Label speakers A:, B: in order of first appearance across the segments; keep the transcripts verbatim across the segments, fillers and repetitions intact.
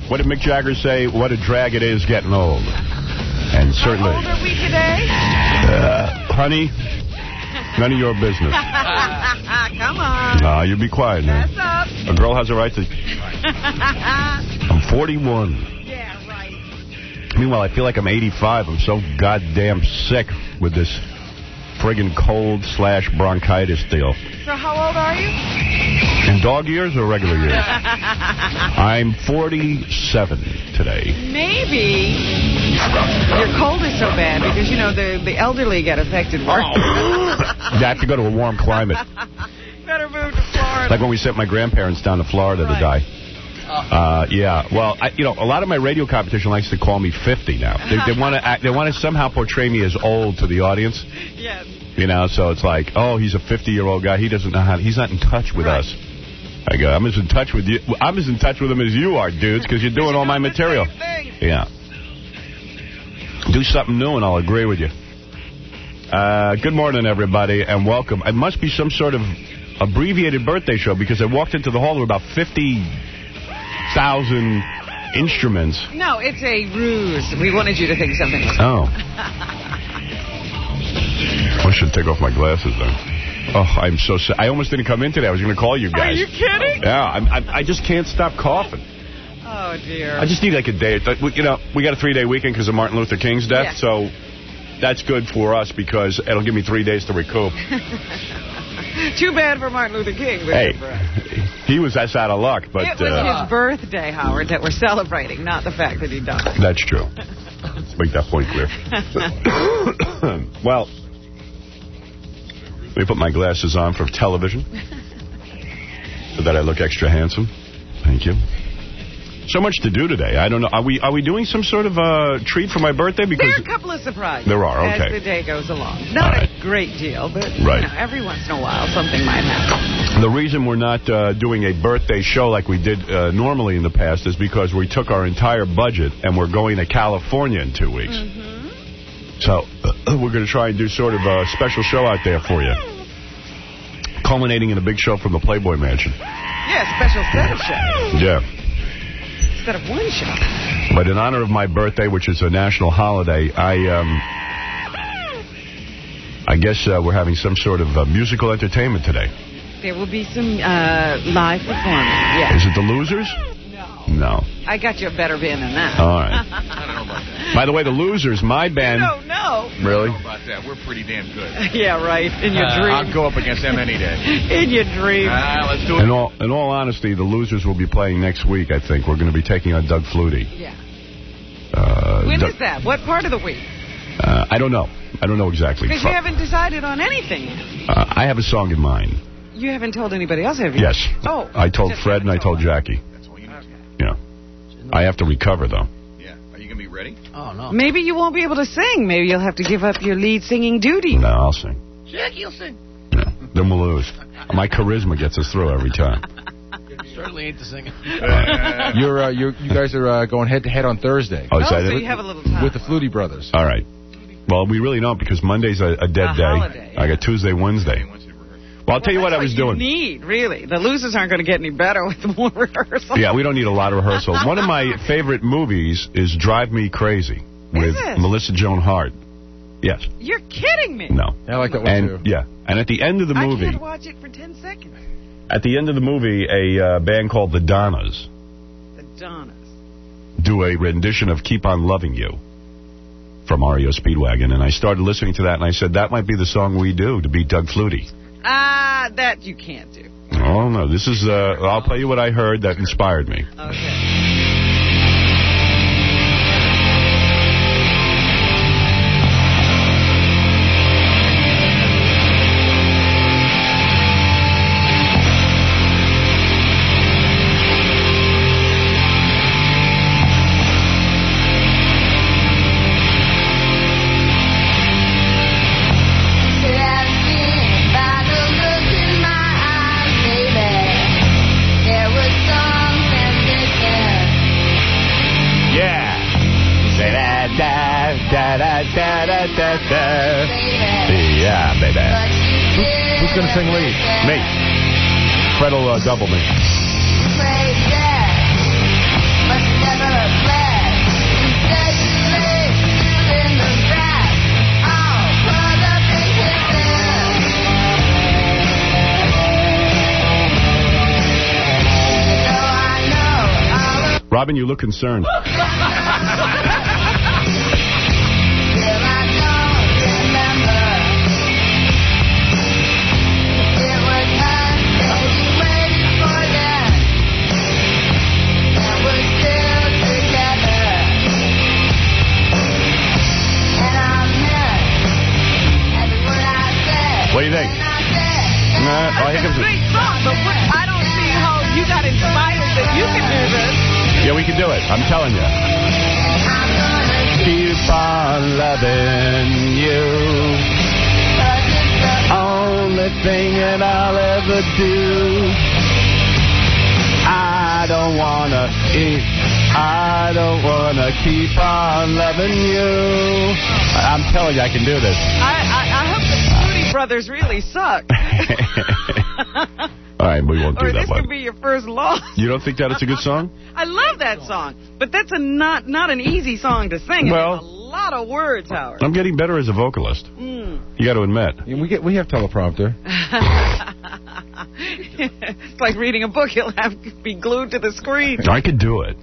A: What did Mick Jagger say? What a drag it is getting old. And certainly...
B: How old are we today?
A: Uh, honey, none of your business.
B: Come on.
A: Nah, you be quiet now.
B: Mess up.
A: A girl has a right to... I'm forty-one.
B: Yeah, right.
A: Meanwhile, I feel like I'm eighty-five. I'm so goddamn sick with this friggin' cold slash bronchitis deal.
B: So how old are you?
A: In dog years or regular years? I'm forty-seven today.
B: Maybe your cold is so bad because, you know, the, the elderly get affected worse.
A: You have to go to a warm climate.
B: Better move to Florida.
A: Like when we sent my grandparents down to Florida
B: right.
A: to die. Uh, yeah, well, I, you know, a lot of my radio competition likes to call me fifty now. They, they want to they want to somehow portray me as old to the audience.
B: Yes.
A: You know, so it's like, oh, he's a fifty-year-old guy. He doesn't know how. He's not in touch with right. us. I go, I'm as in touch with you. I'm as in touch with him as you are, dudes, because you're doing all my material. Yeah. Do something new, and I'll agree with you. Uh, good morning, everybody, and welcome. It must be some sort of abbreviated birthday show because I walked into the hall. There were about fifty thousand instruments.
B: No, it's a ruse. We wanted you to think something was
A: Oh. I should take off my glasses then. Oh, I'm so sad. I almost didn't come in today. I was going to call you guys.
B: Are you kidding?
A: Yeah, I'm, I, I just can't stop coughing.
B: Oh, dear.
A: I just need like a day. You know, we got a three-day weekend because of Martin Luther King's death,
B: yeah.
A: so that's good for us because it'll give me three days to recoup.
B: Too bad for Martin Luther King.
A: Hey, he was that's out of luck. But
B: it was
A: uh,
B: his birthday, Howard, that we're celebrating, not the fact that he died.
A: That's true. Let's make that point clear. Well, let me put my glasses on for television so that I look extra handsome. Thank you. So much to do today. I don't know. Are we are we doing some sort of a treat for my birthday? Because
B: there are a couple of surprises.
A: There are, okay.
B: As the day goes along. Not right. a great deal, but
A: right.
B: you know, every once in a while something might happen.
A: The reason we're not uh, doing a birthday show like we did uh, normally in the past is because we took our entire budget and we're going to California in two weeks.
B: Mm-hmm.
A: So uh, we're going to try and do sort of a special show out there for you. Culminating in a big show from the Playboy Mansion.
B: Yeah, special set of shows.
A: Yeah.
B: Instead of one show.
A: But in honor of my birthday, which is a national holiday, I um, I guess uh, we're having some sort of uh, musical entertainment today.
B: There will be some uh, live performance, yeah.
A: Is it the Losers?
B: No.
A: No.
B: I got you a better band than that.
A: All right.
C: I don't know about that.
A: By the way, the Losers, my band...
B: No, no.
A: Really?
C: I don't know about that. We're pretty damn good.
B: Yeah, right. In your
C: uh,
B: dreams.
C: I'll go up against them any day.
B: In your dreams.
C: Uh, let's do it.
A: In all, in all honesty, the Losers will be playing next week, I think. We're going to be taking on Doug Flutie.
B: Yeah.
A: Uh,
B: when
A: Doug,
B: is that? What part of the week?
A: Uh, I don't know. I don't know exactly.
B: Because you haven't decided on anything.
A: Uh, I have a song in mind.
B: You haven't told anybody else, have you?
A: Yes.
B: Oh.
A: I told Fred and I told Jackie.
C: That's all you need. Okay.
A: Yeah. I have to recover, though.
C: Yeah. Are you going to be ready?
D: Oh, no.
B: Maybe you won't be able to sing. Maybe you'll have to give up your lead singing duty.
A: No, I'll sing.
D: Jackie will sing.
A: Yeah. Then we'll lose. My charisma gets us through every time.
D: Certainly ain't the singing.
C: Uh,
E: you're, uh, you're, you guys are uh, going head-to-head on Thursday.
A: Oh, is
B: oh
A: that
B: so
A: it?
B: you have a little time.
E: With the Flutie Brothers.
A: All right. Well, we really don't because Monday's a, a dead
B: A
A: day.
B: holiday, yeah.
A: I got Tuesday, Wednesday. Well, I'll tell you
B: well,
A: what I was
B: what
A: doing.
B: You need, really. The Losers aren't going to get any better with more rehearsal.
A: Yeah, we don't need a lot of rehearsal. One of my favorite movies is Drive Me Crazy with Melissa Joan Hart. Yes.
B: You're kidding me.
A: No.
E: I like that one,
A: and,
E: too.
A: Yeah. And at the end of the movie...
B: I can't watch it for ten seconds.
A: At the end of the movie, a uh, band called The Donnas...
B: The Donnas.
A: ...do a rendition of Keep On Loving You from R E O Speedwagon. And I started listening to that, and I said, that might be the song we do to beat Doug Flutie.
B: Ah, uh, that you can't do.
A: Oh, no. This is... Uh, I'll tell you what I heard that inspired me.
B: Okay.
A: Yeah, baby.
E: Who, who's going to sing lead?
A: Me. Fred will uh, double me. Robin, you look concerned. What do you think? Nah, oh, here comes
B: It's a great song, but what, I don't see how you got inspired that you can do this.
A: Yeah, we can do it. I'm telling you. Keep on loving you. Only thing that I'll ever do. I don't wanna eat. I don't wanna keep on loving you. I'm telling you, I can do this.
B: I, I, I hope the Flutie Brothers really suck.
A: All right, we won't do
B: or
A: that
B: this
A: one.
B: could be your first loss.
A: You don't think that it's a good song?
B: I love that song, but that's a not not an easy song to sing.
A: Well,
B: It's a lot of words, Howard.
A: I'm getting better as a vocalist.
B: Mm.
A: You got to admit.
E: Yeah, we get we have teleprompter.
B: It's like reading a book. You'll have to be glued to the screen.
A: I could do it.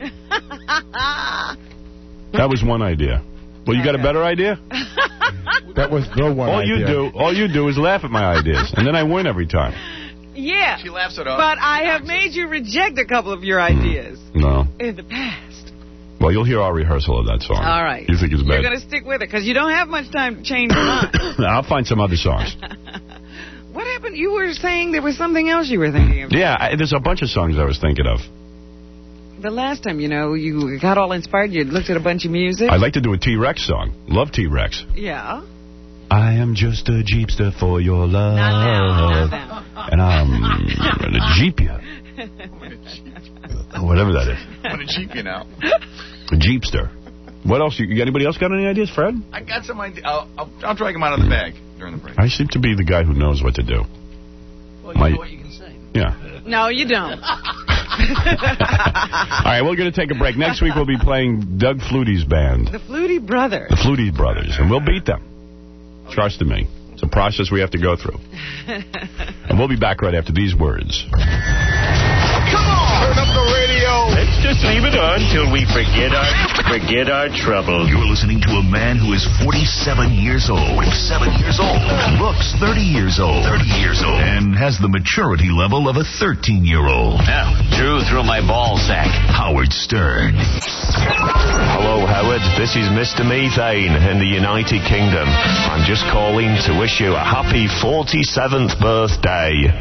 A: That was one idea. Well, you got a better idea?
E: That was the one
A: All
E: idea.
A: you do, all you do is laugh at my ideas, and then I win every time.
B: Yeah.
C: She laughs it off.
B: But I have made you reject a couple of your ideas
A: No.
B: in the past.
A: Well, you'll hear our rehearsal of that song.
B: All right.
A: You think it's
B: You're
A: bad?
B: going to stick with it because you don't have much time to change your mind.
A: I'll find some other songs.
B: What happened? You were saying there was something else you were thinking of.
A: Yeah, I, there's a bunch of songs I was thinking of.
B: The last time, you know, you got all inspired, you looked at a bunch of music.
A: I'd like to do a T-Rex song. Love T-Rex.
B: Yeah.
A: I am just a Jeepster for your love.
B: Not now, not now.
A: And I'm going to Jeep you. Whatever that is.
C: I'm going to Jeep you now.
A: A Jeepster. What else? You, anybody else got any ideas, Fred?
C: I got some idea. I'll, I'll, I'll drag them out of the bag during the break.
A: I seem to be the guy who knows what to do.
D: Well, you
A: My-
D: know what you can say.
A: Yeah.
B: No, you don't.
A: All right, we're going to take a break. Next week we'll be playing Doug Flutie's band,
B: The Flutie Brothers.
A: the Flutie Brothers, and we'll beat them. Trust in me. It's a process we have to go through. And we'll be back right after these words.
F: Come on! Turn up the radio!
G: Let's just leave it on till we forget our forget our trouble.
H: You're listening to a man who is forty-seven years old. forty-seven years old. Looks thirty years old. thirty years old. And has the maturity level of a thirteen-year-old.
G: Now, Drew through my ball sack.
H: Howard Stern.
G: Hello, Howard. This is Mister Methane in the United Kingdom. I'm just calling to wish you a happy forty-seventh birthday.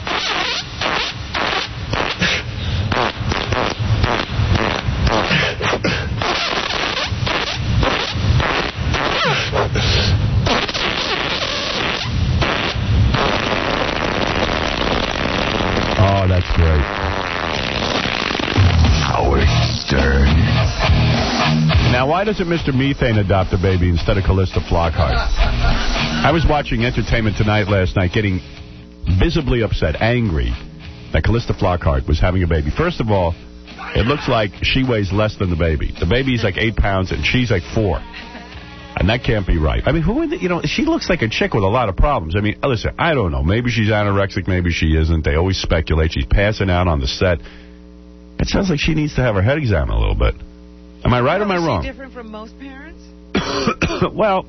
A: Oh, that's great.
H: Howard Stern.
A: Now, why doesn't Mister Methane adopt a baby instead of Callista Flockhart? I was watching Entertainment Tonight last night, getting visibly upset, angry that Callista Flockhart was having a baby. First of all, it looks like she weighs less than the baby. The baby's like eight pounds and she's like four. And that can't be right. I mean, who, you know, she looks like a chick with a lot of problems. I mean, listen, I don't know. Maybe she's anorexic, maybe she isn't. They always speculate she's passing out on the set. It sounds like she needs to have her head examined a little bit. Am I right or am I
B: Is she
A: wrong?
B: different from most parents?
A: Well,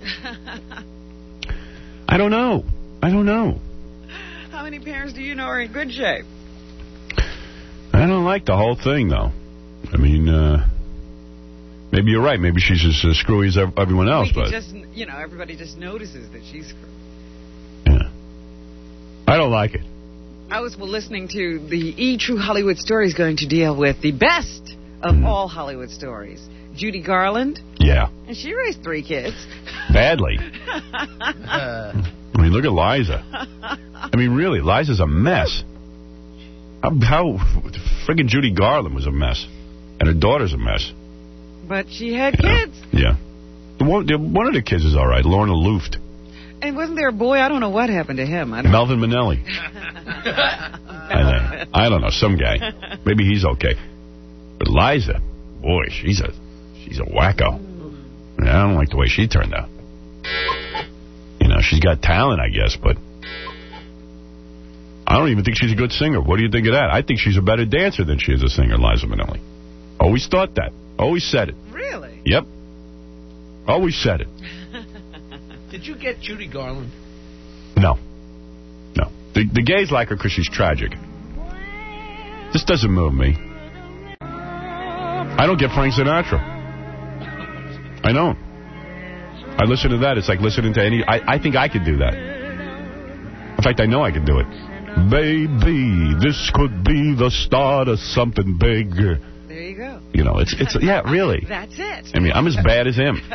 A: I don't know. I don't know.
B: How many parents do you know are in good shape?
A: I don't like the whole thing, though. I mean, uh, maybe you're right. Maybe she's as uh, screwy as ev- everyone else,
B: We
A: but
B: just, you know, everybody just notices that she's.
A: yeah, I don't like it.
B: I was listening to the E! True Hollywood Stories going to deal with the best of
A: Mm.
B: all Hollywood stories. Judy Garland,
A: Yeah,
B: and she raised three kids.
A: badly.
D: Uh,
A: I mean, look at Liza. I mean, really, Liza's a mess. How, how friggin' Judy Garland was a mess, and her daughter's a mess.
B: But she had kids.
A: Yeah, the one, the, one of the kids is all right. Lorna Luft,
B: And wasn't there a boy? I don't know what happened to him. I don't
A: Melvin Minnelli. I, know. I don't know, some guy. Maybe he's okay. But Liza, boy, she's a she's a wacko. I, mean, I don't like the way she turned out. You know, she's got talent, I guess, but I don't even think she's a good singer. What do you think of that? I think she's a better dancer than she is a singer, Liza Minnelli. Always thought that. Always said it.
B: Really?
A: Yep. Always said it.
D: Did you get Judy Garland?
A: No. No. The, the gays like her because she's tragic. This doesn't move me. I don't get Frank Sinatra. I don't. I listen to that. It's like listening to any... I, I think I could do that. In fact, I know I could do it. Baby, this could be the start of something big.
B: There you go.
A: You know, it's... it's yeah, really.
B: That's it.
A: I mean, I'm as bad as him.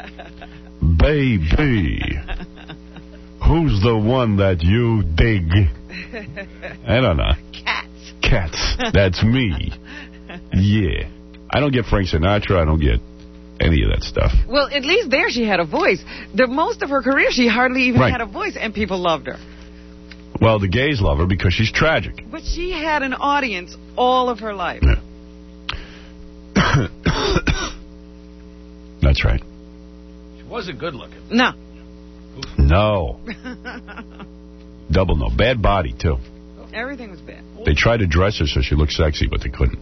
A: Baby, who's the one that you dig? I don't know.
B: Cats.
A: Cats. That's me. Yeah. I don't get Frank Sinatra. I don't get any of that stuff.
B: Well, at least there she had a voice. The most of her career, she hardly even
A: Right.
B: had a voice, and people loved her.
A: Well, the gays love her because she's tragic.
B: But she had an audience all of her life.
A: Yeah. That's right.
D: She wasn't good looking.
B: No.
A: No. Double no. Bad body, too.
B: Everything was bad.
A: They tried to dress her so she looked sexy, but they couldn't.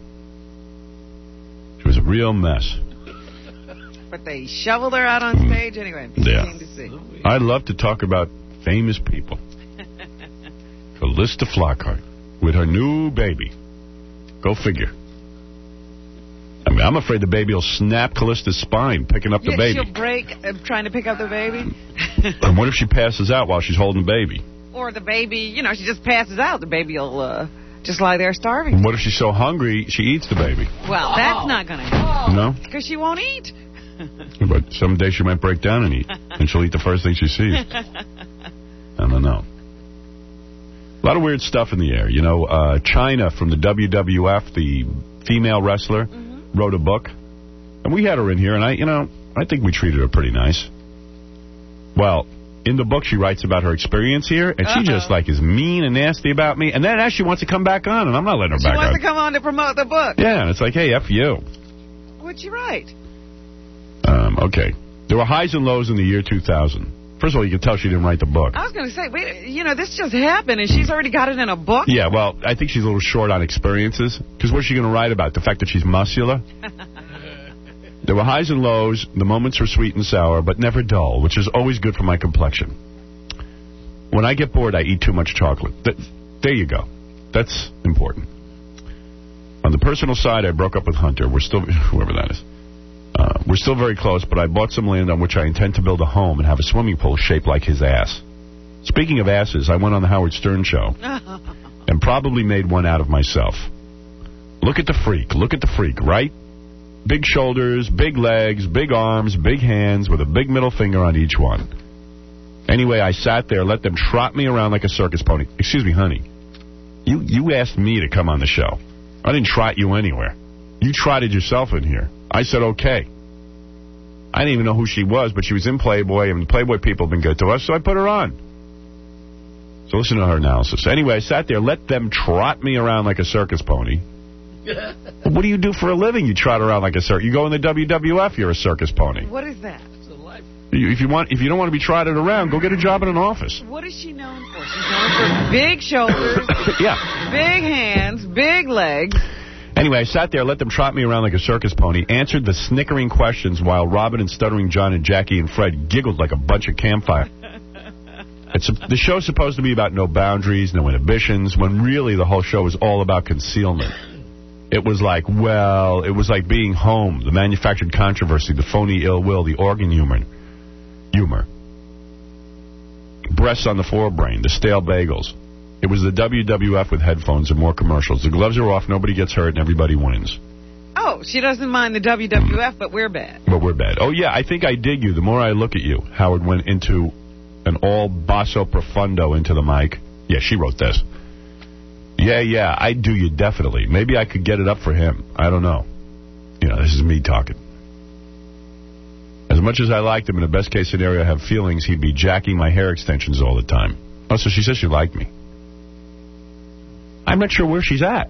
A: She was a real mess.
B: But they shoveled her out on stage anyway. People
A: Yeah.
B: came to see.
A: I love to talk about famous people. Callista Flockhart with her new baby. Go figure. I mean, I'm afraid the baby will snap Callista's spine picking up the
B: Yeah,
A: baby.
B: she'll break uh, trying to pick up the baby.
A: And what if she passes out while she's holding the baby?
B: Or the baby, you know, she just passes out. The baby will uh, just lie there starving.
A: And what if she's so hungry she eats the baby?
B: Well, that's not going to happen.
A: No?
B: Because she won't eat.
A: But someday she might break down and eat. And she'll eat the first thing she sees. I don't know. A lot of weird stuff in the air. You know, uh, China from the W W F, the female wrestler, mm-hmm. wrote a book. And we had her in here, and I, you know, I think we treated her pretty nice. Well, in the book she writes about her experience here, and Uh-oh. she just, like, is mean and nasty about me. And then now she wants to come back on, and I'm not letting her
B: she
A: back on.
B: She wants to come on to promote the book.
A: Yeah, and it's like, hey, F you.
B: What'd she write?
A: Um, okay. There were highs and lows in the year two thousand. First of all, you can tell she didn't write the book.
B: I was going to say, wait, you know, this just happened, and she's already got it in a book?
A: Yeah, well, I think she's a little short on experiences. Because what's she going to write about? The fact that she's muscular? There were highs and lows. The moments were sweet and sour, but never dull, which is always good for my complexion. When I get bored, I eat too much chocolate. Th there you go. That's important. On the personal side, I broke up with Hunter. We're still, whoever that is. Uh, we're still very close, but I bought some land on which I intend to build a home and have a swimming pool shaped like his ass. Speaking of asses, I went on the Howard Stern show and probably made one out of myself. Look at the freak. Look at the freak, right? Big shoulders, big legs, big arms, big hands with a big middle finger on each one. Anyway, I sat there, let them trot me around like a circus pony. Excuse me, honey. You, you asked me to come on the show. I didn't trot you anywhere. You trotted yourself in here. I said, okay. I didn't even know who she was, but she was in Playboy, and Playboy people have been good to us, so I put her on. So listen to her analysis. Anyway, I sat there, let them trot me around like a circus pony. What do you do for a living? You trot around like a circus. You go in the W W F, you're a circus pony.
B: What is that?
A: You, if you want, if you don't want to be trotted around, go get a job in an office.
B: What is she known for? She's known for big shoulders,
A: yeah,
B: big hands, big legs.
A: Anyway, I sat there, let them trot me around like a circus pony, answered the snickering questions while Robin and Stuttering John and Jackie and Fred giggled like a bunch of campfire. It's a, the show's supposed to be about no boundaries, no inhibitions, when really the whole show is all about concealment. It was like, well, it was like being home, the manufactured controversy, the phony ill will, the organ humor. Humor. Breasts on the forebrain, the stale bagels. It was the W W F with headphones and more commercials. The gloves are off, nobody gets hurt, and everybody wins.
B: Oh, she doesn't mind the W W F, but we're bad.
A: But we're bad. Oh, yeah, I think I dig you. The more I look at you, Howard went into an all basso profundo into the mic. Yeah, she wrote this. Yeah, yeah, I do you definitely. Maybe I could get it up for him. I don't know. You know, this is me talking. As much as I liked him, in the best case scenario, I have feelings he'd be jacking my hair extensions all the time. Oh, so she says she liked me. I'm not sure where she's at.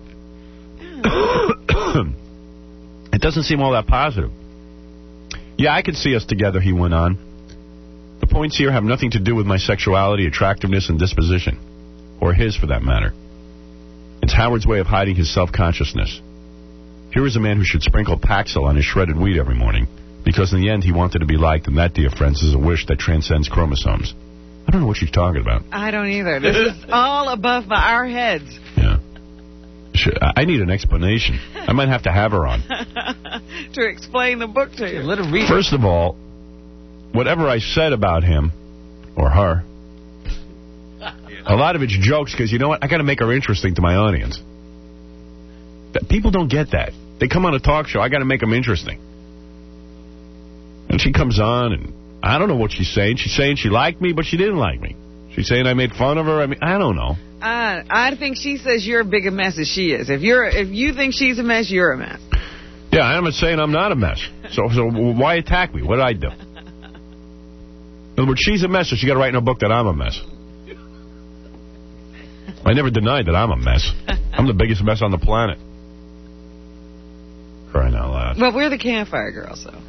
A: It doesn't seem all that positive. Yeah, I could see us together, he went on. The points here have nothing to do with my sexuality, attractiveness, and disposition. Or his, for that matter. It's Howard's way of hiding his self-consciousness. If Here is a man who should sprinkle Paxil on his shredded wheat every morning, because in the end he wanted to be liked, and that, dear friends, is a wish that transcends chromosomes. I don't know what she's talking about.
B: I don't either. This is all above our heads.
A: Yeah. I need an explanation. I might have to have her on.
B: To explain the book to you.
D: Let her read.
A: First of all, whatever I said about him, or her, a lot of it's jokes, because you know what? I got to make her interesting to my audience. People don't get that. They come on a talk show, I got to make them interesting. And she comes on, and I don't know what she's saying. She's saying she liked me, but she didn't like me. She's saying I made fun of her. I mean, I don't know.
B: I I think she says you're a bigger mess as she is. If you're if you think she's a mess, you're a mess.
A: Yeah, I'm not saying I'm not a mess. So so why attack me? What did I do? In other words, she's a mess, so she got to write in her book that I'm a mess. I never denied that I'm a mess. I'm the biggest mess on the planet. Crying out loud.
B: Well, we're the Campfire Girls, though.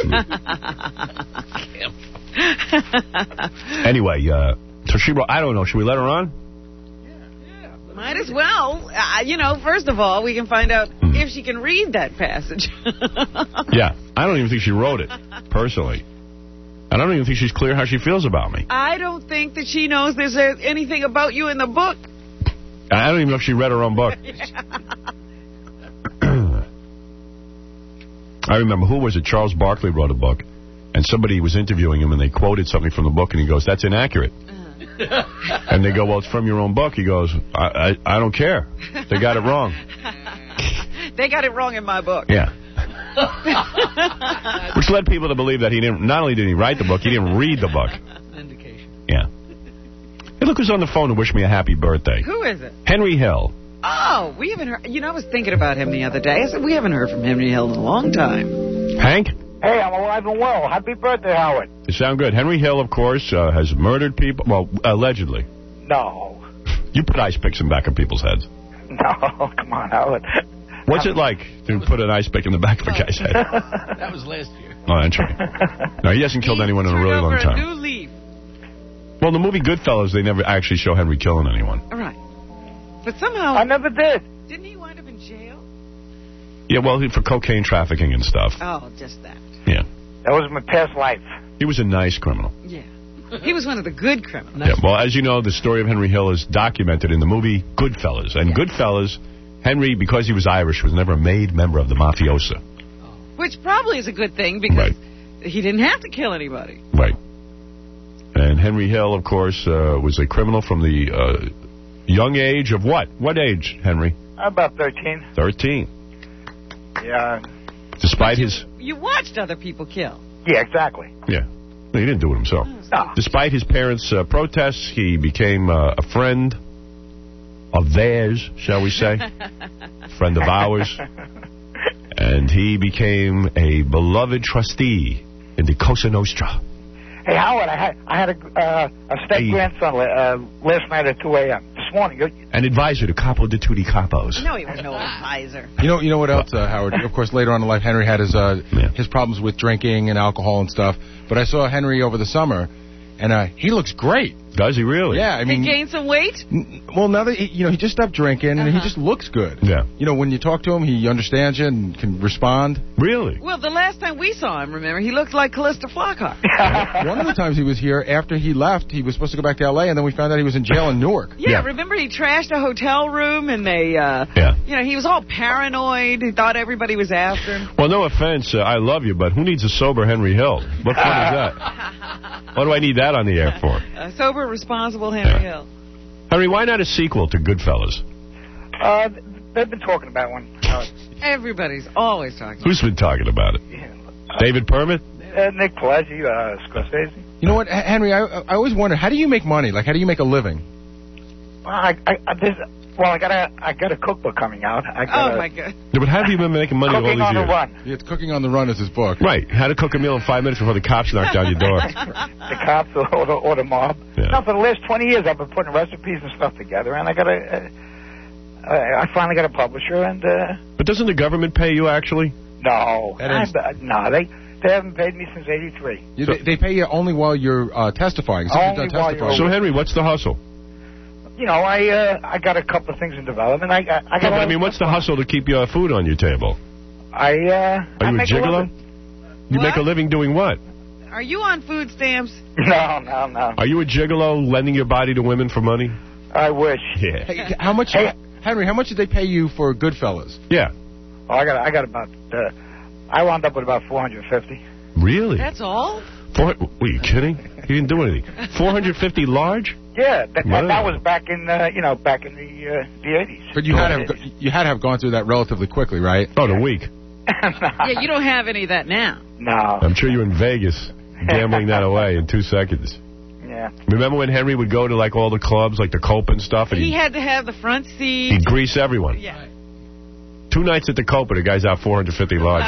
A: Anyway, uh, so she wrote, I don't know, should we let her on?
B: Might as well. Uh, you know, first of all, we can find out hmm. if she can read that passage.
A: Yeah, I don't even think she wrote it, personally. I don't even think she's clear how she feels about me.
B: I don't think that she knows there's anything about you in the book.
A: I don't even know if she read her own book. I remember, who was it? Charles Barkley wrote a book, and somebody was interviewing him, and they quoted something from the book, and he goes, that's inaccurate. Uh-huh. And they go, well, it's from your own book. He goes, I, I, I don't care. They got it wrong.
B: They got it wrong in my book.
A: Yeah. Which led people to believe that he didn't, not only did he write the book, he didn't read the book.
D: Indication.
A: Yeah. Hey, look who's on the phone to wish me a happy birthday.
B: Who is it?
A: Henry Hill.
B: Oh, we haven't heard. You know, I was thinking about him the other day. I said, we haven't heard from Henry Hill in a long time.
A: Hank?
I: Hey, I'm alive and well. Happy birthday, Howard.
A: You sound good. Henry Hill, of course, uh, has murdered people. Well, allegedly.
I: No.
A: You put ice picks in the back of people's heads.
I: No, come on, Howard.
A: What's it like to put an ice pick in the back of a guy's head?
D: That was last year.
A: Oh, that's right. No, he hasn't killed
B: he
A: anyone in a really long time.
B: A new leaf.
A: Well, in the movie Goodfellas, they never actually show Henry killing anyone.
B: All right. But somehow...
I: I never did.
B: Didn't he wind up in jail?
A: Yeah, well, for cocaine trafficking and stuff.
B: Oh, just that.
A: Yeah.
I: That was my past life.
A: He was a nice criminal.
B: Yeah. He was one of the good criminals.
A: Yeah, well, as you know, the story of Henry Hill is documented in the movie Goodfellas. And yeah. Goodfellas, Henry, because he was Irish, was never a made member of the mafiosa.
B: Which probably is a good thing, because right. he didn't have to kill anybody.
A: Right. And Henry Hill, of course, uh, was a criminal from the uh, young age of what? What age, Henry?
I: About thirteen.
A: thirteen.
I: Yeah.
A: Despite
B: you,
A: his...
B: You watched other people kill.
I: Yeah, exactly.
A: Yeah. No, he didn't do it himself.
I: No.
A: Despite his parents' uh, protests, he became uh, a friend of theirs, shall we say. Friend of ours. And he became a beloved trustee in the Cosa Nostra.
I: Hey, Howard, I had I had a, uh, a step grandson uh, last night at two A M This morning.
A: An advisor to Capo di Tutti Capos.
B: No, he was no advisor.
E: You know, you know what else, uh, Howard? Of course, later on in life, Henry had his uh, yeah. his problems with drinking and alcohol and stuff. But I saw Henry over the summer, and uh, he looks great.
A: Does he really?
E: Yeah, I mean...
B: He gained some weight?
E: N well, now that, he, you know, he just stopped drinking, uh-huh. and he just looks good.
A: Yeah.
E: You know, when you talk to him, he understands you and can respond.
A: Really?
B: Well, the last time we saw him, remember, he looked like Callista Flockhart.
E: One of the times he was here, after he left, he was supposed to go back to L A, and then we found out he was in jail in Newark.
B: Yeah,
A: yeah.
B: remember he trashed a hotel room, and they, uh,
A: yeah.
B: you know, he was all paranoid. He thought everybody was after him.
A: Well, no offense, uh, I love you, but who needs a sober Henry Hill? What fun is that? What do I need that on the air for?
B: A sober, responsible Henry
A: yeah.
B: Hill.
A: Henry, why not a sequel to Goodfellas?
I: Uh, they've been talking about one. Uh,
B: Everybody's always talking
A: Who's been talking about it?
I: Yeah. Uh,
A: David Permit?
I: Uh, Nick Pileggi, uh, Scorsese.
E: You know what, Henry, I, I always wonder, how do you make money? Like, how do you make a living?
I: Well, I, I, I, this, well, I got a, I got a cookbook coming out. I got
B: oh,
I: a,
B: my God.
A: Yeah, but how have you been making money all these
I: years? Cooking on the Run.
E: Yeah, it's Cooking on the Run is his book.
A: Right. How to cook a meal in five minutes before the cops knock down your door.
I: The cops or the, or the mob.
A: Yeah.
I: No, for the last twenty years, I've been putting recipes and stuff together, and I got a, uh, I finally got a publisher, and... Uh,
A: but doesn't the government pay you, actually?
I: No.
E: That is...
I: I, no, they... They haven't paid me since eighty-three.
E: You, they, they pay you only while you're uh, testifying. So,
I: only
E: you're done
I: while
E: testifying.
A: So, Henry, what's the hustle?
I: You know, I uh, I got a couple of things in development. I, I, I got.
A: No, but I mean, what's the hustle to keep your food on your table?
I: I, uh...
A: Are
I: I
A: you a
I: make
A: gigolo?
I: living.
A: You
B: What?
A: make a living doing what?
B: Are you on food stamps?
I: No, no, no.
A: Are you a gigolo lending your body to women for money?
I: I wish.
A: Yeah.
E: Hey, how much,
I: Hey.
E: Henry, how much did they pay you for Goodfellas?
A: Yeah.
I: Oh, I got, I got about, uh, I wound up with about four hundred fifty.
A: Really?
B: That's all?
A: Four, were you kidding? He didn't do anything. four hundred fifty large?
I: Yeah, that,
A: Wow.
I: that, that was back in, uh, you know, back in the uh, the eighties.
E: But you had to have, you had to have gone through that relatively quickly, right?
A: Oh, in a week.
B: Yeah, you don't have any of that now.
I: No.
A: I'm sure you're in Vegas gambling that away in two seconds.
I: Yeah.
A: Remember when Henry would go to, like, all the clubs, like the Cope and stuff? And
B: He
A: he'd,
B: had to have the front seat.
A: he'd grease everyone.
B: Yeah.
A: Two nights at the Cope, and the guy's out four hundred fifty large.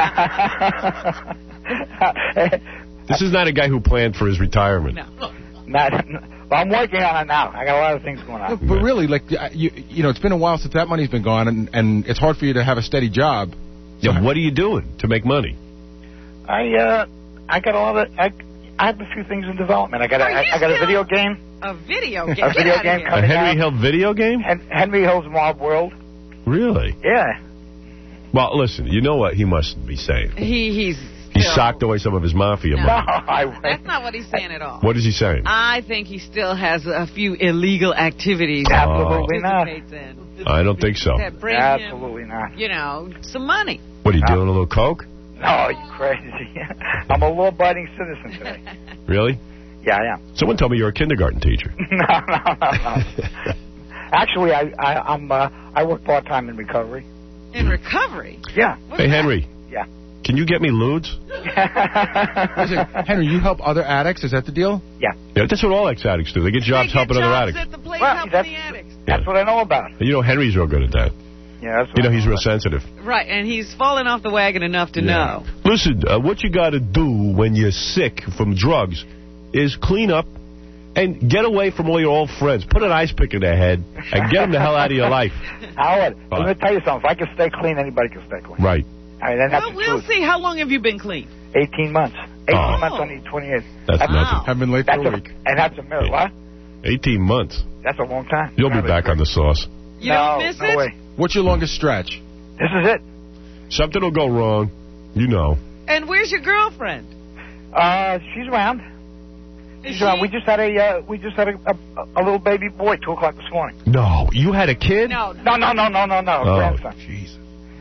A: This is not a guy who planned for his retirement.
B: No.
I: Not, well, I'm working on it now. I got a lot of things going
E: No,
I: on.
E: but really, like, you, you know, it's been a while since that money's been gone, and, and it's hard for you to have a steady job.
A: Yeah, what are you doing to make money?
I: I, uh, I got a lot of, I, I have a few things in development. I got a,
B: Are you
I: I, I got a
B: still-
I: video game.
B: A video game.
I: A
B: Get
I: video
B: out of
I: game
B: here.
A: A
I: coming
A: Henry
I: out.
A: Hill video game?
I: Hen- Henry Hill's Mob World.
A: Really?
I: Yeah.
A: Well, listen, you know what he must be saying.
B: He, he's
A: He
B: still-
A: socked away some of his mafia
B: No.
I: No,
A: money.
I: I
B: That's not what he's saying at all.
A: What is he saying?
B: I think he still has a few illegal activities
A: Oh.
I: Absolutely not.
B: participates in
A: I don't think so.
B: that bring him,
I: Absolutely not.
B: you know, some money.
A: What, are you doing a little coke?
I: No, you crazy. I'm a law-abiding citizen today.
A: Really?
I: Yeah, I am.
A: Someone told me you're a kindergarten teacher.
I: no, no, no, no. Actually, I, I, I'm, uh, I work part-time in recovery.
B: In recovery.
I: Yeah.
B: What's
A: Hey,
B: that?
A: Henry.
I: Yeah.
A: Can you get me lewds?
E: Listen, Henry, you help other addicts? Is that the deal?
I: Yeah.
A: Yeah, that's what all ex-addicts do. They get jobs
B: They get
A: helping other
B: jobs
A: addicts.
B: at the place
I: Well,
B: helping
I: that's-
B: the addicts.
I: That's what I know about.
A: And you know, Henry's real good at that.
I: Yeah, that's what
A: You know,
I: I
A: he's real
I: about.
A: sensitive.
B: Right, and he's fallen off the wagon enough to
A: Yeah.
B: know.
A: Listen, uh, what you got to do when you're sick from drugs is clean up and get away from all your old friends. Put an ice pick in their head and get them the hell out of your life.
I: Howard,
A: What?
I: let me tell you something. If I can stay clean, anybody can stay clean.
A: Right.
I: I mean, then that's
B: Well,
I: the
B: we'll
I: truth.
B: see. How long have you been clean?
I: eighteen months. eighteen
A: Oh.
I: months on the twenty-eighth.
A: That's
I: That's,
A: nothing.
E: I've been late for
I: that's
E: a
I: a,
E: week.
I: and that's a miracle. What?
A: eighteen months.
I: That's a long time.
A: You'll be back on the sauce.
B: You
I: no,
B: don't miss
I: no
B: it?
I: way.
E: What's your longest stretch?
I: This is it.
A: Something will go wrong. You know.
B: And where's your girlfriend?
I: Uh, she's around.
B: Is
I: She's around.
B: she-
I: We just had a uh, we just had a, a, a little baby boy two o'clock this morning.
A: No. You had a kid?
B: No,
I: No, no, no, no, no, no.
A: Oh,
I: Grandson.
A: Jesus.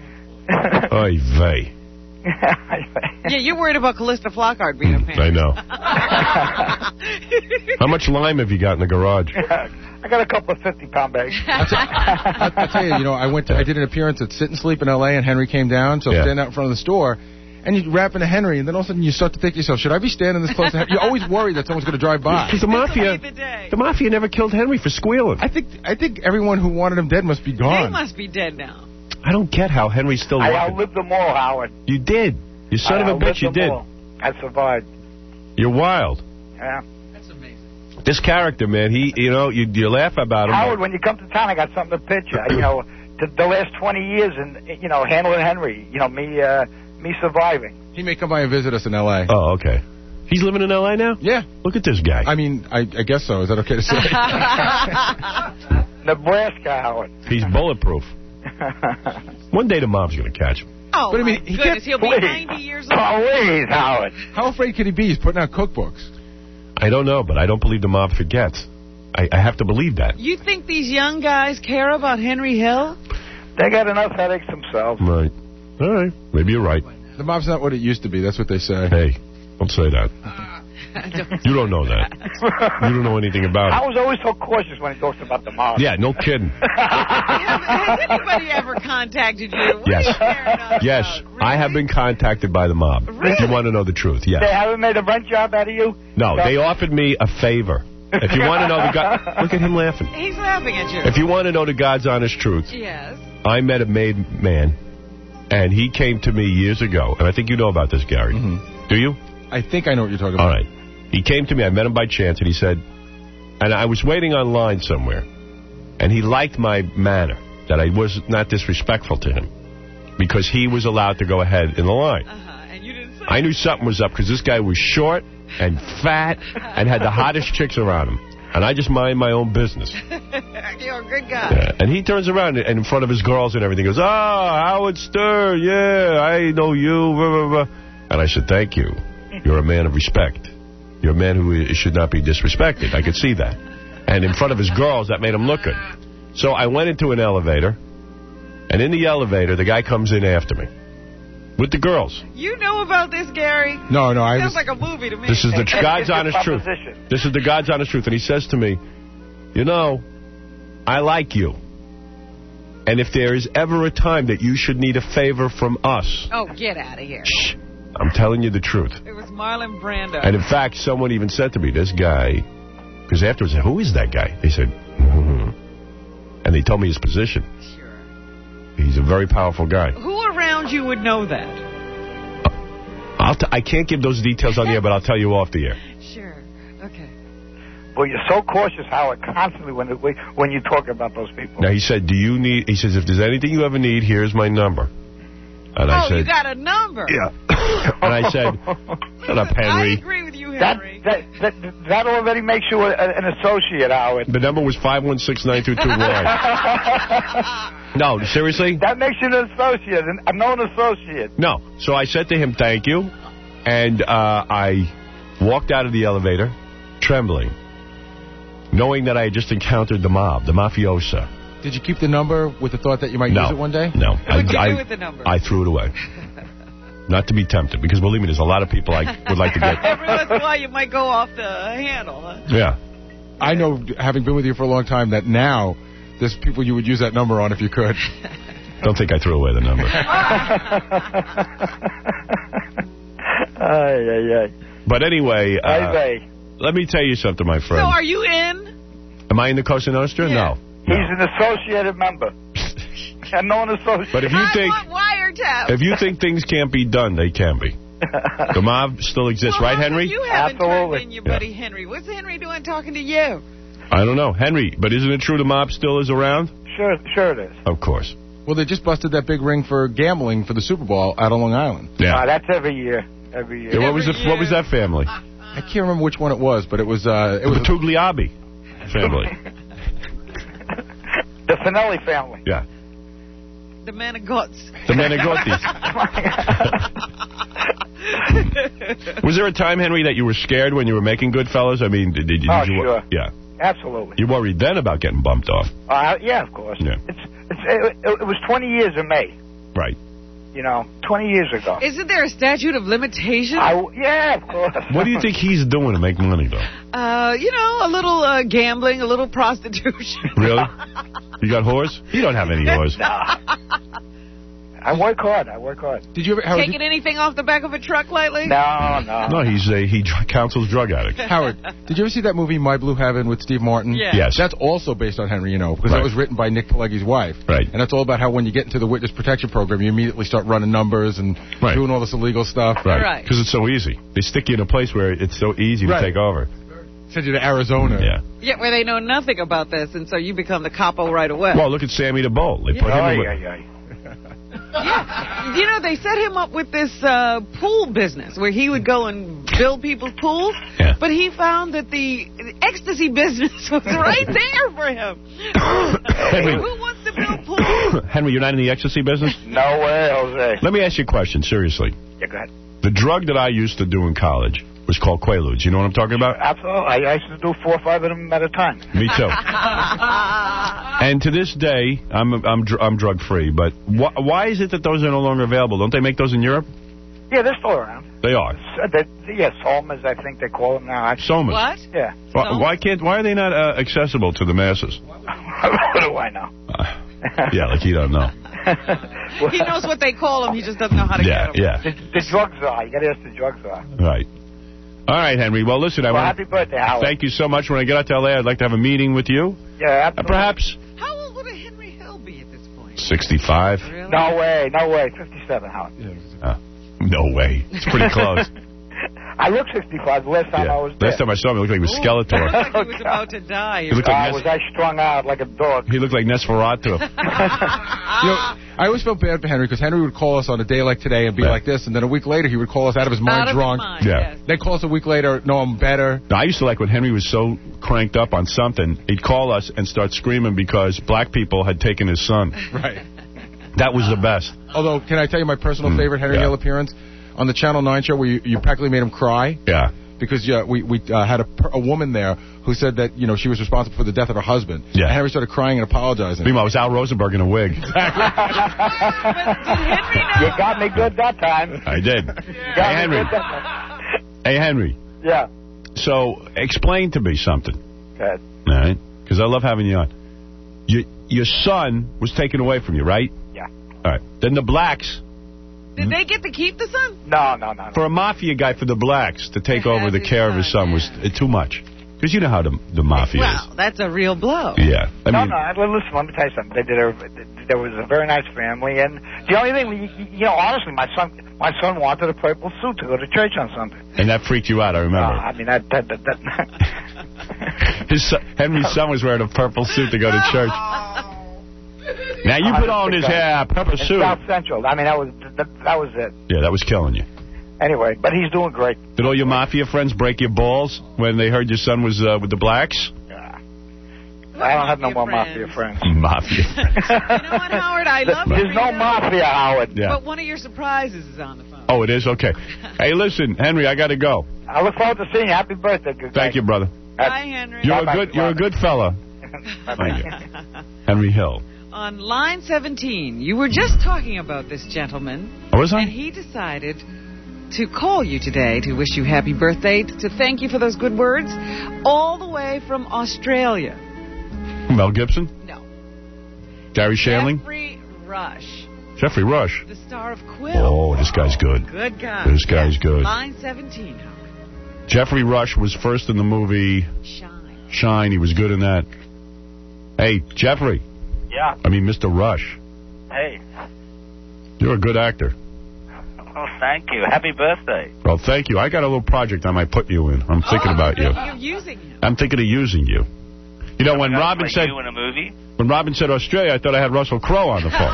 A: Oy vey.
B: Yeah, you're worried about Callista Flockhart being a parent.
A: I know. How much lime have you got in the garage?
I: I got a couple of fifty-pound bags.
E: I, I tell you, you know, I went to, I did an appearance at Sit and Sleep in L A, and Henry came down, so I'm
A: Yeah.
E: standing out in front of the store, and you rap into Henry, and then all of a sudden you start to think to yourself, should I be standing this close to Henry? You're always worried that someone's going to drive by.
A: Because the mafia,
B: This'll be the day.
A: the mafia never killed Henry for squealing.
E: I think I think everyone who wanted him dead must be
B: They
E: gone.
B: must be dead now.
A: I don't get how Henry's still
I: I
A: walking.
I: outlived them all, Howard.
A: You did. You son
I: I
A: of a
I: outlived
A: bitch, you
I: them
A: did.
I: all. I survived.
A: You're wild.
I: Yeah.
D: That's amazing.
A: This character, man, he, you know, you, you laugh about him.
I: Howard, when you come to town, I got something to pitch you. You know, the, the last twenty years and you know, handling Henry. You know, me, uh, me surviving.
E: He may come by and visit us in L A.
A: Oh, okay. He's living in L A now?
E: Yeah.
A: Look at this guy.
E: I mean, I, I guess so. Is that okay to say?
I: Nebraska, Howard.
A: He's bulletproof. One day the mom's going to catch him.
B: Oh,
E: But I
B: my
E: mean, he
B: goodness.
E: can't-
B: He'll be
I: Please.
B: ninety years old.
I: Please, Howard.
E: How afraid could he be? He's putting out cookbooks.
A: I don't know, but I don't believe the mob forgets. I, I have to believe that.
B: You think these young guys care about Henry Hill?
I: They got enough headaches themselves.
A: Right. All right. Maybe you're right.
E: The mob's not what it used to be. That's what they say.
A: Hey, don't say that. You don't know that. You don't know anything about
I: I
A: it.
I: was always so cautious when he talks about the mob.
A: Yeah, no kidding.
B: Have, has anybody ever contacted you? What
A: Yes.
B: are you caring about?
A: Yes,
B: Really?
A: I have been contacted by the mob. If you want to know the truth,
I: They
A: yes.
I: haven't made a rent job out of you?
A: No, they offered me a favor. If you want to know the God, look at him laughing.
B: He's laughing at you.
A: If you want to know the God's honest truth,
B: Yes.
A: I met a made man, and he came to me years ago, and I think you know about this, Gary.
E: Mhm.
A: Do you?
E: I think I know what you're talking
A: All
E: about.
A: right. He came to me. I met him by chance, and he said, and I was waiting online somewhere, and he liked my manner, that I was not disrespectful to him, because he was allowed to go ahead in the line.
B: Uh-huh. And you didn't say
A: I knew something was up, because this guy was short and fat and had the hottest chicks around him. And I just mind my own business.
B: You're a good guy.
A: Yeah. And he turns around and in front of his girls and everything goes, "Ah, Howard Stern, yeah, I know you." Blah, blah, blah. And I said, "Thank you. You're a man of respect. You're a man who should not be disrespected." I could see that. And in front of his girls, that made him look good. So I went into an elevator, and in the elevator, the guy comes in after me with the girls.
B: You know about this, Gary?
E: No, no. I
B: Sounds
E: just,
B: like a movie to me.
A: This is the tr God's honest truth. This is the God's honest truth. And he says to me, "You know, I like you. And if there is ever a time that you should need a favor from us..."
B: Oh, get out of here.
A: Shh. I'm telling you the truth.
B: It was Marlon Brando.
A: And in fact, someone even said to me, this guy, because afterwards, I said, "Who is that guy?" They said, mm-hmm. And they told me his position.
B: Sure.
A: He's a very powerful guy.
B: Who around you would know that?
A: I'll t I can't give those details on the air, but I'll tell you off the air.
B: Sure. Okay.
I: Well, you're so cautious, Howard, constantly when when you talk about those people.
A: Now, he said, do you need, he says, if there's anything you ever need, here's my number. And
B: oh,
A: I said,
B: you got a number.
A: Yeah. And I said, shut up, Henry.
B: I agree with you, Henry.
I: That, that, that, that already makes you a, an associate, Howard.
A: The number was five one six, nine two two, Y. No, seriously?
I: That makes you an associate, a known associate.
A: No. So I said to him, thank you. And uh, I walked out of the elevator, trembling, knowing that I had just encountered the mob, the mafiosa.
E: Did you keep the number with the thought that you might
A: no.
E: use it one day?
A: No.
B: What
A: I,
B: did you
A: I,
B: do with the number?
A: I threw it away. Not to be tempted, because believe me, there's a lot of people I would like to get.
B: Every once in a while, you might go off the handle. Huh?
A: Yeah.
E: I know, having been with you for a long time, that now there's people you would use that number on if you could.
A: Don't think I threw away the number.
I: Ay, ay, ay.
A: But anyway, uh,
I: Ay, ay.
A: let me tell you something, my friend.
B: So are you in?
A: Am I in the Cosa Nostra?
B: Yeah.
A: No.
I: He's an associated member. A known associate.
A: But if you
B: I
A: think
B: want wiretap.
A: if you think things can't be done, they can be. The mob still exists,
B: well,
A: right, Henry?
B: You haven't
I: Absolutely.
B: turned in your buddy yeah. Henry. What's Henry doing talking to you?
A: I don't know, Henry. But isn't it true the mob still is around?
I: Sure, sure it is.
A: Of course.
E: Well, they just busted that big ring for gambling for the Super Bowl out on Long Island.
A: Yeah.
I: Uh, that's every year. Every year.
A: Yeah, what was the, what was that family?
E: I can't remember which one it was, but it was uh, it was
A: the Tugliabi family.
I: The Finelli family.
A: Yeah.
B: The Manigots.
A: The Manigotis. Was there a time, Henry, that you were scared when you were making Goodfellas? I mean, did, did you?
I: Oh,
A: did you
I: sure.
A: Yeah.
I: Absolutely.
A: You worried then about getting bumped off?
I: Uh, yeah, of course.
A: Yeah.
I: It's, it's, it, it was twenty years in May.
A: Right.
I: You know, twenty years ago.
B: Isn't there a statute of limitation?
I: I, yeah, of course.
A: What do you think he's doing to make money, though?
B: Uh, you know, a little uh, gambling, a little prostitution.
A: Really? You got whores? You don't have any whores.
I: No. I work hard. I work hard.
E: Did you ever Howard,
B: Taking
E: did,
B: anything off the back of a truck lately?
I: No, no.
A: No, he's a, he counsels drug addicts.
E: Howard, did you ever see that movie My Blue Heaven with Steve Martin?
B: Yeah.
A: Yes.
E: That's also based on Henry, you know, because
A: Right.
E: that was written by Nick Pileggi's wife.
A: Right.
E: And that's all about how when you get into the witness protection program, you immediately start running numbers and
A: Right.
E: doing all this illegal stuff.
A: Right.
B: Right.
A: Because it's so easy. They stick you in a place where it's so easy
E: Right.
A: to take over.
E: Send you to Arizona.
A: Yeah.
B: Yeah, where they know nothing about this, and so you become the capo right away.
A: Well, look at Sammy the Bull. They put
I: Oh,
A: him in
I: yeah,
A: with...
I: yeah.
B: Yeah. You know, they set him up with this uh, pool business where he would go and build people's pools,
A: Yeah.
B: but he found that the ecstasy business was right there for him.
A: Henry.
B: Who wants to build pools?
A: Henry, you're not in the ecstasy business?
I: No way, Jose.
A: Let me ask you a question, seriously.
I: Yeah, go ahead.
A: The drug that I used to do in college was called Quaaludes. You know what I'm talking about?
I: Absolutely. I, I used to do four or five of them at a time.
A: Me too. And to this day, I'm I'm dr I'm drug free. But wh why is it that those are no longer available? Don't they make those in Europe?
I: Yeah, they're still around.
A: They are.
I: Uh, they, yeah, Solmas, I think they call them now.
A: Somas.
B: What?
I: Yeah.
A: Why, why can't? Why are they not uh, accessible to the masses?
I: What do I know?
A: Uh, yeah, like you don't know.
B: He knows what they call them, he just doesn't know how to
A: Yeah,
B: get them.
A: yeah.
I: The, the drug czar. You got to ask the drug czar.
A: Right. All right, Henry. Well, listen, I
I: Well,
A: want
I: happy birthday, Howard.
A: thank you so much. When I get out to L A, I'd like to have a meeting with you.
I: Yeah,
A: Uh,
I: absolutely.
A: perhaps
B: How old would a Henry Hill be at this point?
A: sixty-five.
B: Really?
I: No way, no way. fifty-seven, Howard.
A: Uh, no way. It's pretty close.
I: I look sixty-five. The last time
A: Yeah.
I: I was there.
A: Last time I saw him, he looked like he was Skeletor.
B: Looked like he was about to die.
A: He looked
I: Uh,
A: like
I: was I strung out like a dog?
A: He looked like Nosferatu.
E: You know, I always felt bad for Henry because Henry would call us on a day like today and be
A: Yeah.
E: like this, and then a week later he would call us out of his mind
B: Out of his
E: drunk.
B: mind,
A: Yeah.
B: yes.
E: Then call us a week later, no, I'm better.
A: Now, I used to like when Henry was so cranked up on something, he'd call us and start screaming because black people had taken his son.
E: Right.
A: That was the best.
E: Although, can I tell you my personal
A: Mm,
E: favorite Henry
A: yeah.
E: Hill appearance? On the Channel nine show where you, you practically made him cry.
A: Yeah.
E: Because yeah, we, we uh, had a, per- a woman there who said that, you know, she was responsible for the death of her husband.
A: Yeah.
E: And Henry started crying and apologizing.
A: Meanwhile, it was Al Rosenberg in a wig.
I: You got me good that time.
A: I did.
I: You
A: Hey,
I: got me
A: Henry.
I: good that time.
A: Hey, Henry.
I: Yeah.
A: So, explain to me something.
I: Good.
A: All right? Because I love having you on. Your, your son was taken away from you, right?
I: Yeah.
A: All right. Then the blacks,
B: Did they get to keep the son?
I: No, no, no, no.
A: for a mafia guy for the blacks to take
B: To
A: over
B: have
A: the
B: his
A: care of his
B: son,
A: son was
B: yeah.
A: uh, too much. Because you know how the, the mafia
B: Well, that's a real blow.
A: is. Yeah. I
I: no,
A: mean,
I: no. I- Listen, let me tell you something. They did a, there was a very nice family, and the only thing, you, you know, honestly, my son, my son wanted a purple suit to go to church on Sunday.
A: and that freaked you out, I
I: Uh,
A: remember.
I: I mean, that, that, that, that
A: His son, Henry's son was wearing a purple suit to go to church. Now, you put on his hair, purple
I: in
A: suit.
I: South Central. I mean, that was that, that was it.
A: Yeah, that was killing you.
I: Anyway, but he's doing great.
A: Did all your mafia friends break your balls when they heard your son was uh, with the blacks?
I: I don't have no more
B: mafia
I: mafia friends.
A: Mafia.
B: You know what, Howard? I love
I: There's no
B: freedom,
I: mafia, Howard.
A: Yeah.
B: But one of your surprises is on the phone.
A: Oh, it is? Okay. Hey, listen, Henry, I got to go.
I: I look forward to seeing you. Happy birthday. Good
A: Thank you, brother.
B: Bye, Henry.
A: You're a
I: Bye-bye.
A: good, you're a good fella. Thank you. Henry Hill.
B: On line seventeen, you were just talking about this gentleman.
A: Oh, was I?
B: And he decided to call you today to wish you happy birthday, to thank you for those good words, all the way from Australia.
A: Mel Gibson?
B: No.
A: Gary Shandling?
B: Jeffrey Rush,
A: Jeffrey Rush.
B: the star of Quill.
A: Oh, this guy's good.
B: Good guy.
A: This guy's good.
B: Line seventeen, Howard.
A: Jeffrey Rush was first in the movie
B: Shine.
A: Shine. He was good in that. Hey, Jeffrey.
I: Yeah.
A: I mean, Mister Rush.
I: Hey.
A: You're a good actor.
I: Oh, thank you. Happy birthday.
A: Well, thank you. I got a little project I might put you in. I'm thinking
B: oh,
A: about you.
B: You're using him.
A: I'm thinking of using you. You know, when Robin
I: play
A: said
I: you in a movie?
A: when Robin said Australia, I thought I had Russell Crowe on the phone.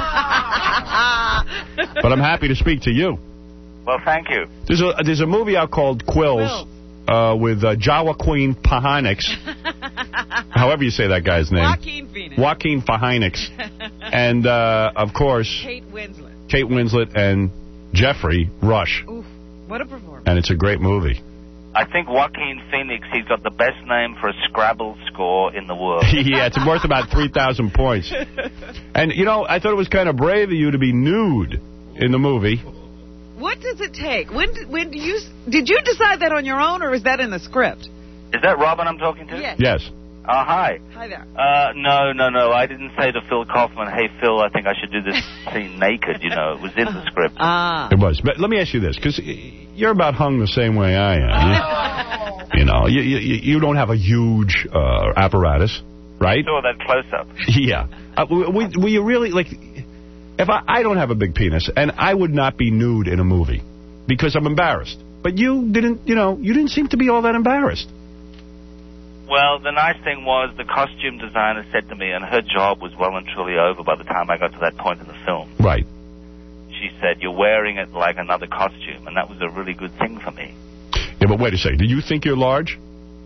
A: But I'm happy to speak to you.
I: Well, thank you.
A: There's a there's a movie out called Quills uh, with uh, Jawa Queen Pahonix. However you say that guy's name.
B: Joaquin Phoenix.
A: Joaquin Pahonix. And, uh, of course,
B: Kate Winslet.
A: Kate Winslet and Jeffrey Rush.
B: Oof, what a performance.
A: And it's a great movie.
J: I think Joaquin Phoenix, he's got the best name for a Scrabble score in the world.
A: Yeah, it's worth about three thousand points. And, you know, I thought it was kind of brave of you to be nude in the movie.
B: What does it take? When when do you did you decide that on your own, or is that in the script?
J: Is that Robin I'm talking to?
B: Yes.
A: Yes.
J: Oh, hi.
B: Hi there.
J: Uh, no, no, no. I didn't say to Phil Kaufman, hey, Phil, I think I should do this scene naked. You know, it was in the script.
B: Ah.
A: It was. But let me ask you this, because you're about hung the same way I am. You, you know, you, you, you don't have a huge uh, apparatus, right?
J: I saw that close-up.
A: Yeah. Uh, were, were you really, like, if I, I don't have a big penis, and I would not be nude in a movie because I'm embarrassed. But you didn't, you know, you didn't seem to be all that embarrassed.
J: Well, the nice thing was the costume designer said to me, and her job was well and truly over by the time I got to that point in the film.
A: Right.
J: She said, you're wearing it like another costume, and that was a really good thing for me.
A: Yeah, but wait a second. Do you think you're large?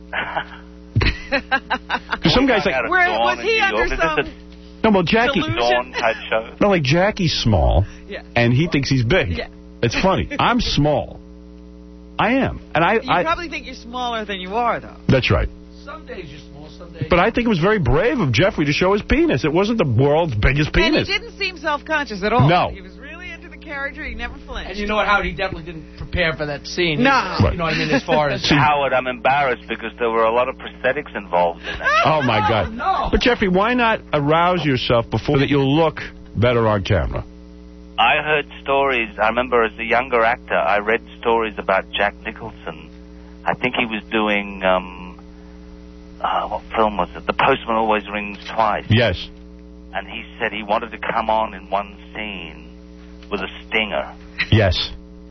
A: Because some guys like...
B: Where, was he under some...
A: No, well, Jackie...
J: Dawn type show.
A: No, like, Jackie's small,
B: yeah.
A: and he thinks he's big.
B: Yeah.
A: It's funny. I'm small. I am. And I...
B: You
A: I,
B: probably think you're smaller than you are, though.
A: That's right.
D: Some days you're small, some days...
A: But I think it was very brave of Jeffrey to show his penis. It wasn't the world's biggest penis.
B: And he didn't seem self-conscious at all.
A: No.
B: He was really into the character. He never flinched.
D: And you know what, Howard? He definitely didn't prepare for that scene.
B: No.
D: Right. You know what I mean, as far as...
J: Howard, I'm embarrassed because there were a lot of prosthetics involved in that.
A: Oh, my God.
D: No.
A: But, Jeffrey, why not arouse yourself before that you'll look better on camera?
J: I heard stories. I remember as a younger actor, I read stories about Jack Nicholson. I think he was doing... Um, Uh, what film was it? The Postman Always Rings Twice.
A: Yes.
J: And he said he wanted to come on in one scene with a stinger.
A: Yes.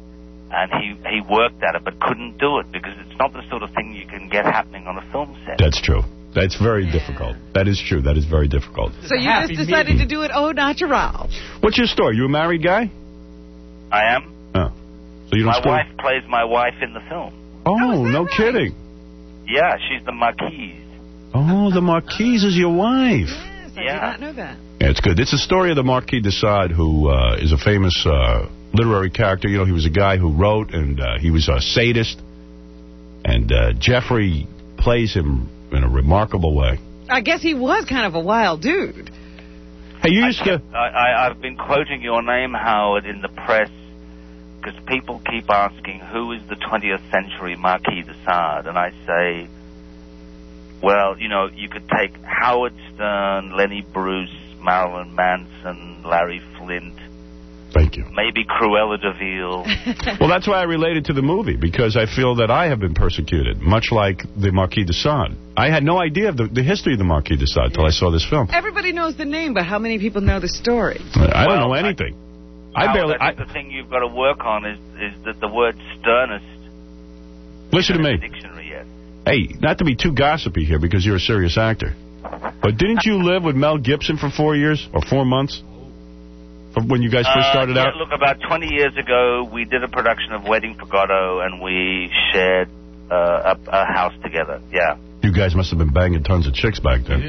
J: and he, he worked at it but couldn't do it because it's not the sort of thing you can get happening on a film set.
A: That's true. That's very yeah. difficult. That is true. That is very difficult.
B: So you just decided meeting. to do it au natural.
A: What's your story? You a married guy?
J: I am.
A: Oh. So you don't
J: my
A: still...
J: wife plays my wife in the film.
A: Oh,
B: oh
A: no
B: right?
A: kidding.
J: Yeah, she's the Marquise.
A: Oh, the Marquise is your wife.
B: Yes, I
J: yeah.
B: did not know that.
A: Yeah, it's good. It's a story of the Marquis de Sade, who uh, is a famous uh, literary character. You know, he was a guy who wrote, and uh, he was a sadist. And uh, Jeffrey plays him in a remarkable way.
B: I guess he was kind of a wild dude.
A: Hey, you used to...
J: I, I, I've been quoting your name, Howard, in the press, because people keep asking, who is the twentieth century Marquis de Sade? And I say, well, you know, you could take Howard Stern, Lenny Bruce, Marilyn Manson, Larry Flint.
A: Thank you.
J: Maybe Cruella de Vil.
A: Well, that's why I related to the movie, because I feel that I have been persecuted, much like the Marquis de Sade. I had no idea of the, the history of the Marquis de Sade until I saw this film.
B: Everybody knows the name, but how many people know the story?
A: I don't
J: well,
A: know anything.
J: I,
A: I barely...
J: I think I, the thing you've got to work on is, is that the word sternest...
A: Listen to me.
J: Dictionary yet.
A: Hey, not to be too gossipy here, because you're a serious actor. But didn't you live with Mel Gibson for four years or four months? When you guys first started
J: uh, yeah,
A: out?
J: Look, about twenty years ago, we did a production of Wedding for Godot, and we shared uh, a, a house together, yeah.
A: You guys must have been banging tons of chicks back then.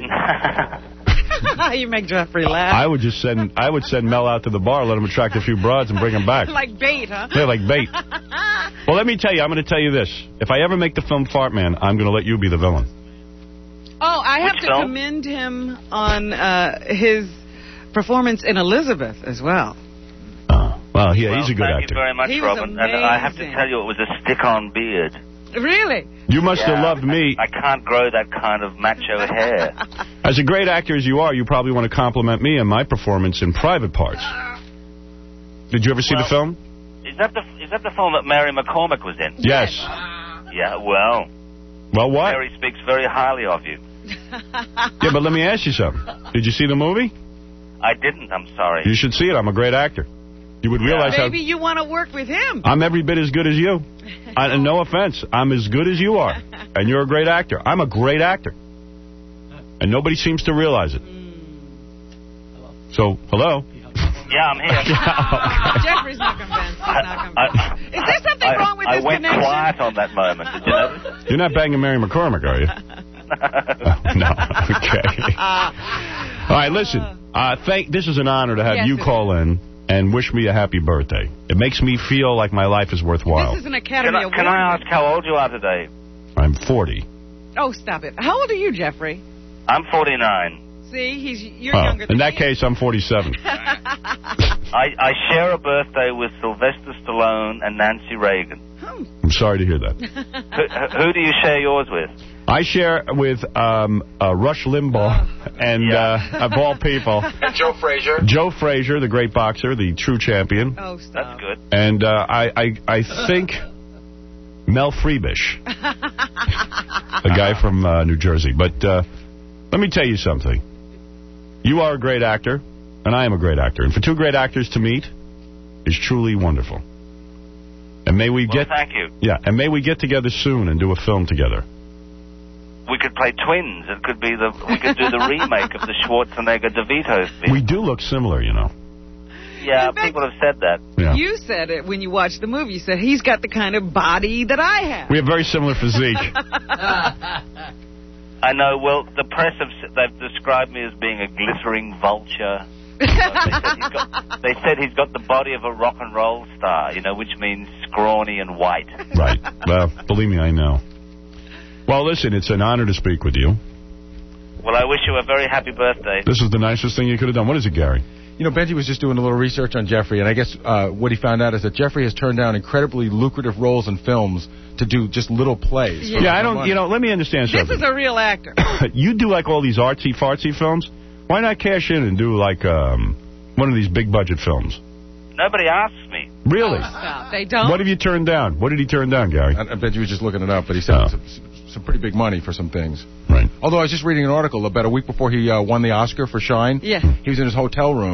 B: You make Jeffrey laugh.
A: I would just send I would send Mel out to the bar, let him attract a few broads, and bring them back.
B: Like bait, huh?
A: Yeah, like bait. Well, let me tell you, I'm going to tell you this. If I ever make the film Fart Man, I'm going to let you be the villain.
B: Oh, I have
J: Which
B: to
J: film?
B: commend him on uh, his... performance in Elizabeth as well.
A: Oh, well, yeah,
J: well,
A: he's a good
J: thank
A: actor.
J: you very much,
B: he was
J: Robin.
B: amazing.
J: And I have to tell you, it was a stick-on beard.
B: Really?
A: You must
J: yeah,
A: have loved me.
J: I, I can't grow that kind of macho hair.
A: As a great actor as you are, you probably want to compliment me on my performance in Private Parts. Did you ever see
J: well,
A: the film?
J: Is that the is that the film that Mary McCormick was in?
A: Yes.
J: Yeah, well...
A: Well, what?
J: Mary speaks very highly of you.
A: Yeah, but let me ask you something. Did you see the movie?
J: I didn't, I'm sorry.
A: You should see it. I'm a great actor. You would
J: yeah.
A: realize
B: Maybe
A: how...
B: Maybe you want to work with him.
A: I'm every bit as good as you. I, no offense. I'm as good as you are. And you're a great actor. I'm a great actor. And nobody seems to realize it. So, hello?
J: Yeah, I'm here.
B: Okay. Jeffrey's not convinced. He's not convinced. Is there something
J: I,
B: wrong with
J: I
B: this
J: went
B: connection?
J: quiet on that moment. Did you notice?
A: You're not banging Mary McCormick, are you? oh, no. Okay. All right, listen. Uh, thank. This is an honor to have
B: yes,
A: you call in and wish me a happy birthday. It makes me feel like my life is worthwhile.
B: This is an Academy
J: can I,
B: Award.
J: Can I ask how old you are today?
A: I'm forty.
B: Oh, stop it. How old are you, Jeffrey?
J: I'm forty-nine.
B: See, he's you're
A: oh,
B: younger than
A: in that
B: me.
A: case, I'm forty-seven.
J: I, I share a birthday with Sylvester Stallone and Nancy Reagan.
B: Oh.
A: I'm sorry to hear that.
J: who, who do you share yours with?
A: I share with um, uh, Rush Limbaugh and,
J: yeah.
A: uh, of all people...
F: And Joe Frazier.
A: Joe Frazier, the great boxer, the true champion.
B: Oh, stop.
J: That's good.
A: And uh, I, I, I think Mel Freebish, a guy from uh, New Jersey. But uh, let me tell you something. You are a great actor, and I am a great actor. And for two great actors to meet is truly wonderful. And may we
J: well,
A: get...
J: thank you.
A: Yeah, and may we get together soon and do a film together.
J: We could play twins. It could be the we could do the remake of the Schwarzenegger DeVito film.
A: We do look similar, you know.
J: Yeah,
B: fact,
J: people have said that.
A: Yeah.
B: You said it when you watched the movie. You said he's got the kind of body that I have.
A: We have very similar physique.
J: I know. Well, the press have they've described me as being a glittering vulture. You know, they, said he's got, they said he's got the body of a rock and roll star, you know, which means scrawny and white.
A: Right. Well, believe me, I know. Well, listen, it's an honor to speak with you.
J: Well, I wish you a very happy birthday.
A: This is the nicest thing you could have done. What is it, Gary?
E: You know, Benji was just doing a little research on Jeffrey, and I guess uh, what he found out is that Jeffrey has turned down incredibly lucrative roles in films to do just little plays.
B: Yeah,
A: yeah I don't, money. You know, let me understand something.
B: This is a real actor.
A: You do like all these artsy-fartsy films. Why not cash in and do like um, one of these big-budget films?
J: Nobody asks me.
A: Really?
B: Oh, stop. They don't?
A: What have you turned down? What did he turn down, Gary?
E: I, I bet you was just looking it up, but he said
A: oh.
E: some, some pretty big money for some things.
A: Right.
E: Although I was just reading an article about a week before he uh, won the Oscar for Shine.
B: Yeah.
E: He was in his hotel room,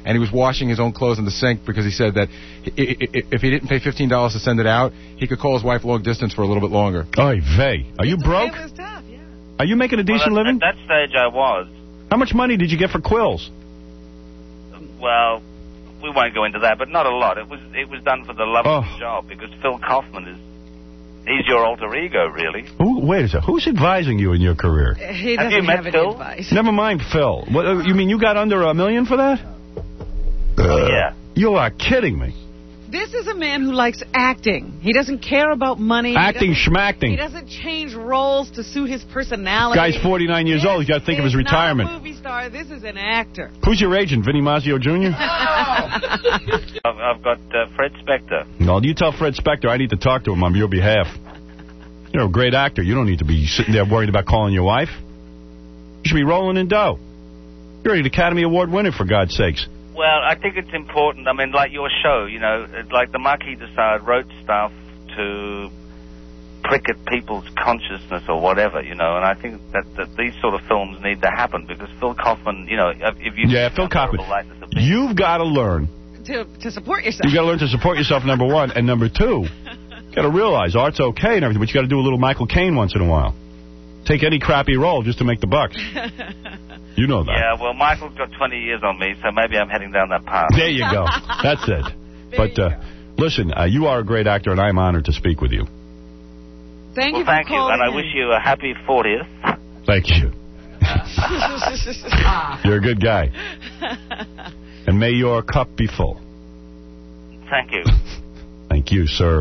E: and he was washing his own clothes in the sink because he said that if he didn't pay fifteen dollars to send it out, he could call his wife long distance for a little bit longer.
A: Oy vey. Are you broke?
B: It was tough, yeah.
A: Are you making a decent
J: well, at,
A: living?
J: At that stage, I was.
A: How much money did you get for quills?
J: Well, we won't go into that, but not a lot. It was it was done for the love
A: oh.
J: of the job, because Phil Kaufman is he's your alter ego, really.
A: Who, wait a second. Who's advising you in your career?
B: He
J: have
B: doesn't
J: you met
B: have any
J: Phil?
B: advice.
A: Never mind Phil. What, uh, you mean you got under a million for that?
J: Uh, yeah.
A: You are kidding me.
B: This is a man who likes acting. He doesn't care about money.
A: Acting,
B: he
A: schmacting.
B: He doesn't change roles to suit his personality.
A: Guy's forty-nine years
B: this
A: old. He's got to think of his retirement.
B: Not a movie star. This is an actor.
A: Who's your agent, Vinny Mazzio Junior?
J: I've, I've got uh, Fred Spector.
A: No, you tell Fred Spector I need to talk to him on your behalf. You're a great actor. You don't need to be sitting there worried about calling your wife. You should be rolling in dough. You're an Academy Award winner, for God's sakes.
J: Well, I think it's important. I mean, like your show, you know, like the Marquis de Sade wrote stuff to prick at people's consciousness or whatever, you know, and I think that, that these sort of films need to happen, because Phil Kaufman, you know, if you...
A: Yeah, Phil Kaufman. You've got to learn...
B: To, to support yourself.
A: You've got to learn to support yourself, number one, and number two, you got to realize art's okay and everything, but you got to do a little Michael Caine once in a while. Take any crappy role just to make the bucks. You know that.
J: Yeah, well, Michael's got twenty years on me, so maybe I'm heading down that path.
A: There you go. That's it. But, uh, listen, uh, you are a great actor, and I'm honored to speak with you.
B: Thank
J: well,
B: you for
J: thank you, and I wish you a happy fortieth.
A: Thank you. You're a good guy. And may your cup be full.
J: Thank you.
A: Thank you, sir.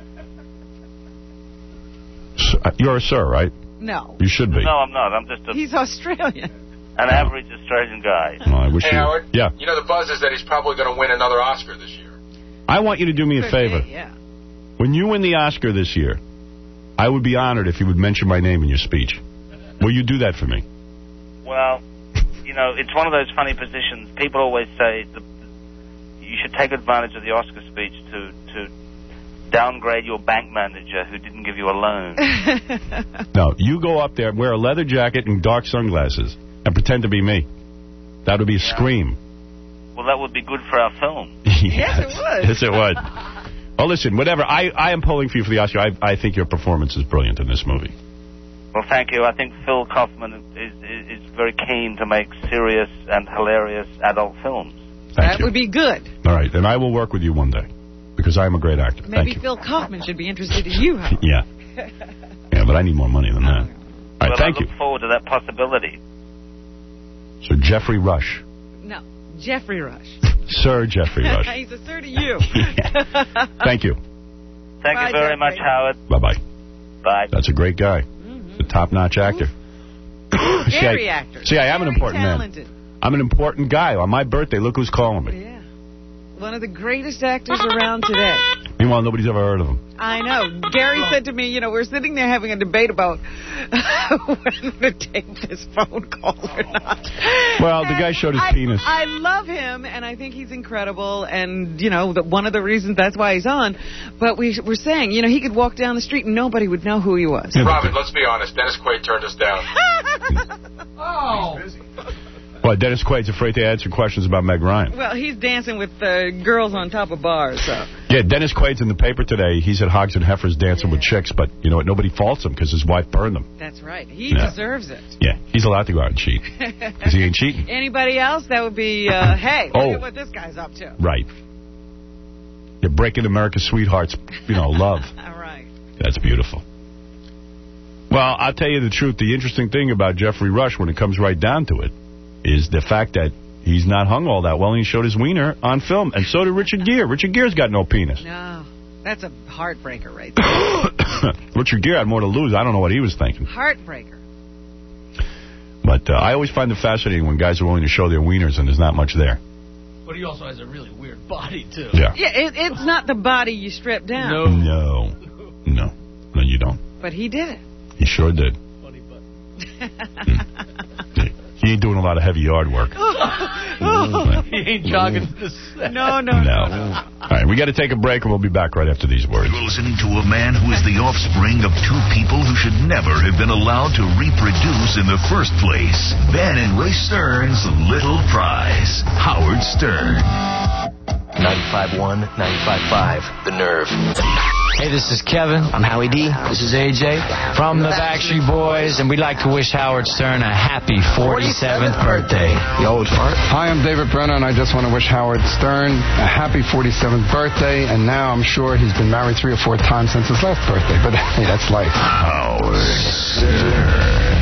A: You're a sir, right?
B: No.
A: You should be.
J: No, I'm not. I'm just a...
B: He's Australian.
J: An average Australian guy.
A: Oh, I wish
E: hey,
A: you...
E: Howard.
A: Yeah.
E: You know, the buzz is that he's probably going to win another Oscar this year.
A: I want you to do me a
B: Could
A: favor.
B: be, yeah.
A: When you win the Oscar this year, I would be honored if you would mention my name in your speech. Will you do that for me?
J: Well, you know, it's one of those funny positions. People always say the, you should take advantage of the Oscar speech to, to downgrade your bank manager who didn't give you a loan.
A: No, you go up there, wear a leather jacket and dark sunglasses, and pretend to be me. That would be a yeah. scream.
J: Well, that would be good for our film.
A: yes,
B: yes, it would.
A: Yes, it would. Oh, listen, whatever. I, I am pulling for you for the Oscar. I, I think your performance is brilliant in this movie.
J: Well, thank you. I think Phil Kaufman is, is, is very keen to make serious and hilarious adult films.
A: Thank
B: that
A: you.
B: would be good.
A: All right, and I will work with you one day, because I am a great actor.
B: Maybe
A: thank you.
B: Phil Kaufman should be interested in you, Howard.
A: Yeah. Yeah, but I need more money than that. All right,
J: well,
A: thank
J: I look
A: you.
J: forward to that possibility.
A: So Jeffrey Rush.
B: No, Jeffrey Rush.
A: Sir Jeffrey Rush.
B: He's a sir to you.
A: Yeah. Thank you.
J: Thank
B: Bye,
J: you very
B: Jeffrey.
J: much, Howard.
A: Bye-bye.
J: Bye.
A: That's a great guy. Mm-hmm. A top-notch actor. see,
B: Very
A: I,
B: actor.
A: See, I am
B: Very
A: an important
B: talented.
A: man. I'm an important guy. On my birthday, look who's calling me.
B: Yeah. One of the greatest actors around today.
A: Meanwhile, nobody's ever heard of him.
B: I know. Gary said to me, you know, we're sitting there having a debate about whether to take this phone call or not.
A: Well, the guy showed his
B: I,
A: penis.
B: I love him, and I think he's incredible, and, you know, the, one of the reasons that's why he's on. But we were saying, you know, he could walk down the street and nobody would know who he was.
E: Yeah, Robin, let's be honest. Dennis Quaid turned us down.
D: Oh.
A: Well, Dennis Quaid's afraid to answer questions about Meg Ryan.
B: Well, he's dancing with uh, girls on top of bars, so.
A: Yeah, Dennis Quaid's in the paper today. He's at Hogs and Heifers dancing yeah. with chicks, but, you know what, nobody faults him because his wife burned him.
B: That's right. He
A: yeah.
B: deserves it.
A: Yeah, he's allowed to go out and cheat. Because he ain't cheating.
B: Anybody else, that would be, uh, hey,
A: oh.
B: look at what this guy's up to.
A: Right. You're breaking America's sweethearts, you know, love.
B: All right.
A: That's beautiful. Well, I'll tell you the truth. The interesting thing about Jeffrey Rush, when it comes right down to it, is the fact that he's not hung all that well, and he showed his wiener on film. And so did Richard Gere. Richard Gere's got no penis.
B: No. That's a heartbreaker right there.
A: Richard Gere had more to lose. I don't know what he was thinking.
B: Heartbreaker.
A: But uh, I always find it fascinating when guys are willing to show their wieners and there's not much there.
D: But he also has a really weird body, too.
A: Yeah.
B: Yeah, it, it's not the body you strip down.
D: No.
A: No. No. No, you don't.
B: But he did it.
A: He sure did.
D: Funny butt.
A: mm. He ain't doing a lot of heavy yard work.
D: He ain't jogging to the set.
B: No, no,
A: No.
B: no, no.
A: All right, we got to take a break, and we'll be back right after these words.
H: You're listening to a man who is the offspring of two people who should never have been allowed to reproduce in the first place. Ben and Ray Stern's little prize, Howard Stern.
K: ninety-five point one, ninety-five point five, The Nerve. Hey, this is Kevin. I'm Howie D. This is A J from the Backstreet Boys, and we'd like to wish Howard Stern a happy forty-seventh birthday. You old fart.
L: Hi, I'm David Brennan. I just want to wish Howard Stern a happy forty-seventh birthday, and now I'm sure he's been married three or four times since his last birthday, but hey, that's life.
H: Howard Stern.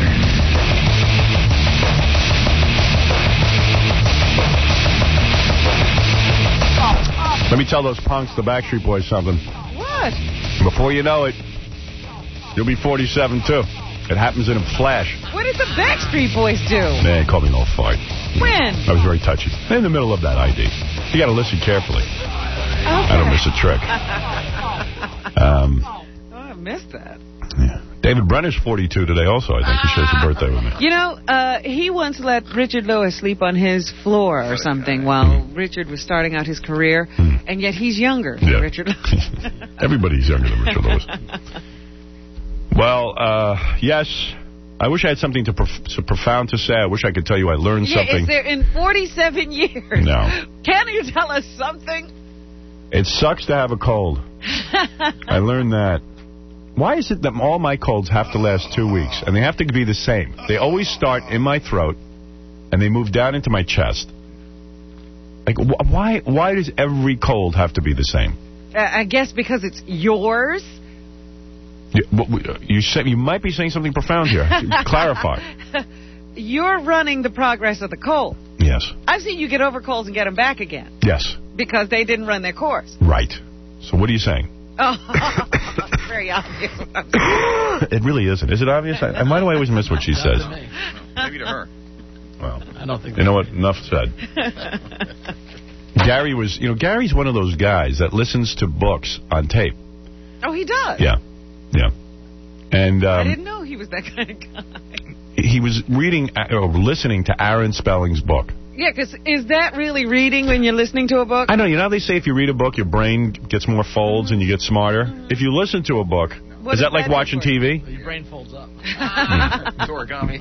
A: Let me tell those punks, the Backstreet Boys, something.
B: What?
A: Before you know it, you'll be forty-seven, too. It happens in a flash.
B: What did the Backstreet Boys do?
A: Man, call me an old fart.
B: When?
A: I was very touchy. In the middle of that I D. You got to listen carefully.
B: Okay.
A: I don't miss a trick. Um,
B: oh, I missed that.
A: Yeah. David Brenner's forty-two today also. I think he shares a birthday with me.
B: You know, uh, he once let Richard Lewis sleep on his floor or something while Richard was starting out his career, mm. and yet he's younger than
A: yeah.
B: Richard Lewis.
A: Everybody's younger than Richard Lewis. Well, uh, yes, I wish I had something to prof- so profound to say. I wish I could tell you I learned
B: yeah,
A: something.
B: Is there in forty-seven years?
A: No.
B: Can you tell us something?
A: It sucks to have a cold. I learned that. Why is it that all my colds have to last two weeks, and they have to be the same? They always start in my throat, and they move down into my chest. Like, wh- why Why does every cold have to be the same?
B: Uh, I guess because it's yours.
A: You, you, said, you might be saying something profound here. Clarify.
B: You're running the progress of the cold.
A: Yes.
B: I've seen you get over colds and get them back again.
A: Yes.
B: Because they didn't run their course.
A: Right. So what are you saying?
B: Oh, very obvious.
A: It really isn't. Is it obvious? I, why do I always miss what she says?
C: Maybe to her.
A: Well,
D: I don't think.
A: You know what? Enough said. Gary was, you know, Gary's one of those guys that listens to books on tape.
B: Oh, he does?
A: Yeah. Yeah. And um,
B: I didn't know he was that kind of guy.
A: He was reading or listening to Aaron Spelling's book.
B: Yeah, because is that really reading when you're listening to a book?
A: I know. You know how they say if you read a book, your brain gets more folds and you get smarter? If you listen to a book,
B: what
A: is that like watching T V?
D: Well, your brain folds up.
C: It's origami.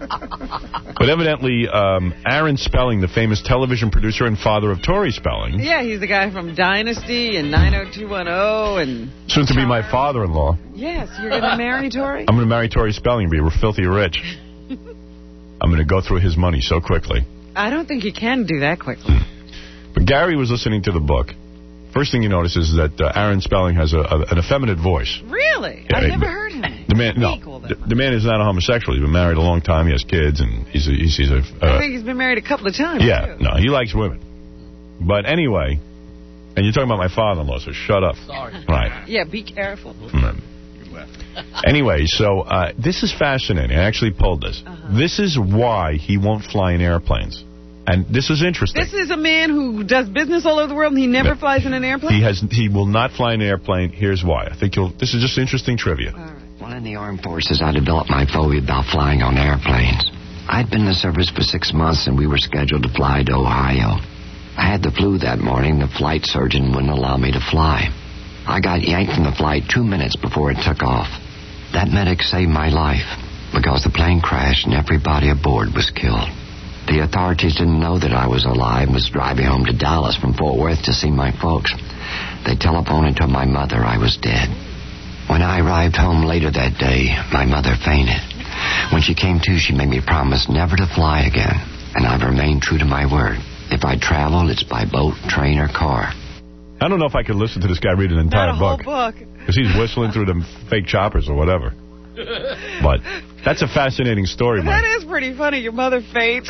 A: But evidently, um, Aaron Spelling, the famous television producer and father of Tori Spelling.
B: Yeah, he's the guy from Dynasty and nine oh two one oh and...
A: Soon to be my father-in-law.
B: Yes, you're going to marry Tori?
A: I'm going to marry Tori Spelling and be filthy rich. I'm going to go through his money so quickly.
B: I don't think you can do that quickly.
A: But Gary was listening to the book. First thing you notice is that uh, Aaron Spelling has a, a, an effeminate voice.
B: Really?
A: Yeah,
B: I never
A: it,
B: heard him.
A: The man, no, the, the man is not a homosexual. He's been married a long time. He has kids, and he's a, he's, he's a. Uh,
B: I think he's been married a couple of times.
A: Yeah,
B: too.
A: no, he likes women. But anyway, and you're talking about my father-in-law, so shut up.
D: Sorry.
A: Right.
B: Yeah, be careful.
A: Mm. Anyway, so uh, this is fascinating. I actually pulled this. Uh-huh. This is why he won't fly in airplanes. And this is interesting.
B: This is a man who does business all over the world, and he never
A: no.
B: flies in an airplane?
A: He has. He will not fly in an airplane. Here's why. I think you'll. This is just interesting trivia.
B: All right.
M: Well, in the armed forces, I developed my phobia about flying on airplanes. I'd been in the service for six months, and we were scheduled to fly to Ohio. I had the flu that morning. The flight surgeon wouldn't allow me to fly. I got yanked from the flight two minutes before it took off. That medic saved my life because the plane crashed and everybody aboard was killed. The authorities didn't know that I was alive and was driving home to Dallas from Fort Worth to see my folks. They telephoned and told my mother I was dead. When I arrived home later that day, my mother fainted. When she came to, she made me promise never to fly again, and I've remained true to my word. If I travel, it's by boat, train, or car.
A: I don't know if I could listen to this guy read an entire
B: Not a
A: book.
B: whole book.
A: Because he's whistling through them fake choppers or whatever. But that's a fascinating story,
B: That
A: Mike.
B: is pretty funny. Your mother faints.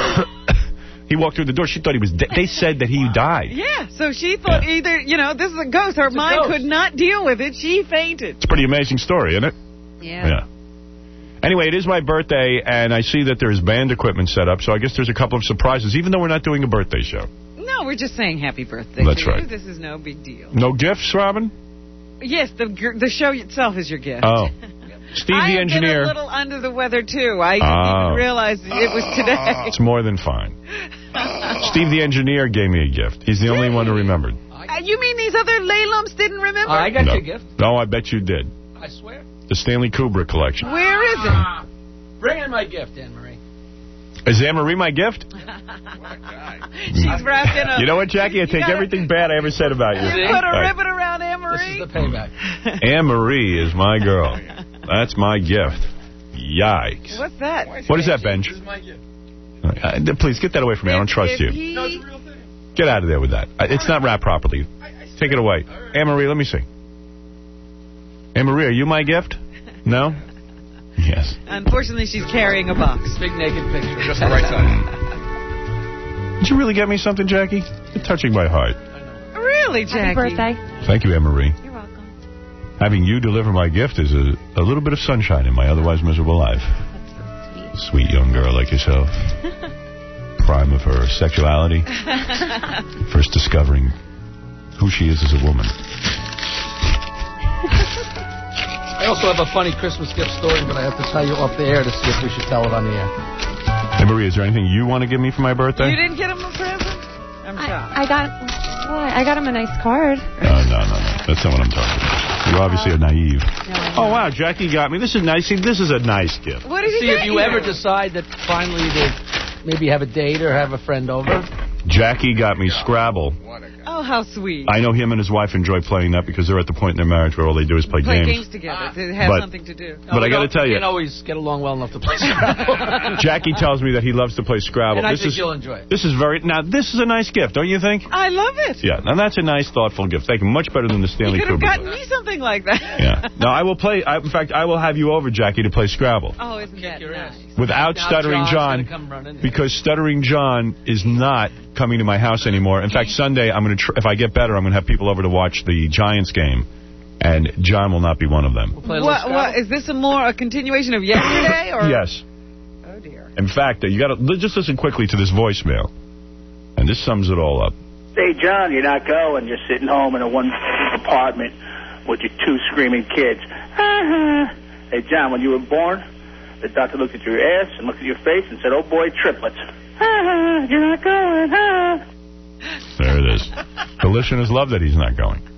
A: He walked through the door. She thought he was dead. They said that he died.
B: Yeah, so she thought yeah. either, you know, this is a ghost. Her
D: it's
B: mind
D: ghost.
B: could not deal with it. She fainted.
A: It's a pretty amazing story, isn't it?
B: Yeah.
A: Yeah. Anyway, it is my birthday, and I see that there's band equipment set up, so I guess there's a couple of surprises, even though we're not doing a birthday show.
B: No, we're just saying happy birthday
A: That's
B: to
A: right.
B: you. This is no big deal.
A: No gifts, Robin?
B: Yes, the the show itself is your gift.
A: Oh. Steve the engineer.
B: I am a little under the weather, too. I
A: oh.
B: didn't even realize it was today.
A: It's more than fine. Steve the engineer gave me a gift. He's the only one who remembered.
B: Uh, you mean these other lay lumps didn't remember?
D: I got
A: no.
D: your gift.
A: No, I bet you did.
D: I swear.
A: The Stanley Kubrick collection.
B: Where is it?
D: Bring in my gift, Anne-Marie.
A: Is Anne-Marie my gift?
B: She's wrapped in a...
A: You know what, Jackie? I take
B: gotta,
A: everything bad I ever said about you.
B: You put a
A: right.
B: ribbon around Anne-Marie?
D: This is the payback.
A: Anne-Marie is my girl. That's my gift. Yikes.
B: What's that?
A: What is that, Benj?
C: This is my gift.
A: Uh, please, get that away from me. I don't trust you.
B: He...
C: No, it's a real thing.
A: Get out of there with that. It's not wrapped properly. Take it away. Anne-Marie, let me see. Anne-Marie, are you my gift? No? Yes.
B: Unfortunately, she's carrying a box.
D: Big naked picture.
C: Just the right side.
A: Did you really get me something, Jackie? You're touching my heart.
B: Really, Jackie?
N: Happy birthday.
A: Thank you, Anne-Marie.
N: You're welcome.
A: Having you deliver my gift is a, a little bit of sunshine in my otherwise miserable life.
N: That's so sweet.
A: Sweet young girl like yourself. Prime of her sexuality. First discovering who she is as a woman.
D: I also have a funny Christmas gift story, but I have to tell you off the air to see if we should tell it on the air.
A: Hey, Marie, is there anything you want to give me for my birthday?
B: You didn't get him a present? I'm shocked.
N: I, I got what? I got him a nice card.
A: No, no, no, no. That's not what I'm talking about. You obviously are naive.
N: No,
A: oh, wow, Jackie got me. This is nice. See, this is a nice gift.
B: What did he
D: See,
B: get
D: if you,
B: you
D: ever decide that finally to maybe have a date or have a friend over.
A: Jackie got me Scrabble.
B: Oh, how sweet.
A: I know him and his wife enjoy playing that because they're at the point in their marriage where all they do is play,
B: Play
A: games.
B: games together. They have
A: But-
B: something to do.
A: But I got to tell you,
D: can't always get along well enough to play Scrabble.
A: Jackie tells me that he loves to play Scrabble.
D: And I
A: this
D: think
A: is,
D: you'll enjoy it.
A: This is very... Now, this is a nice gift, don't you think?
B: I love it.
A: Yeah, now that's a nice, thoughtful gift. Thank you. Much better than the Stanley
B: You could have
A: Kubrick.
B: gotten me something like that.
A: Yeah. No, I will play... I, in fact, I will have you over, Jackie, to play Scrabble.
B: Oh, isn't that nice?
A: Without
D: Now
A: Stuttering
D: John's
A: John,
D: gonna come running in.
A: because Stuttering John is not coming to my house anymore. In fact, Sunday, I'm going to, tr if I get better, I'm going to have people over to watch the Giants game, and John will not be one of them.
D: We'll play a little
B: What,
D: Scrabble.
B: what, is this a more a continuation of yesterday? Or?
A: Yes.
B: Oh, dear.
A: In fact, uh, you got to just listen quickly to this voicemail, and this sums it all up.
O: Hey, John, you're not going. You're sitting home in a one apartment with your two screaming kids. Hey, John, when you were born, the doctor looked at your ass and looked at your face and said, oh, boy, triplets. You're not going.
A: There it is. The listeners love that he's not going.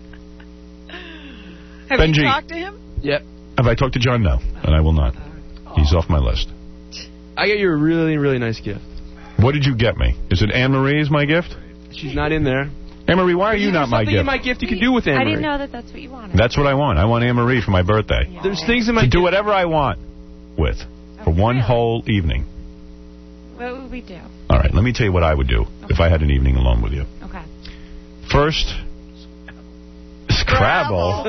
B: Have
A: Benji.
B: you talked to him?
D: Yep.
A: Have I talked to John? No, and I will not. He's off my list.
P: I got you a really, really nice gift.
A: What did you get me? Is it Anne-Marie's my gift?
P: She's not in there.
A: Anne-Marie, why are you not my
P: Something
A: gift?
P: in my gift you could do with Anne-Marie.
N: I didn't know that that's what you wanted.
A: That's what I want. I want Anne-Marie for my birthday.
N: Yeah.
P: There's things in my
A: To
P: gift.
A: do whatever I want with for one
N: really?
A: whole evening.
N: What would we do?
A: All right, let me tell you what I would do if I had an evening alone with you.
N: Okay.
A: First, Scrabble.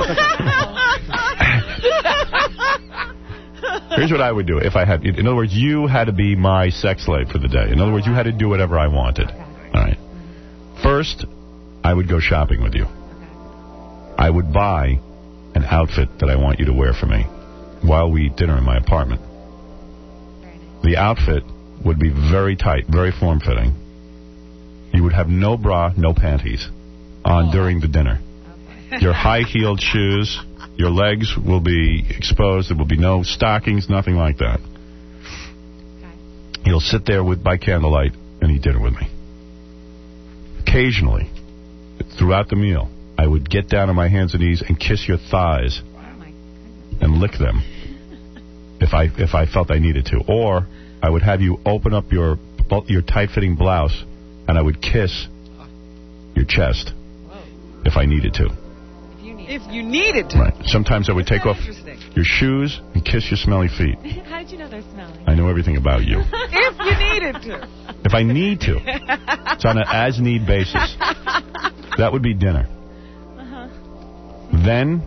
A: Here's what I would do if I had... In other words, you had to be my sex slave for the day. In other words, you had to do whatever I wanted.
N: Okay.
A: All right. First, I would go shopping with you. I would buy an outfit that I want you to wear for me while we eat dinner in my apartment. The outfit would be very tight, very form-fitting. You would have no bra, no panties on during the dinner. Your high-heeled shoes, your legs will be exposed. There will be no stockings, nothing like that. You'll sit there with by candlelight and eat dinner with me. Occasionally, throughout the meal, I would get down on my hands and knees and kiss your thighs and lick them if I if I felt I needed to. Or I would have you open up your your tight-fitting blouse and I would kiss your chest if I needed to.
B: If you needed to.
A: Right. Sometimes I would take off
B: Interesting.
A: your shoes and kiss your smelly feet.
N: How did you know they're smelly?
A: I know everything about you.
B: If you needed to.
A: If I need to. It's on an as-need basis. That would be dinner.
N: Uh-huh.
A: Then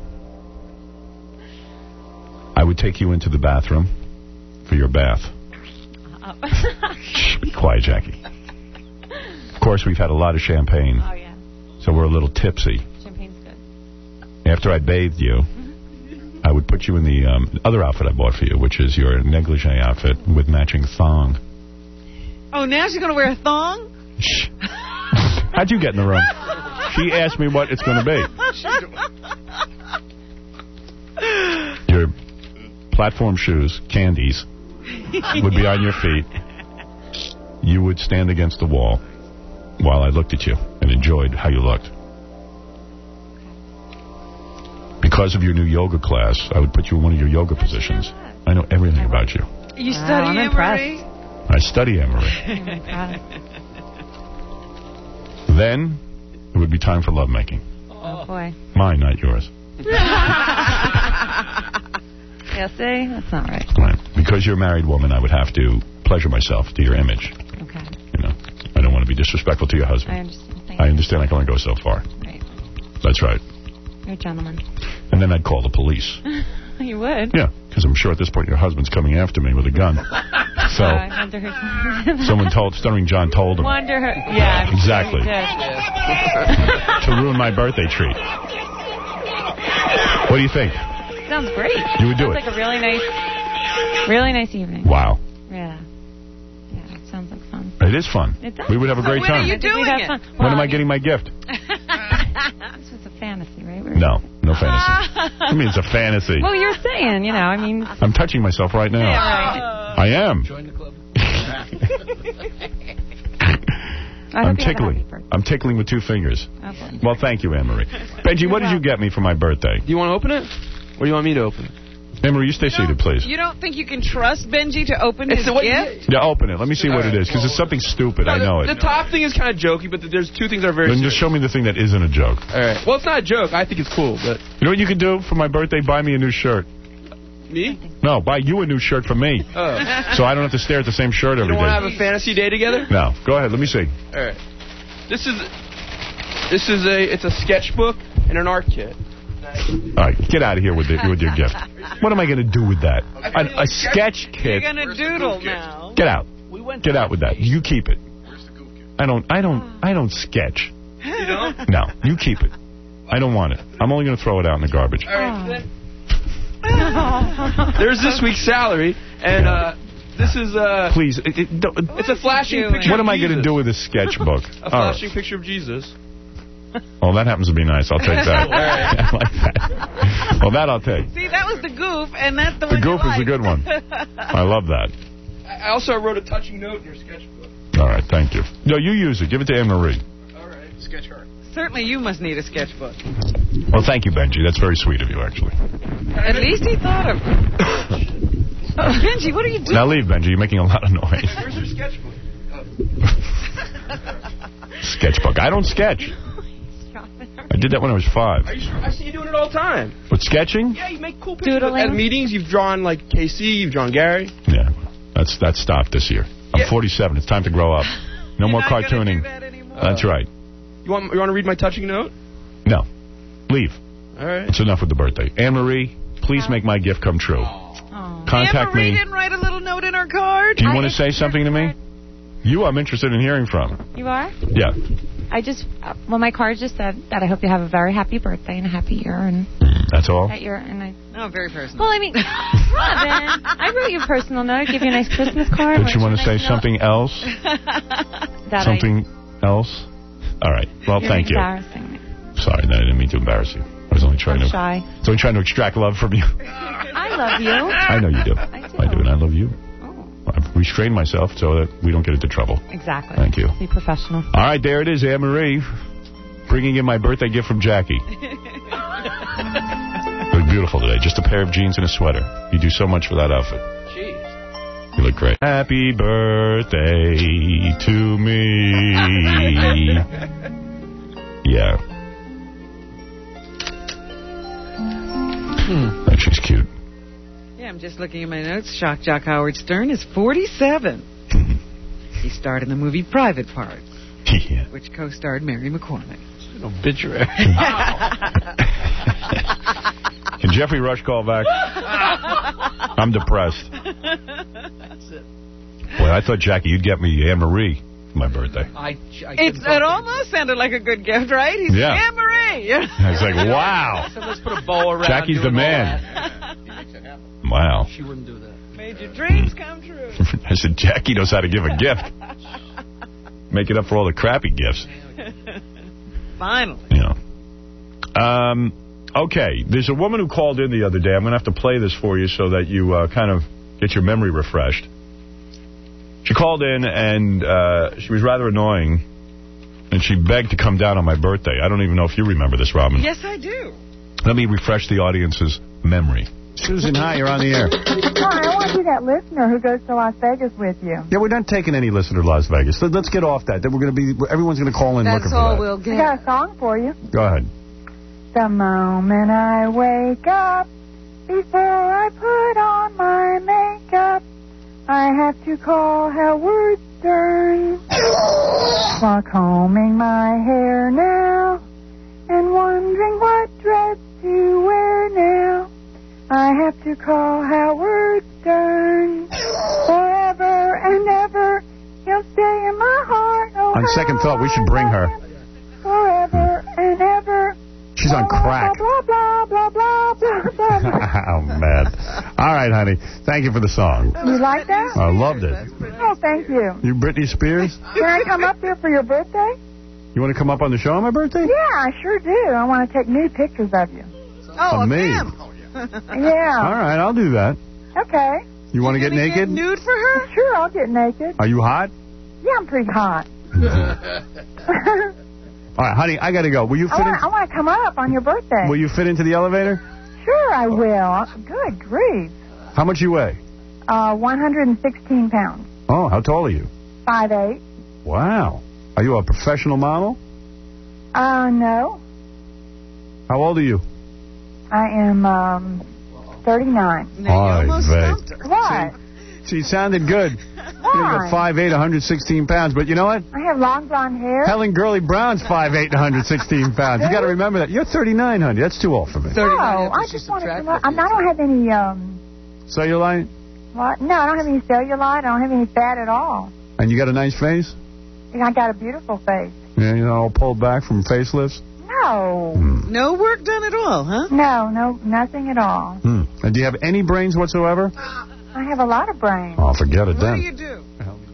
A: I would take you into the bathroom for your bath.
N: Uh-oh.
A: Shh, be quiet, Jackie. Of course, we've had a lot of champagne.
N: Oh, yeah.
A: So we're a little tipsy.
N: Champagne's good.
A: After I bathed you, I would put you in the um, other outfit I bought for you, which is your negligee outfit with matching thong.
B: Oh, now she's going to wear a thong?
A: Shh. How'd you get in the room? She asked me what it's going to be. Your platform shoes, candies, would be on your feet. You would stand against the wall. while I looked at you and enjoyed how you looked. Because of your new yoga class, I would put you in one of your yoga positions. I know everything about you.
B: You study
N: I'm
B: Anne-Marie?
A: I study Anne-Marie. Then, it would be time for lovemaking.
N: Oh, boy.
A: Mine, not yours.
N: Yeah, see? That's not right.
A: Right. Because you're a married woman, I would have to pleasure myself to your image.
N: Okay.
A: You know, I don't want to be disrespectful to your husband.
N: I understand. Thank
A: I
N: you.
A: understand I can only go so far.
N: Right.
A: That's right.
N: You're a gentleman.
A: And then I'd call the police.
N: You would?
A: Yeah, because I'm sure at this point your husband's coming after me with a gun. So,
N: I wonder who...
A: someone told, Stuttering John told him.
N: Wonder who... Yeah, I'm
A: Exactly.
N: sure he did.
A: To ruin my birthday treat. What do you think?
N: Sounds great.
A: You would do
N: sounds
A: it.
N: like a really nice, really nice evening.
A: Wow.
N: Yeah. Yeah, it sounds like fun.
A: It is fun.
N: It does.
A: We would have a
N: So
A: great
N: when
A: time.
N: are you doing it? Fun.
A: When
N: Well,
A: am I
N: mean,
A: getting my gift?
N: This was a fantasy, right? We're-
A: No, no fantasy. I mean, it's a fantasy.
N: Well, you're saying, you know, I mean...
A: I'm touching myself right now.
N: Yeah, right.
A: I am.
D: Join the club.
N: I
A: I'm
N: hope you have a happy
A: tickling.
N: birthday.
A: I'm tickling with two fingers.
N: Okay.
A: Well, thank you, Anne-Marie. Benji, what did you get me for my birthday?
P: Do you want to open it? Or do you want me to open it?
A: Anne-Marie, you stay seated, please.
B: You don't think you can trust Benji to open
P: It's
B: his
P: the way-
B: gift?
A: Yeah, open it. Let me see what it is, because it's something stupid. I know
P: The
A: it.
P: top thing is kind of jokey, but there's two things that are very
A: Then
P: serious.
A: just show me the thing that isn't a joke.
P: All right. Well, it's not a joke. I think it's cool, but...
A: You know what you could do for my birthday? Buy me a new shirt.
P: Me?
A: No, buy you a new shirt for me.
P: Oh.
A: So I don't have to stare at the same shirt
P: You
A: every
P: don't want to
A: day.
P: have a fantasy day together?
A: No. Go ahead. Let me see.
P: All right. This is... This is a... It's a sketchbook and an art kit.
A: All right, get out of here with the, with your gift. What am I going to do with that? A, a sketch
B: You're
A: kit.
B: going to doodle now.
A: Get out. Get out with that. You keep it. I don't. I don't. I don't sketch.
P: You don't?
A: No, you keep it. I don't want it. I'm only going to throw it out in the garbage.
P: All right. There's this week's salary, and uh, this is uh.
A: Please. It, it, don't,
P: It's a flashing picture.
A: what
P: of
A: am I going to
P: Jesus.
A: do with this sketchbook?
P: A
A: All right.
P: flashing picture of Jesus.
A: Oh, that happens to be nice. I'll take that.
P: All right.
A: I like that. Well, that I'll take.
B: See, that was the goof, and that's the,
A: The
B: one you
A: goof is a
B: like.
A: good one. I love that.
P: I also wrote a touching note in your sketchbook.
A: All right, thank you. No, you use it. Give it to Anne-Marie.
P: All right. Sketch her.
B: Certainly you must need a sketchbook.
A: Well, thank you, Benji. That's very sweet of you, actually.
B: At least he thought of it. Oh, Benji, what are you doing?
A: Now leave, Benji. You're making a lot of noise.
P: Where's your sketchbook?
A: Sketchbook. I don't sketch. I did that when I was five.
P: Are you sure? I see you doing it all the time.
A: With sketching?
P: Yeah, you make cool pictures.
N: Doodling.
P: At meetings, you've drawn, like, K C, you've drawn Gary.
A: Yeah. That's that stopped this year. I'm
P: Yeah.
A: forty-seven. It's time to grow up. No more
B: not gonna
A: cartooning.
B: do that anymore.
A: That's right.
P: You want you want to read my touching note?
A: No. Leave.
P: All right.
A: It's enough with the birthday. Anne-Marie, please make my gift come true.
N: Oh.
A: Contact
B: Anne-Marie
A: me.
B: didn't write a little note in her card?
A: Do you
N: I
A: want to say something to me? You, I'm interested in hearing from.
N: You are?
A: Yeah.
N: I just, uh, well, my card just said that I hope you have a very happy birthday and a happy year, and
A: That's all?
N: that you're, and I.
B: No, very personal.
N: Well, I mean, Robin, I wrote you a personal note, give you a nice Christmas card.
A: But
N: write
A: you want to
N: a
A: say
N: nice note
A: something else?
N: that
A: Something else? All right. Well,
N: You're
A: thank you.
N: embarrassing me.
A: Sorry, no, I didn't mean to embarrass you. I was only trying
N: I'm
A: to.
N: shy.
A: I was only trying to extract love from you.
N: I love you.
A: I know you do.
N: I do.
A: I do, and I love you.
N: Oh,
A: I've restrained myself so that we don't get into trouble.
N: exactly.
A: Thank you.
N: Be professional.
A: All right, there it is, Anne-Marie, bringing in my birthday gift from Jackie. You look beautiful today. Just a pair of jeans and a sweater. You do so much for that outfit.
P: Jeez.
A: You look great. Happy birthday to me. Yeah.
B: Hmm.
A: That she's cute.
B: Yeah, I'm just looking at my notes. Shock Jock Howard Stern is forty-seven. He starred in the movie Private Parts,
A: Yeah.
B: which co-starred Mary McCormick.
P: Obituary.
A: Can Jeffrey Rush call back? I'm depressed.
B: That's it.
A: Boy, I thought, Jackie, you'd get me Anne-Marie for my birthday.
D: I, I
B: It's, it almost sounded like a good gift, right? He's
A: Yeah.
B: Anne Marie.
A: I was like, wow.
D: So let's put a bow around.
A: Jackie's the
D: doing all
A: man.
D: that.
A: Wow.
D: She wouldn't do that.
B: Made your dreams come true.
A: I said, Jackie knows how to give a gift. Make it up for all the crappy gifts.
B: Finally.
A: You know. Um, okay, there's a woman who called in the other day. I'm going to have to play this for you so that you uh, kind of get your memory refreshed. She called in, and uh, she was rather annoying And she begged to come down on my birthday. I don't even know if you remember this, Robin.
B: Yes, I do.
A: Let me refresh the audience's memory. Susan, hi, you're on the air.
Q: Hi, I want to be that listener who goes to Las Vegas with you.
A: Yeah, we're not taking any listener to Las Vegas. Let's get off that. Then we're going to be. Everyone's going to call in
Q: That's
A: looking
Q: all
A: for that.
Q: we'll get. I got a song for you.
A: Go ahead.
Q: The moment I wake up, before I put on my makeup, I have to call Howard Stern. While combing my hair now, and wondering what dress to wear now, I have to call Howard Stern. Forever and ever, he'll stay in my heart. Oh,
A: on second thought, we should bring her.
Q: Forever and ever.
A: She's on crack.
Q: Blah, blah, blah, blah, blah, blah, blah.
A: Oh, man. All right, honey. Thank you for the song.
Q: You like that?
A: I loved it.
Q: Oh, thank you.
A: You Britney Spears?
Q: Can I come up here for your birthday?
A: You want to come up on the show on my birthday?
Q: Yeah, I sure do. I want to take nude pictures of you.
B: Oh,
A: of me?
Q: Yeah.
A: All right, I'll do that.
Q: Okay.
A: You want to get naked?
B: Get nude for her?
Q: Sure, I'll get naked.
A: Are you hot?
Q: Yeah, I'm pretty hot.
A: All right, honey, I got to go. Will you fit
Q: I
A: in?
Q: want, I want to come up on your birthday.
A: Will you fit into the elevator?
Q: Sure, I will. Good grief.
A: How much you weigh?
Q: Uh, one hundred sixteen pounds.
A: Oh, how tall are you?
Q: five eight.
A: Wow. Are you a professional model?
Q: Uh, no.
A: How old are you?
Q: I am, um, thirty-nine.
A: Now, you almost stumped
Q: her. What?
A: See, you sounded good.
Q: Why?
A: You're five eight, one hundred sixteen pounds. But you know what?
Q: I have long blonde hair.
A: Helen Gurley Brown's five eight, one hundred sixteen pounds. You got to remember that. You're thirty-nine, honey. That's too old for me.
Q: No, I just want to come up. I don't have any, um...
A: Cellulite?
Q: What? No, I don't have any cellulite. I don't have any fat at all.
A: And you got a nice face?
Q: I got a beautiful face.
A: Yeah, you know, all pulled back from facelifts?
Q: No.
A: Hmm.
B: No work done at all, huh?
Q: No, no, nothing at all.
A: Hmm. And do you have any brains whatsoever?
Q: I have a lot of brains.
A: Oh, forget it
B: What
A: then.
B: do you do?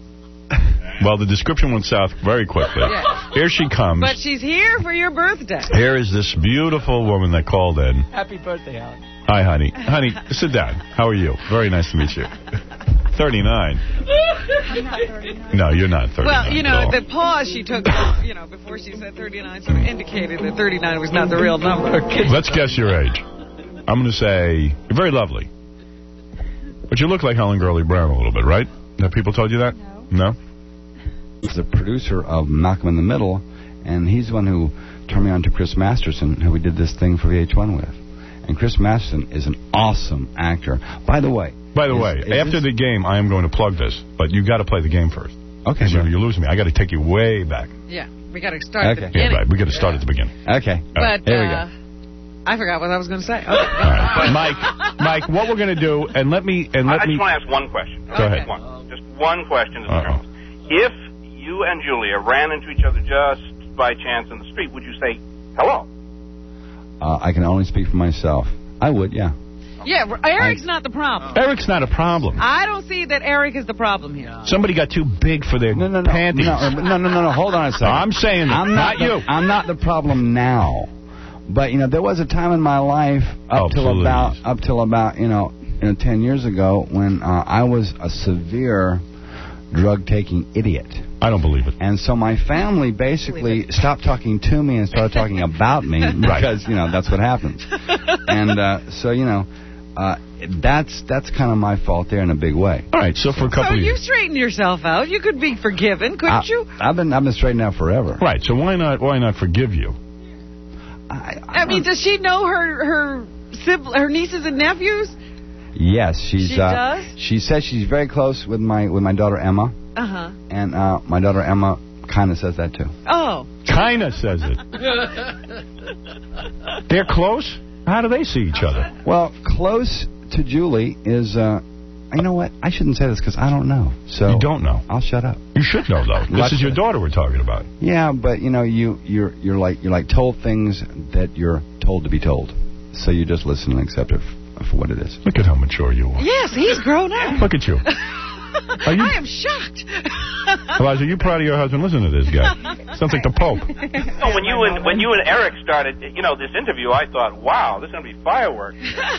A: Well, the description went south very quickly.
B: Yeah.
A: Here she comes.
B: But she's here for your birthday.
A: Here is this beautiful woman that called in.
P: Happy birthday, Howard.
A: Hi, honey. Honey, sit down. How are you? Very nice to meet you. thirty-nine.
Q: I'm not thirty-nine.
A: No, you're not thirty-nine.
B: Well, you
A: at
B: know,
A: all.
B: the pause she took, you know, before she said thirty-nine sort of indicated that thirty-nine was not the real number.
A: Let's guess your age. I'm going to say you're very lovely. But you look like Helen Gurley Brown a little bit, right? Have people told you that? No.
R: No? He's the producer of Malcolm in the Middle, and he's the one who turned me on to Chris Masterson, who we did this thing for V H one with. And Chris Masterson is an awesome actor. By the way...
A: By the
R: is,
A: way,
R: is
A: after
R: this...
A: the game, I am going to plug this, but you got to play the game first.
R: Okay,
A: so
R: sure.
A: you lose me. I got to take you way back.
B: Yeah, we got to start at the
R: Okay.
B: beginning.
A: Yeah, right. We got to start at the beginning.
R: Okay.
B: But,
R: Here we
B: uh,
R: go.
B: I forgot what I was going to say. Okay.
A: All right. Mike, Mike, what we're going to do, and let me... and let
S: I
A: me.
S: just want to ask one question.
A: Go ahead.
S: One. Just one question. To
A: Uh-oh.
S: If you and Julia ran into each other just by chance in the street, would you say hello?
R: Uh, I can only speak for myself. I would, yeah.
B: Yeah, Eric's not the problem.
A: Eric's not a problem.
B: I don't see that Eric is the problem here.
A: Somebody got too big for their
R: No, no, no.
A: panties.
R: No, no, no, no, no. Hold on a second.
A: I'm saying
R: I'm
A: not
R: not, the,
A: you.
R: I'm not the problem now. But, you know, there was a time in my life up
A: Oh,
R: till
A: please.
R: about, up till about, you know, you know, ten years ago when uh, I was a severe drug-taking idiot.
A: I don't believe it.
R: And so my family basically stopped talking to me and started talking about me because, you know, that's what happens. And uh, so, you know, uh, that's that's kind of my fault there in a big way.
A: All right, so for a couple
B: So
A: of
B: you
A: years.
B: straightened yourself out. You could be forgiven, couldn't
R: I,
B: you?
R: I've been I've been straightened out forever.
A: Right, so why not why not forgive you?
R: I,
B: I mean, does she know her her sibling, her nieces and nephews?
R: Yes, she's.
B: She
R: uh,
B: does?
R: She says she's very close with my with my daughter Emma,
B: Uh huh.
R: and uh, my daughter Emma kind of says that too.
B: Oh.
A: Kind of says it. They're close? How do they see each other?
R: Well, close to Julie is. Uh, you know what? I shouldn't say this because I don't know. So
A: You don't know.
R: I'll shut up.
A: You should know, though. This is your daughter we're talking about.
R: Yeah, but you know, you you're you're like you're like told things that you're told to be told, so you just listen and accept it f- for what it is.
A: Look at how mature you are.
B: Yes, he's grown up.
A: Look at you. Are you,
B: I am shocked.
A: Elijah, are you proud of your husband? Listen to this guy. Sounds like the Pope.
S: No, when you and when you and Eric started, you know, this interview, I thought, wow, this is going to be fireworks.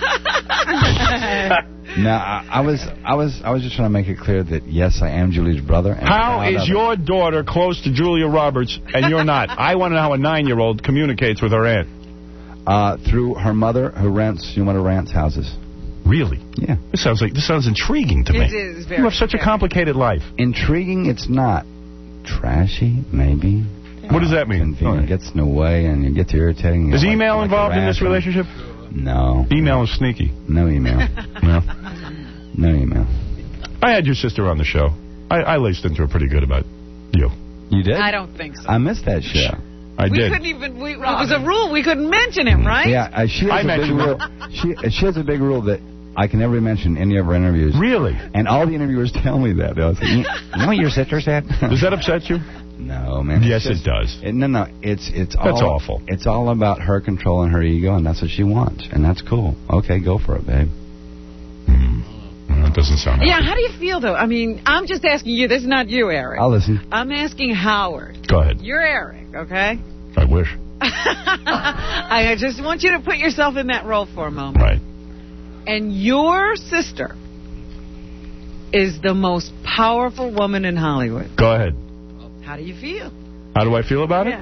R: No, I, I was, I was, I was just trying to make it clear that yes, I am Julie's brother. And
A: How is your daughter close to Julia Roberts and you're not? I want to know how a nine-year-old communicates with her aunt.
R: Uh, through her mother, who rents, you know, one of her aunt's houses.
A: Really?
R: Yeah.
A: This sounds like this sounds intriguing to me.
B: It is very.
A: You have such a complicated life.
R: Intriguing, it's not. Trashy, maybe.
A: What does that mean?
R: Convenient, gets in the way, and you get to irritating.
A: Is
R: like,
A: email
R: like
A: involved in this relationship?
R: No.
A: Email is sneaky.
R: No email.
A: No.
R: No email.
A: I had your sister on the show. I, I laced into her pretty good about you.
R: You did?
B: I don't think so.
R: I missed that show.
A: I
B: we
A: did.
B: couldn't even. We, it was a rule we couldn't mention him, right?
R: Yeah, uh, she has
A: I
R: a big
A: mentioned
R: rule. She, she has a big rule that I can never mention any of her interviews.
A: Really?
R: And all the interviewers tell me that. I was like, you know what your sister said?
A: Does that upset you?
R: No, man.
A: Yes,
R: just,
A: it does.
R: It, no, no. It's it's
A: That's
R: all,
A: awful.
R: It's all about her controlling her ego, and that's what she wants, and that's cool. Okay, go for it, babe.
A: Mm. That doesn't sound.
B: Yeah, how do you feel though? I mean, I'm just asking you. This is not you, Eric.
R: I'll listen.
B: I'm asking Howard.
A: Go ahead.
B: You're Eric, okay?
A: I wish.
B: I just want you to put yourself in that role for a moment.
A: Right.
B: And your sister is the most powerful woman in Hollywood.
A: Go ahead.
B: How do you feel?
A: How do I feel about
B: Yeah.
A: it?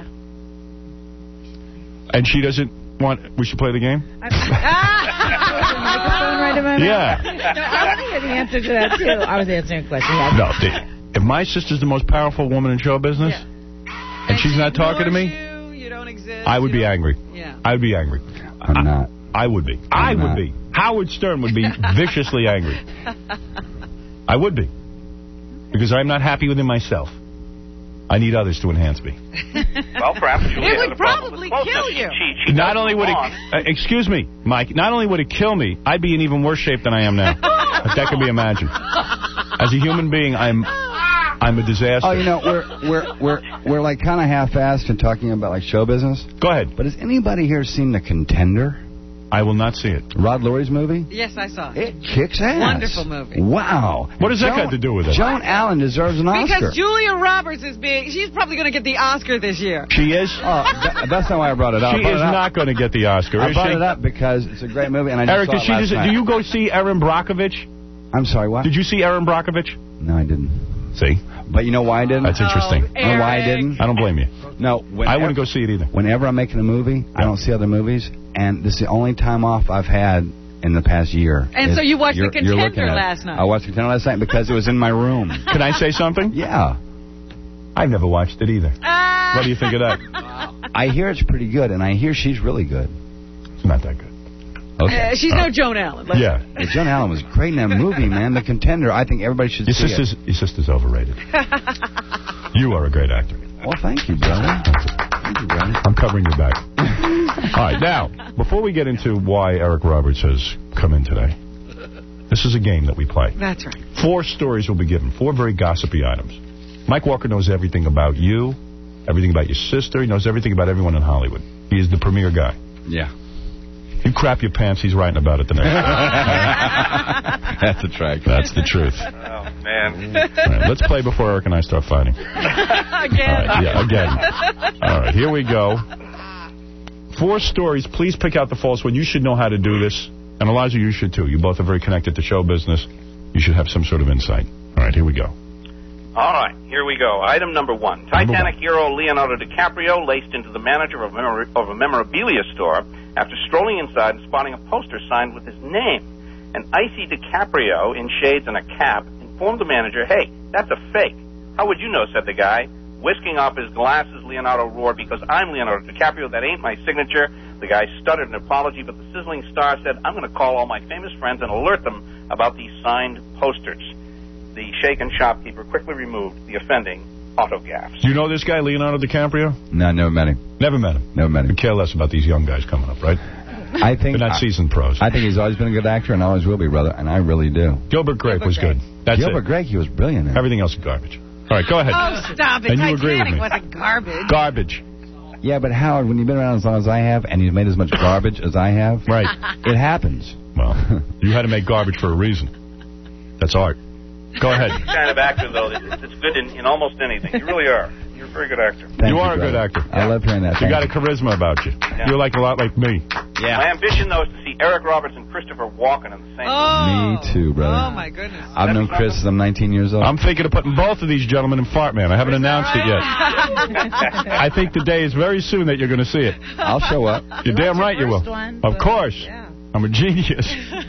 A: And she doesn't want... We should play the game?
T: Right in my mouth?
A: Yeah.
T: No, I want to hear the answer to that, too. I was answering a question. Yeah.
A: No. The, if my sister's the most powerful woman in show business,
B: Yeah.
A: and, and she's not talking to me,
B: you, you don't exist,
A: I would be
B: don't-
A: angry.
B: Yeah.
A: I would be angry.
R: I'm
A: I,
R: not.
A: I would be.
R: I'm
A: I would
R: not.
A: be. Howard Stern would be viciously angry. I would be. Because I'm not happy within myself. I need others to enhance me.
S: Well, perhaps Julia
B: It
S: has
B: would
S: a problem
B: probably
S: with
B: kill
S: closeness.
B: you.
S: She, she
A: Not
S: does
A: only would it...
S: belong.
A: Uh, excuse me, Mike. Not only would it kill me, I'd be in even worse shape than I am now. If that can be imagined. As a human being, I'm... I'm a disaster.
R: Oh, you know, we're we're we're we're like kind of half-assed in talking about like show business.
A: Go ahead.
R: But has anybody here seen The Contender?
A: I will not see it.
R: Rod Lurie's movie?
B: Yes, I saw it.
R: It kicks ass.
B: Wonderful movie.
R: Wow.
A: What does that
R: Joan,
A: got to do with it?
R: Joan Allen deserves an Oscar.
B: Because Julia Roberts is being... She's probably going to get the Oscar this year.
A: She is?
R: Oh, that, that's not why I brought it up.
A: She
R: I brought
A: is
R: it up.
A: not going to get the Oscar,
R: I
A: is
R: brought
A: she?
R: it up because it's a great movie, and I just
A: Eric,
R: saw
A: did
R: it
A: she
R: last
A: just,
R: night.
A: do you go see Erin Brockovich?
R: I'm sorry, what?
A: Did you see Erin Brockovich?
R: No, I didn't.
A: See?
R: But you know why I didn't?
A: That's interesting.
B: Oh,
R: You know why I didn't?
A: I don't blame you.
R: No, whenever,
A: I wouldn't go see it either.
R: Whenever I'm making a movie, I don't see other movies, and this is the only time off I've had in the past year.
B: And
R: is
B: so you watched The
R: you're- you're looking
B: Contender
R: at it.
B: last night.
R: I watched The Contender last night because it was in my room.
A: Can I say something?
R: Yeah.
A: I've never watched it either.
B: Ah.
A: What do you think of that?
R: I hear it's pretty good, and I hear she's really good.
A: It's not that good.
R: Okay.
B: Uh, she's no Joan Allen. Let's-
A: Yeah.
R: Hey, Joan Allen was great in that movie, man. The Contender. I think everybody should
A: Your
R: see
A: sister's,
R: it.
A: your sister's overrated. You are a great actor.
R: Well, thank you, brother. Thank you, brother.
A: I'm covering your back. All right, now, before we get into why Eric Roberts has come in today, this is a game that we play.
B: That's right.
A: Four stories will be given, four very gossipy items. Mike Walker knows everything about you, everything about your sister. He knows everything about everyone in Hollywood. He is the premier guy.
R: Yeah.
A: You crap your pants, he's writing about it the next day.
R: That's a track.
A: That's the truth.
S: Oh, man.
A: All right, let's play before Eric and I start fighting.
B: Again.
A: All right, yeah, again. All right, here we go. Four stories. Please pick out the false one. You should know how to do this. And Elijah, you should too. You both are very connected to show business. You should have some sort of insight. All right, here we go.
S: All right, here we go. Item number one. Titanic hero Leonardo DiCaprio laced into the manager of a, memor- of a memorabilia store after strolling inside and spotting a poster signed with his name. An icy DiCaprio in shades and a cap informed the manager, "Hey, that's a fake." "How would you know?" said the guy. Whisking off his glasses, Leonardo roared, "Because I'm Leonardo DiCaprio, that ain't my signature." The guy stuttered an apology, but the sizzling star said, "I'm going to call all my famous friends and alert them about these signed posters." The shaken shopkeeper quickly removed the offending autographs.
A: Do you know this guy, Leonardo DiCaprio?
R: No, never met him.
A: Never met him.
R: Never met him.
A: You care less about these young guys coming up, right?
R: I think
A: They're not
R: I,
A: seasoned pros.
R: I think he's always been a good actor and always will be, brother, and I really do.
A: Gilbert Grape was good. That's
R: Gilbert
A: it.
R: Grape, he was brilliant in.
A: Everything else is garbage. All right, go ahead.
B: Oh, stop it.
A: And you agree with
B: Titanic
A: me.
B: wasn't garbage.
A: Garbage.
R: Yeah, but Howard, when you've been around as long as I have, and you've made as much garbage as I have,
A: Right.
R: it happens.
A: Well, you had to make garbage for a reason. That's art. Go ahead.
S: You're the kind of actor, though, that's that's good in, in almost anything. You really are. You're a very good actor.
R: Thank
A: you are
R: you,
A: a good
R: brother.
A: actor.
R: I love hearing that.
A: You
R: Thank
A: got a charisma about you.
S: Yeah.
A: You're like a lot like me.
S: Yeah. My ambition, though, is to see Eric Roberts and Christopher Walken in the same
B: Oh.
R: Me too, brother.
B: Oh, my goodness.
R: I've known Chris since I'm nineteen years old.
A: I'm thinking of putting both of these gentlemen in Fart Man. I haven't announced it yet. I think the day is very soon that you're going to see it.
R: I'll show up.
A: You're damn right you will.
T: One,
A: of course.
T: Yeah.
A: I'm a genius. All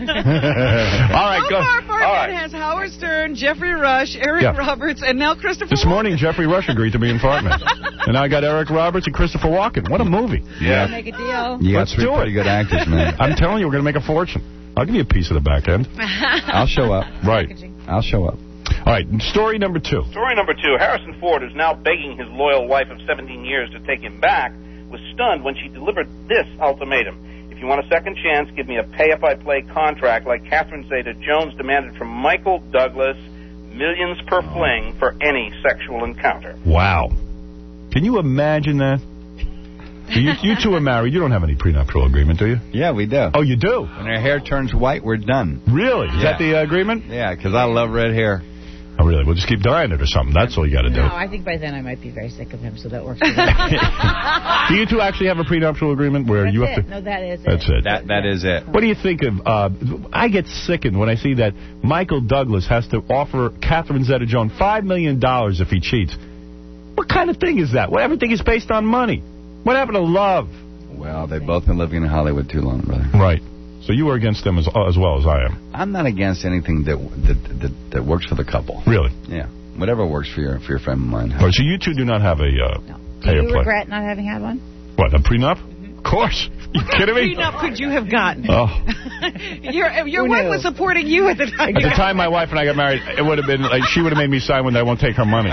A: right,
B: So
A: go.
B: far, Fartman
A: All right.
B: has Howard Stern, Jeffrey Rush, Eric
A: Yeah.
B: Roberts, and now Christopher
A: This
B: Walken.
A: morning, Jeffrey Rush agreed to be in Fart Man. And I got Eric Roberts and Christopher Walken. What a movie.
R: Yeah.
T: Make a deal.
R: You got
A: Let's
R: three
A: do
R: pretty
A: it.
R: good actors, man.
A: I'm telling you, we're going to make a fortune. I'll give you a piece of the back end.
R: I'll show up.
A: Right.
R: I'll show up.
A: All right, story number two.
S: Story number two. Harrison Ford, who's now begging his loyal wife of seventeen years to take him back, was stunned when she delivered this ultimatum. If you want a second chance, give me a pay-if-I-play contract like Catherine Zeta-Jones demanded from Michael Douglas, millions per fling for any sexual encounter.
A: Wow. Can you imagine that? You, you two are married. You don't have any prenuptial agreement, do you?
R: Yeah, we do.
A: Oh, you do?
R: When our hair turns white, we're done.
A: Really? Is
R: Yeah.
A: that the uh, agreement?
R: Yeah, because I love red hair.
A: Oh, really? We'll just keep dyeing it or something. That's all you got to do.
T: No, I think by then I might be very sick of him, so that works. For
A: Do you two actually have a prenuptial agreement where
T: That's
A: you have
T: it.
A: to...
T: No, that is
A: That's
T: it.
A: it.
R: That That is it.
A: What do you think of... Uh, I get sickened when I see that Michael Douglas has to offer Catherine Zeta-Jones five million dollars if he cheats. What kind of thing is that? Well, everything is based on money. What happened to love?
R: Well, they've both been living in Hollywood too long, brother.
A: Right. So you were against them as, as well as I am.
R: I'm not against anything that that that, that works for the couple.
A: Really?
R: Yeah. Whatever works for your for your friend of mine.
A: Right, so you two do not have a uh,
T: Do
A: pay or
T: you
A: play.
T: regret not having had one?
A: What, a prenup? Of course. You kidding me?
B: What prenup could you have gotten?
A: Oh.
B: your your
T: Who
B: wife
T: knew?
B: was supporting you at the time.
A: At the time my wife and I got married, it would have been like she would have made me sign one that I won't take her money.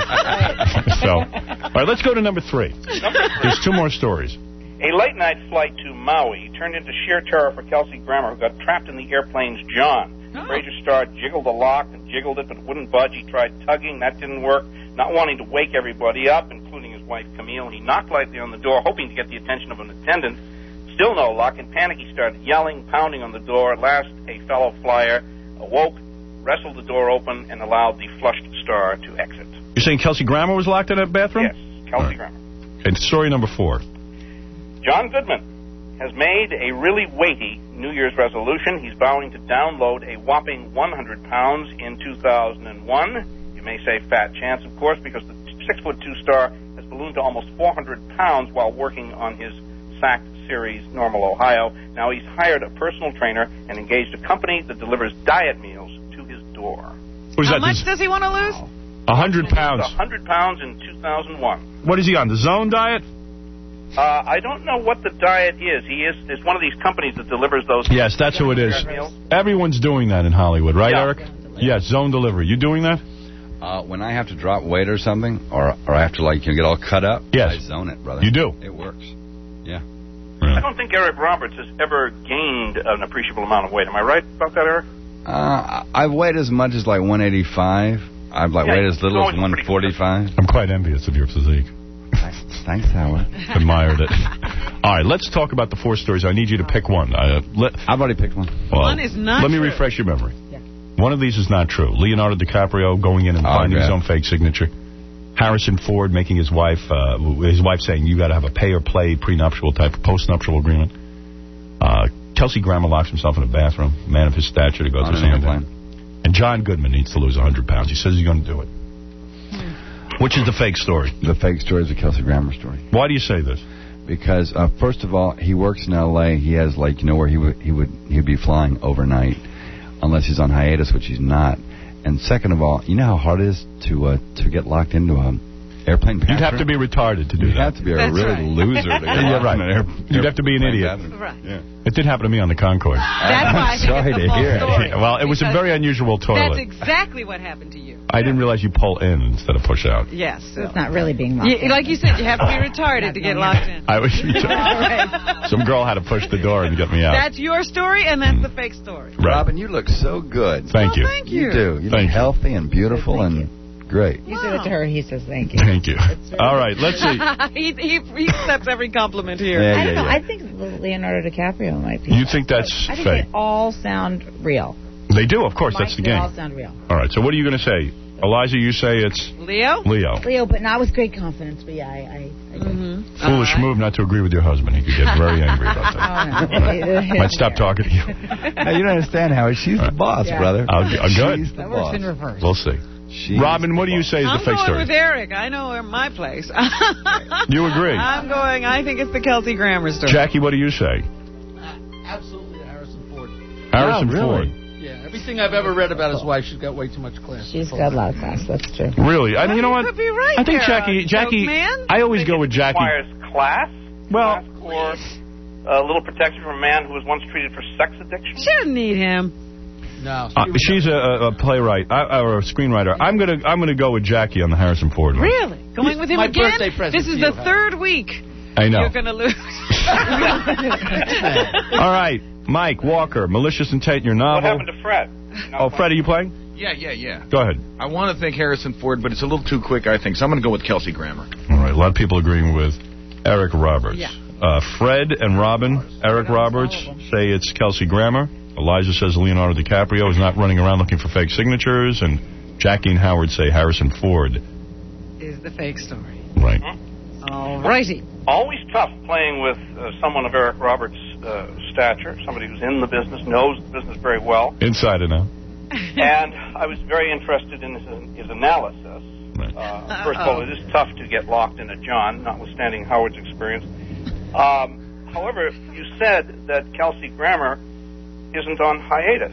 A: So, all right, let's go to number three. There's two more stories.
S: A late-night flight to Maui turned into sheer terror for Kelsey Grammer, who got trapped in the airplane's John. The Fraser star jiggled the lock and jiggled it, but it wouldn't budge. He tried tugging. That didn't work. Not wanting to wake everybody up, including his wife Camille, he knocked lightly on the door, hoping to get the attention of an attendant. Still no luck. In panic, he started yelling, pounding on the door. At last, a fellow flyer awoke, wrestled the door open, and allowed the flushed star to exit.
A: You're saying Kelsey Grammer was locked in a bathroom?
S: Yes, Kelsey
A: Right.
S: Grammer.
A: And story number four.
S: John Goodman has made a really weighty New Year's resolution. He's vowing to download a whopping one hundred pounds in two thousand one. You may say fat chance, of course, because the six foot two star has ballooned to almost four hundred pounds while working on his S A C series, Normal, Ohio. Now he's hired a personal trainer and engaged a company that delivers diet meals to his door.
A: Who's
B: How
A: that?
B: much
A: This-
B: does he want to lose?
A: A hundred pounds.
S: one hundred pounds in two thousand one.
A: What is he on, the Zone diet?
S: Uh, I don't know what the diet is. He is is one of these companies that delivers those.
A: Yes, that's who it is.
S: meals.
A: Everyone's doing that in Hollywood, right,
S: Yeah.
A: Eric? Yes, Zone Delivery. You doing that?
R: Uh, when I have to drop weight or something, or or I have to like you know, get all cut up,
A: Yes.
R: I zone it, brother.
A: You do?
R: It works. Yeah.
S: I don't think Eric Roberts has ever gained an appreciable amount of weight. Am I right about that, Eric?
R: Uh, I've weighed as much as like one eighty-five. I've like
S: Yeah,
R: weighed as
S: it's
R: little as
S: always
R: one
S: pretty
R: forty-five.
A: I'm quite envious of your physique.
R: Thanks, Howard.
A: Admired it. All right, let's talk about the four stories. I need you to pick one. Uh, let,
R: I've already picked one.
A: well,
B: One is not
A: Let me
B: true.
A: refresh your memory. One of these is not true. Leonardo DiCaprio going in and
R: Oh,
A: finding his
R: yeah.
A: own fake signature. Harrison Ford making his wife, uh, his wife saying you got to have a pay or play prenuptial type of postnuptial agreement. Uh, Kelsey Grammer locks himself in a bathroom. A man of his stature to go
R: On
A: through
R: an
A: something.
R: airplane.
A: And John Goodman needs to lose one hundred pounds. He says he's going to do it. Which is the fake story?
R: The fake story is the Kelsey Grammer story.
A: Why do you say this?
R: Because uh, first of all, he works in L A. He has like you know where he would he would he'd be flying overnight, unless he's on hiatus, which he's not. And second of all, you know how hard it is to uh, to get locked into a airplane bathroom.
A: You'd have to be retarded to do
R: You'd
A: that.
R: have to be a
B: That's
R: really
B: right.
R: loser to get
A: Yeah,
R: locked
A: right.
R: in an air,
A: You'd have to be an
R: airplane
A: idiot.
R: bathroom.
B: Right.
R: Yeah.
A: It did happen to me on the Concorde.
B: That's why I think
R: Sorry
B: it's
R: to
B: a false
R: hear it.
B: story.
A: Well, it was a
B: Because
A: very unusual toilet.
B: That's exactly what happened to you.
A: I didn't realize you pull in instead of push out.
B: Yes.
T: So it's not really being locked
B: You,
T: in.
B: like you said, you have to be retarded to get locked in.
A: I was.
B: Right.
A: Some girl had to push the door and get me out.
B: That's your story, and that's the fake story.
A: Right.
R: Robin, you look so good.
A: Thank
B: Oh,
A: you.
B: thank you.
R: You do. You
A: Thank you.
R: look healthy and beautiful and great.
T: You said it to her, he says thank you.
A: Thank you. All right, let's see.
B: he, he, he accepts every compliment here.
R: Yeah,
T: I
R: yeah,
T: don't know.
R: yeah.
T: I think Leonardo DiCaprio might be.
A: You think that's
T: I think
A: fake?
T: they all sound real.
A: They do, of course.
T: Mike,
A: That's the
T: they
A: game.
T: all sound real.
A: All right, so what are you going to say? Eliza, you say it's...
B: Leo?
A: Leo.
T: Leo, but not with great confidence. But yeah, I... I, I
B: mm-hmm.
A: Foolish right. move not to agree with your husband. He could get very angry about that.
T: Oh, no.
A: Might stop talking to you.
R: No, you don't understand, Howard. She's the boss,
T: yeah.
R: brother.
A: I'll, I'll good.
R: She's the
T: that
R: boss.
T: works in reverse.
A: We'll see.
R: She's
A: Robin, what do you say is
B: I'm
A: the fake
B: going
A: story?
B: with Eric. I know my place.
A: You agree?
B: I'm going, I think it's the Kelsey Grammer story.
A: Jackie, what do you say?
D: Absolutely Harrison Ford.
A: Harrison
R: yeah, really?
A: Ford.
D: Yeah, everything I've ever read about his wife, she's got way too much class.
T: She's got a lot of class, that's true.
A: Really? I,
B: well,
A: you know
B: you
A: what?
B: could be right
A: I think
B: there,
A: Jackie,
B: uh,
A: Jackie,
B: man.
A: I always
S: I
A: go with Jackie.
S: Requires class?
A: Well,
S: class or a little protection from a man who was once treated for sex addiction?
B: She didn't need him.
D: No.
A: Uh, she's a, a playwright uh, or a screenwriter. I'm gonna I'm gonna go with Jackie on the Harrison Ford one.
B: Really? Going with him
D: My
B: again?
D: birthday present
B: This is
D: to
B: the
D: you,
B: third week.
A: I know.
B: You're gonna lose.
A: All right, Mike Walker, malicious intent in your novel.
S: What happened to Fred?
A: Oh, Fred, are you playing?
C: Yeah, yeah, yeah.
A: Go ahead.
C: I want to thank Harrison Ford, but it's a little too quick, I think, so I'm going to go with Kelsey Grammer.
A: All right, a lot of people agreeing with Eric Roberts.
B: Yeah.
A: Uh, Fred and Robin, Eric Roberts, say it's Kelsey Grammer. Eliza says Leonardo DiCaprio is not running around looking for fake signatures. And Jackie and Howard say Harrison Ford
B: is the fake story.
A: Right.
B: All righty.
S: Always tough playing with uh, someone of Eric Roberts' uh, stature, somebody who's in the business, knows the business very well.
A: Insider now.
S: And I was very interested in his, his analysis. Uh, first of all, it is tough to get locked in a John, notwithstanding Howard's experience. Um, however, you said that Kelsey Grammer isn't on hiatus.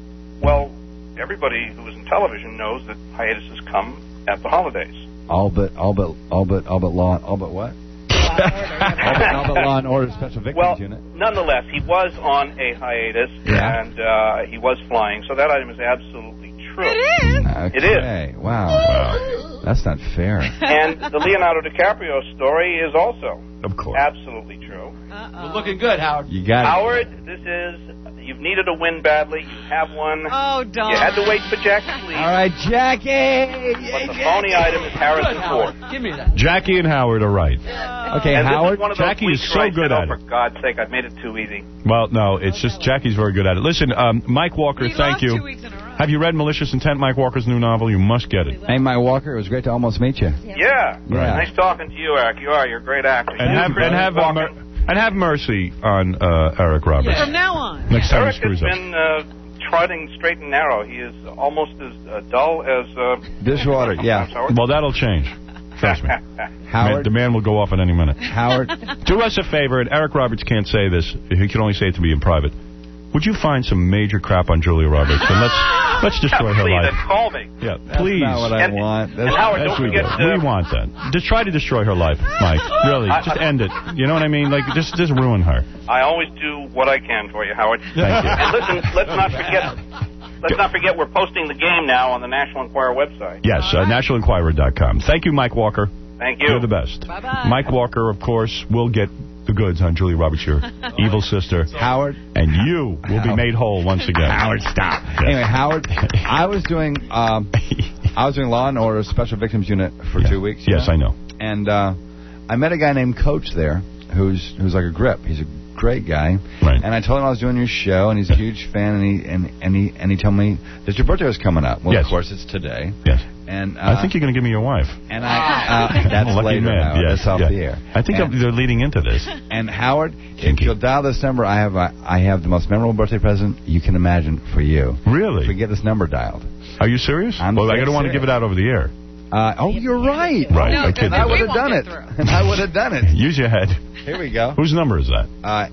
S: Well, everybody who is in television knows that hiatuses come at the holidays.
R: All but, all but, all but, all but law, all but what? all, but, all but Law and Order Special Victims
S: well,
R: Unit.
S: Nonetheless, he was on a hiatus,
R: yeah.
S: and uh, he was flying, so that item is absolutely true.
B: It is.
R: Okay.
S: It is.
R: Wow. wow. That's not fair.
S: And the Leonardo DiCaprio story is also
A: of course.
S: absolutely true.
B: Uh-oh.
D: We're looking good, Howard.
R: You got
S: Howard,
R: it.
S: this is... You've needed a win badly. You have one.
B: Oh, don't.
S: You had to wait for Jack to leave.
R: All right, Jackie.
S: But the phony item is Harrison
D: Good,
S: Ford.
D: Howard. Give me that.
A: Jackie and Howard are right.
B: Uh,
R: okay,
S: and
R: Howard.
S: This is one of those
A: Jackie is
S: weeks
A: so
S: where I
A: good
S: said,
A: at
S: oh,
A: it.
S: for God's sake, I've made it too easy.
A: Well, no, it's just Jackie's very good at it. Listen, um, Mike Walker,
B: we
A: thank
B: lost
A: you.
B: Two weeks in a row.
A: Have you read Malicious Intent, Mike Walker's new novel? You must get it.
R: Hey, Mike Walker, it was great to almost meet you.
S: Yeah.
R: Yeah.
S: Nice talking to you, Eric. You are. You're a great actor.
A: And
S: You
A: have
S: Chris
A: and have uh,
S: Walker.
A: mer- and have mercy on uh, Eric Roberts.
B: From now on.
A: Next time
S: Eric
A: he screws
S: has
A: up.
S: been uh, trotting straight and narrow. He is almost as uh, dull as... Uh,
R: Dishwater, yeah.
A: Well, that'll change. Trust me.
R: Howard.
A: The man will go off at any minute.
R: Howard.
A: Do us a favor, and Eric Roberts can't say this. He can only say it to me in private. Would you find some major crap on Julia Roberts? And let's let's destroy her
S: please,
A: life.
S: and call me.
A: Yeah,
R: That's
A: please.
R: not what I
S: And-
R: want. That's,
S: and Howard,
A: Yes,
S: don't
A: we
S: forget
A: will.
S: to...
A: We want that. Just try to destroy her life, Mike. Really, just end it. You know what I mean? Like, just just ruin her.
S: I always do what I can for you, Howard.
A: Thank you.
S: And listen, let's not forget... Let's not forget we're posting the game now on the National Enquirer website.
A: Yes, uh, national enquirer dot com. Thank you, Mike Walker.
S: Thank you.
A: You're the best.
B: Bye-bye.
A: Mike Walker, of course, will get the goods on Julia Roberts, your evil sister.
R: Howard.
A: And you will be made whole once again.
R: Howard, stop. Anyway, Howard, I was doing um, I was doing Law and Order Special Victims Unit for
A: yeah.
R: two weeks.
A: Yes,
R: know?
A: I know.
R: And uh, I met a guy named Coach there, who's who's like a grip. He's a great guy.
A: Right.
R: And I told him I was doing your show, and he's a huge fan. And he and, and he and he told me that your birthday was coming up. Well,
A: Yes.
R: of course, it's today.
A: Yes.
R: And uh,
A: I think you're going to give me your wife.
R: And I uh, that's
A: Lucky
R: later.
A: man.
R: Howard.
A: Yes,
R: That's off
A: yeah.
R: the air.
A: I think
R: And-
A: they're leading into this.
R: And Howard, if you'll dial this number, I have a, I have the most memorable birthday present you can imagine for you.
A: Really?
R: If we get this number dialed.
A: Are you serious?
R: I'm
A: well, I
R: dead
A: don't want to
R: serious.
A: give it out over the air.
R: Uh, oh, you're right.
A: Right.
B: No,
A: I kid
R: And I
A: you.
R: would have
B: We
R: done
B: won't
R: it.
B: get through.
R: And I would have done it.
A: Use your head.
R: Here we go.
A: Whose number is that?
R: Uh,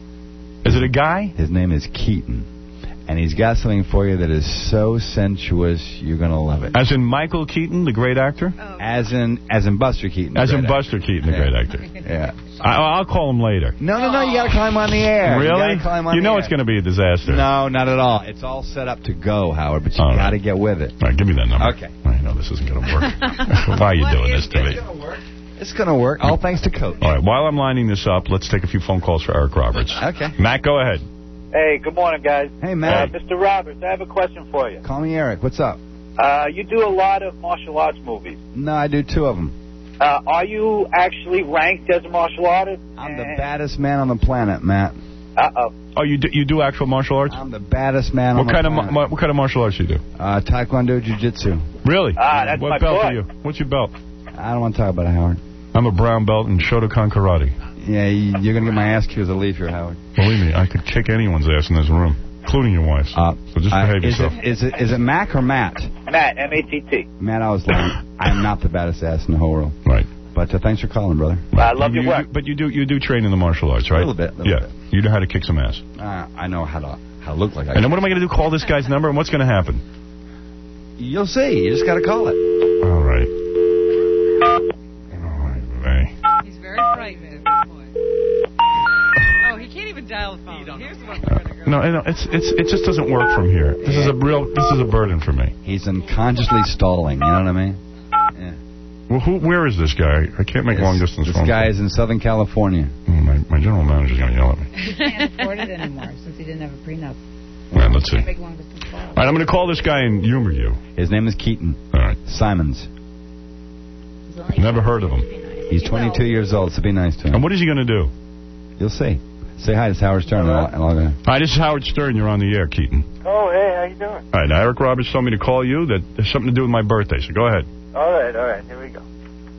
A: Is it a guy?
R: his name is Keaton. And he's got something for you that is so sensuous, you're going to love it.
A: As in Michael Keaton, the great actor?
B: Oh.
R: As in as in Buster Keaton. the
A: As in
R: great
A: Buster
R: actor.
A: Keaton, the
R: Yeah.
A: great actor.
R: Yeah.
A: I, I'll call him later.
R: No, no, no, you got to climb on the air. You,
A: Really?
R: gotta climb on
A: You
R: the
A: know
R: air.
A: it's going to be a disaster.
R: No, not at all. It's all set up to go, Howard, but you
A: All
R: got to
A: right.
R: get with it.
A: All right, give me that number.
R: Okay.
A: I know this isn't going to work. Why are you doing this to me?
R: It's going to work, all thanks to Coach.
A: All right, while I'm lining this up, let's take a few phone calls for Eric Roberts.
R: Okay.
A: Matt, go ahead.
I: Hey, good morning, guys.
R: Hey, Matt.
I: Uh, Mister Roberts, I have a question for you.
R: Call me Eric. What's up?
I: Uh, you do a lot of martial arts movies.
R: No, I do two of them.
I: Uh, are you actually ranked as a martial artist?
R: I'm the baddest man on the planet, Matt.
U: Uh-oh.
A: Oh, you do, you do actual martial arts?
R: I'm the baddest man
A: what
R: on the
A: kind
R: planet.
A: of ma- What kind of martial arts do you do?
R: Uh, Taekwondo, Jiu-Jitsu.
A: Really?
U: Ah, that's
A: what
U: my
A: belt
U: boy.
A: are you? What's your belt?
R: I don't want to talk about it, Howard.
A: I'm a brown belt in Shotokan Karate.
R: Yeah, you, you're going to get my ass kicked as a leaf here, Howard.
A: Believe me, I could kick anyone's ass in this room, including your wife's. Uh, so just behave
R: uh, is
A: yourself.
R: It, is, it, is it Mac or Matt?
U: Matt, M A T T.
R: Matt, I was lying. I'm not the baddest ass in the whole world.
A: Right.
R: But uh, thanks for calling, brother.
U: Well, I love
A: you,
U: your work.
A: You, but you do you do train in the martial arts, right?
R: A little bit. A little
A: yeah.
R: Bit.
A: You know how to kick some ass.
R: Uh, I know how to how to look like I
A: And then what am I going to do? Call this guy's number, and what's going to happen?
R: You'll see. You just got to call it.
A: All right. All right, Ray.
B: He's very frightened at this point. Oh, he can't even dial the phone. Here's what we're going to go.
A: No, no, it's it's it just doesn't work from here. This is a real this is a burden for me.
R: He's unconsciously stalling. You know what I mean? Yeah.
A: Well, who? Where is this guy? I can't make
R: This-
A: long distance
R: This
A: phone
R: guy
A: calls.
R: is in Southern California.
A: Oh, my my general manager's going to yell at me.
T: He can't afford it anymore since he didn't have a prenup.
A: Well, let's see.
T: Make long distance calls.
A: All right, I'm going to call this guy and humor you.
R: His name is Keaton.
A: All right.
R: Simons.
A: Never heard of him.
R: He's twenty-two years old, so be nice to him.
A: And what is he going to do?
R: You'll see. Say hi to Howard Stern. And I'll, and I'll go.
A: Hi, this is Howard Stern. You're on the air, Keaton.
U: Oh, hey, how you doing?
A: All right, now Eric Roberts told me to call you. That there's something to do with my birthday, so go ahead.
U: All right, all right, here we go.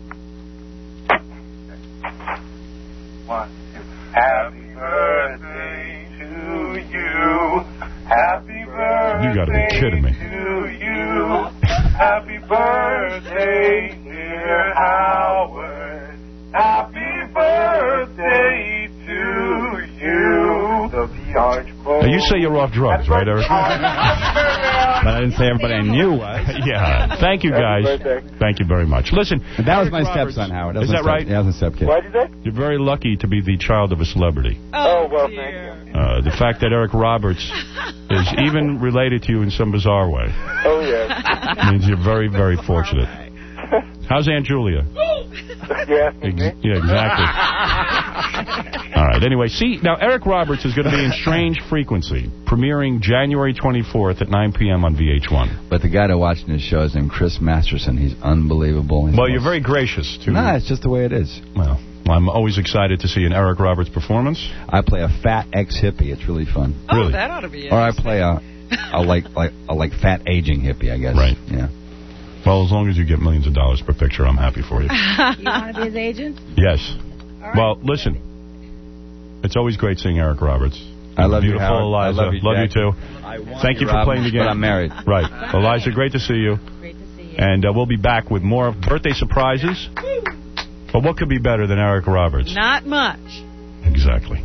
U: One, two. Happy birthday to you. Happy birthday
A: You got to be kidding me.
U: to you. Happy birthday, dear Howard. Happy birthday to you. The Arch Bowl.
A: Now, you say you're off drugs, right, Eric?
R: But I didn't say everybody I knew was.
A: Yeah. Thank you, guys. Thank you very much. Listen,
R: That was
A: Eric
R: my
A: Roberts-
R: stepson, Howard.
A: Is
R: was
A: that
R: my
A: right?
R: Step, yeah, that was my stepkid.
U: What'd you say?
A: You're very lucky to be the child of a celebrity.
U: Oh, well, thank you.
A: Uh, the fact that Eric Roberts is even related to you in some bizarre way
U: Oh, yes.
A: means you're very, very fortunate. How's Aunt Julia?
U: Yeah.
A: Ex- yeah, exactly. All right. Anyway, see, now Eric Roberts is going to be in Strange Frequency, premiering January twenty-fourth at nine p.m. on V H one.
R: But the guy to watch in his show is named Chris Masterson. He's unbelievable. He's
A: Well, you're very gracious, too.
R: Nah, it's just the way it is.
A: Well, I'm always excited to see an Eric Roberts performance.
R: I play a fat ex-hippie. It's really fun.
B: Oh,
A: Really?
B: that ought to be it.
R: Or I play a, a like like a like fat aging hippie, I guess.
A: Right.
R: Yeah.
A: Well, as long as you get millions of dollars per picture, I'm happy for you.
T: You want to be his agent?
A: Yes.
T: All right.
A: Well, listen. It's always great seeing Eric Roberts.
R: I love you,
A: Beautiful
R: Howard. I
A: Eliza.
R: love you, Jack.
A: too.
R: I want
A: Thank you for
R: Robin,
A: playing the game.
R: But I'm married.
A: Right. Eliza, great to see you.
T: Great to see you.
A: And uh, we'll be back with more birthday surprises. But what could be better than Eric Roberts?
B: Not much.
A: Exactly.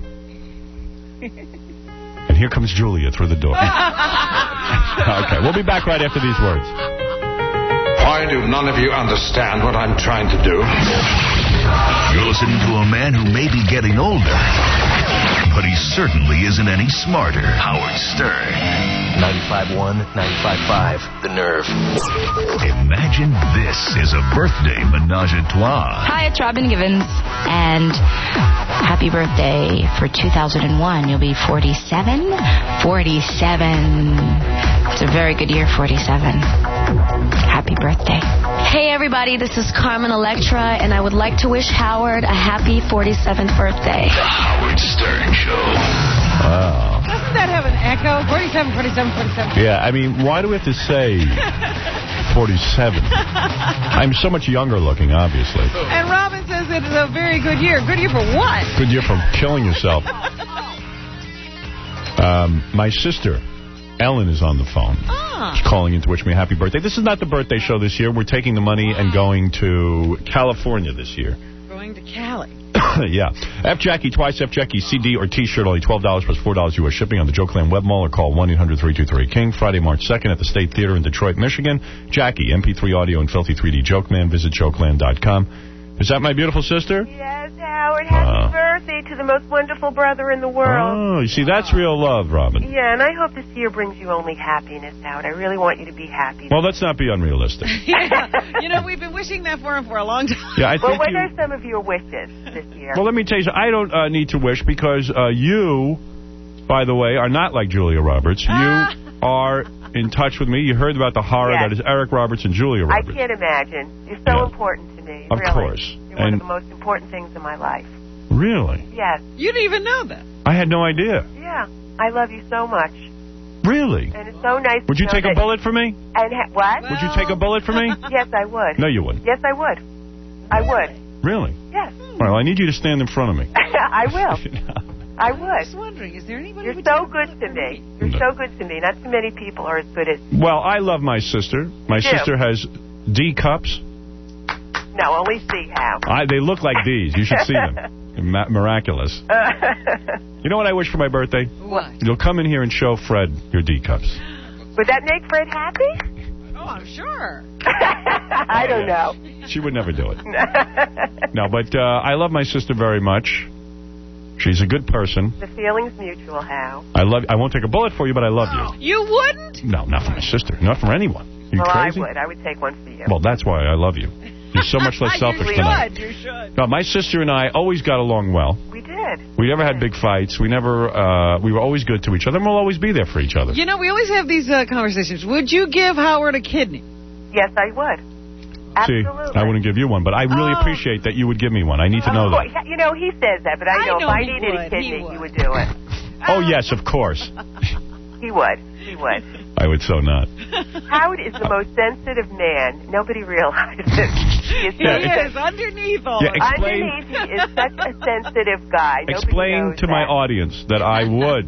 A: And here comes Julia through the door. Okay, we'll be back right after these words.
F: Why do none of you understand what I'm trying to do?
H: You're listening to a man who may be getting older, but he certainly isn't any smarter. Howard Stern.
K: ninety-five point one, ninety-five point five, The Nerve.
H: Imagine this is a birthday menage a trois.
V: Hi, it's Robin Givens, and happy birthday for two thousand one. You'll be forty-seven? forty-seven. It's a very good year, forty-seven. Happy birthday.
W: Hey everybody, this is Carmen Electra, and I would like to wish Howard a happy forty-seventh birthday.
H: The Howard Stern Show.
A: Wow.
T: Doesn't that have an echo? forty-seven, forty-seven, forty-seven.
A: Yeah, I mean, why do we have to say forty-seven? I'm so much younger looking, obviously.
B: And Robin says it is a very good year. Good year for what?
A: Good year for killing yourself. Um, my sister, Ellen, is on the phone.
B: Ah.
A: She's calling in to wish me a happy birthday. This is not the birthday show this year. We're taking the money and going to California this year.
B: Going to Cali.
A: Yeah. F Jackie, twice F Jackie, C D or T-shirt, only twelve dollars plus four dollars U S shipping on the Jokeland Web Mall, or call one eight hundred three two three King. Friday, March second at the State Theater in Detroit, Michigan. Jackie, M P three audio and filthy three D Joke Man. Visit jokeland dot com. Is that my beautiful sister?
X: Yes, Howard. Happy
A: Wow.
X: birthday to the most wonderful brother in the world.
A: Oh, you see, that's real love, Robin.
X: Yeah, and I hope this year brings you only happiness, Howard. I really want you to be happy.
A: Well, let's not be unrealistic.
B: Yeah. You know, we've been wishing that for him for a long time.
A: Yeah, I
X: well,
A: think
X: what
A: you-
X: are some of your wishes this year?
A: Well, let me tell you, I don't uh, need to wish because uh, you, by the way, are not like Julia Roberts.
X: Ah.
A: You are in touch with me. You heard about the horror
X: Yes.
A: that is Eric Roberts and Julia
X: I
A: Roberts.
X: can't imagine. You're so
A: Yeah.
X: important to me.
A: Of
X: really.
A: course.
X: You're one
A: And
X: of the most important things in my life.
A: Really?
X: Yes.
B: You didn't even know that.
A: I had no idea.
X: Yeah. I love you so much.
A: Really?
X: And it's so nice
A: Would
X: to
A: you
X: know
A: take a
X: that-
A: bullet for me?
X: And ha- what?
A: Would you take a bullet for me?
X: Yes, I would.
A: No, you wouldn't.
X: Yes, I would. I would.
A: Really?
X: Yes.
A: Well, I need you to stand in front of me.
X: I will. I would.
B: I was wondering, is there anybody
X: You're
B: who would
X: so
B: take a
X: good
B: bullet
X: to
B: for
X: me. You're so good to me. Not too many people are as good as...
A: Well, I love my sister. My
X: You do?
A: sister has D cups.
X: No, only see how.
A: I, they look like D's. You should see them. They're ma- miraculous. You know what I wish for my birthday?
X: What?
A: You'll come in here and show Fred your D cups.
X: Would that make Fred happy?
B: Oh, I'm sure.
X: I don't know.
A: She would never do it. No, but uh, I love my sister very much. She's a good person.
X: The feeling's mutual, Hal.
A: I love. I won't take a bullet for you, but I love you.
B: You wouldn't?
A: No, not for my sister. Not for anyone. You
X: well,
A: crazy?
X: I would. I would take one for you.
A: Well, that's why I love you. You're so much less selfish
X: you
A: than I.
X: should. You should.
A: No, my sister and I always got along well.
X: We did.
A: We never had big fights. We never. Uh, we were always good to each other, and we'll always be there for each other.
B: You know, we always have these uh, conversations. Would you give Howard a kidney?
X: Yes, I would.
A: See,
X: Absolutely.
A: I wouldn't give you one, but I really
X: Oh.
A: appreciate that you would give me one. I need to know
X: Oh,
A: that.
X: you know, he says that, but I,
B: I
X: know,
B: know
X: if I
B: he
X: needed
B: would.
X: a
B: He
X: kidney,
B: would.
X: he would do it.
A: Oh, yes, of course.
X: He would. He would.
A: I would so not.
X: Howard is the most sensitive man. Nobody realizes. He is, so
A: Yeah,
B: He
A: it's-
B: is, underneath all
A: Yeah,
B: of that.
A: explain-
X: Underneath, he is such a sensitive guy. Nobody
A: Explain
X: knows
A: to my
X: that.
A: audience that I would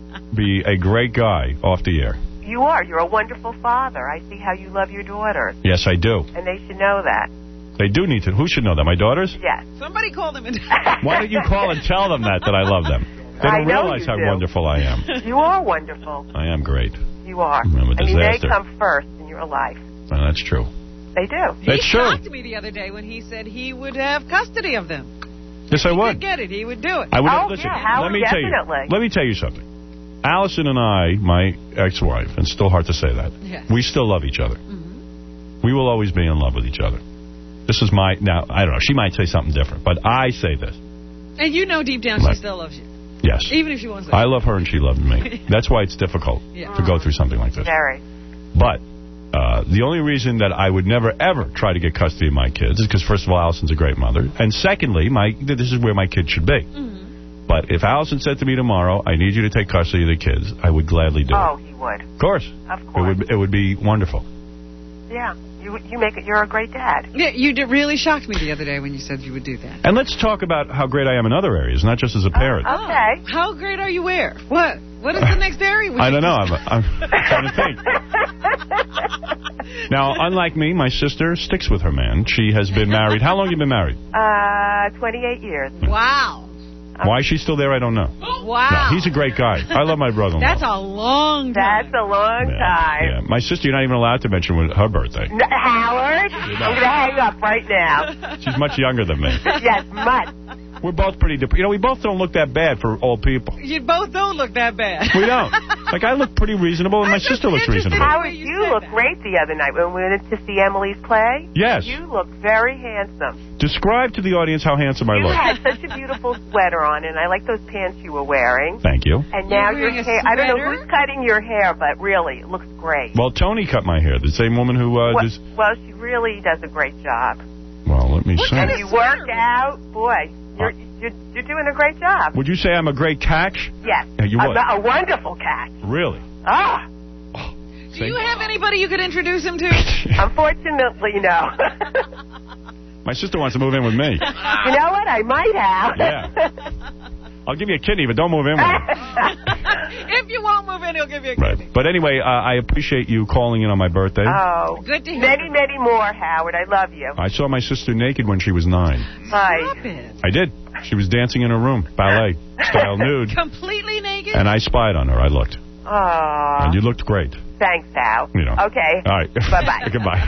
A: be a great guy off the air.
X: You are. You're a wonderful father. I see how you love your daughters,
A: Yes, I do.
X: and they should know that.
A: They do need to. Who should know that? My daughters?
X: Yes.
B: Somebody called him.
A: Why don't you call and tell them that, that I love them? They
X: I
A: don't
X: know
A: realize
X: you
A: how
X: do.
A: wonderful I am.
X: You are wonderful.
A: I am great.
X: You are.
A: I'm a
X: I mean, they
A: disaster.
X: come first in your life.
A: Well, that's true.
X: They do.
A: That's
B: he
A: true.
B: shocked me the other day when he said he would have custody of them.
A: Yes, I
B: He
A: would.
B: could get it. He would do it.
A: I would.
X: Oh,
A: listen,
X: yeah, Howard,
A: let me tell
X: definitely.
A: you. Let me tell you something. Allison and I, my ex-wife, and it's still hard to say that,
B: Yes.
A: we still love each other.
B: Mm-hmm.
A: We will always be in love with each other. This is my, now, I don't know, she might say something different, but I say this.
B: And you know deep down
A: Right.
B: she still loves you.
A: Yes.
B: Even if she wants to.
A: I love her and she loves me. That's why it's difficult
B: Yeah.
A: to go through something like this.
X: Very.
A: But uh, the only reason that I would never, ever try to get custody of my kids is because, first of all, Allison's a great mother. And secondly, my this is where my kids should be.
X: Mm-hmm.
A: But if Allison said to me tomorrow, I need you to take custody of the kids, I would gladly do
X: Oh,
A: it.
X: he would.
A: Of course.
X: Of
A: It
X: course.
A: would, it would be wonderful.
X: Yeah. You you make it. You're a great dad.
B: Yeah, you did really shocked me the other day when you said you would do that.
A: And let's talk about how great I am in other areas, not just as a parent.
X: Okay.
B: How great are you where? What? What is the next area?
A: I don't know. I'm, I'm trying to think. Now, unlike me, my sister sticks with her man. She has been married. How long have you been married?
X: Uh, twenty-eight years.
B: Wow.
A: Why is she still there, I don't know.
B: Wow.
A: No, he's a great guy. I love my brother-in-law.
B: That's a long time.
X: That's a long time.
A: Yeah. My sister, you're not even allowed to mention when- her birthday.
X: N- Howard, I'm going to hang up right now.
A: She's much younger than me.
X: Yes, much.
A: We're both pretty, dep- you know, we both don't look that bad for old people.
B: You both don't look that bad.
A: We don't. Like, I look pretty reasonable, and my sister looks reasonable.
X: Howard, you look great the other night when we went to see Emily's play.
A: Yes.
X: You look very handsome.
A: Describe to the audience how handsome I
X: You
A: look.
X: had such a beautiful sweater on, and I like those pants you were wearing.
A: Thank you.
X: And now
B: You're
X: your
B: wearing a
X: hair, I don't know
B: sweater?
X: who's cutting your hair, but really, it looks great.
A: Well, Tony cut my hair, the same woman who uh,
X: Well-
A: does...
X: well, she really does a great job.
A: Well, let me see.
X: And you work out. Boy, you're, you're, you're doing a great job.
A: Would you say I'm a great catch?
X: Yes.
A: Yeah, you
X: a,
A: would.
X: a wonderful cat.
A: Really?
X: Ah,
B: Do you have anybody you could introduce him to?
X: unfortunately, no.
A: My sister wants to move in with me.
X: You know what? I might have.
A: Yeah. I'll give you a kidney, but don't move in with me.
B: If you won't move in, he'll give you a
A: Right.
B: kidney.
A: But anyway, uh, I appreciate you calling in on my birthday.
X: Oh,
B: Good to hear.
X: many, many more, Howard. I love you.
A: I saw my sister naked when she was nine.
X: Bye.
B: Stop it.
A: I did. She was dancing in her room, ballet, style nude.
B: Completely naked?
A: And I spied on her. I looked.
X: Aw.
A: And you looked great.
X: Thanks, Hal.
A: You know.
X: Okay.
A: All right.
X: Bye-bye.
A: Goodbye.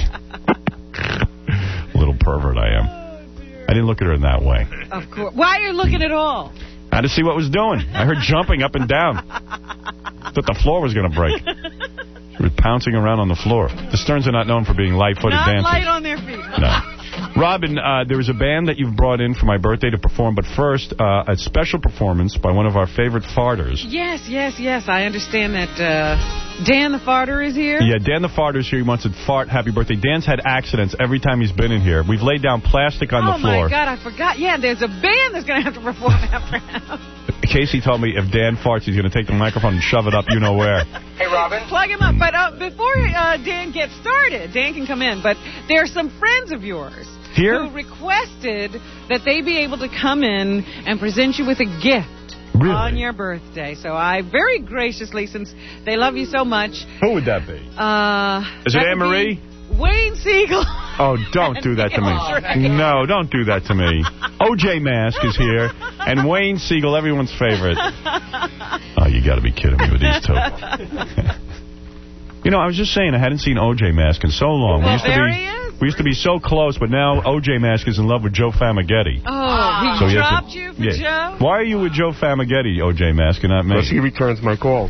A: Little pervert I am. I didn't look at her in that way.
B: Of course. Why are you looking at all?
A: I had to see what was doing. I heard jumping up and down. Thought the floor was going to break. She was pouncing around on the floor. The Sterns are not known for being light-footed
B: Not
A: dancers.
B: light on their feet.
A: No. Robin, uh, there was a band that you've brought in for my birthday to perform, but first, uh, a special performance by one of our favorite farters.
B: Yes, yes, yes. I understand that uh, Dan the farter is here?
A: Yeah, Dan the farter's here. He wants to fart happy birthday. Dan's had accidents every time he's been in here. We've laid down plastic on
B: oh
A: the floor.
B: Oh, my God, I forgot. Yeah, there's a band that's going to have to perform after him.
A: Casey told me if Dan farts, he's going to take the microphone and shove it up you know where.
U: Hey, Robin.
B: Plug him up. But uh, before uh, Dan gets started, Dan can come in, but there are some friends of yours
A: here
B: who requested that they be able to come in and present you with a gift.
A: Really?
B: On your birthday. So I very graciously, since they love you so much.
A: Who would that be?
B: Uh,
A: Is it Anne-Marie?
B: Wayne Siegel.
A: Oh, don't do that to me. No, don't do that to me. O J Mask is here, and Wayne Siegel, everyone's favorite. Oh, you got to be kidding me with these two. You know, I was just saying, I hadn't seen O J Mask in so long.
B: Well,
A: we used to
B: there
A: be,
B: he is.
A: We used to be so close, but now O J Mask is in love with Joe Famagetti.
B: Oh, he
A: so he
B: dropped
A: to,
B: you for
A: yeah.
B: Joe?
A: Why are you with Joe Famagetti, O J Mask, and not me?
E: Because he returns my calls.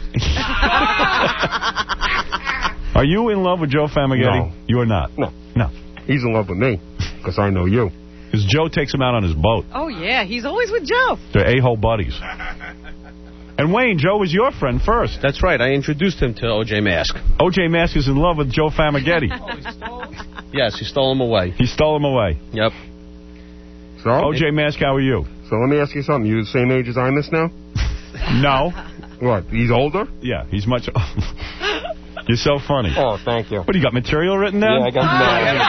A: Are you in love with Joe Famagetti?
E: No.
A: You are not?
E: No.
A: No.
E: He's in love with me, because I know you.
A: Because Joe takes him out on his boat.
B: Oh, yeah, he's always with Joe.
A: They're a-hole buddies. And Wayne, Joe was your friend first.
P: That's right. I introduced him to O J Mask.
A: O J Mask is in love with Joe Famagetti.
P: Oh, he stole him? Yes, he stole him away.
A: He stole him away.
P: Yep.
E: So?
A: O J Mask, how are you?
E: So let me ask you something. You the same age as Imus now?
A: No.
E: What, he's older?
A: Yeah, he's much... You're so funny.
E: Oh, thank you.
A: What, you got material written down?
E: Yeah, I got,
A: oh,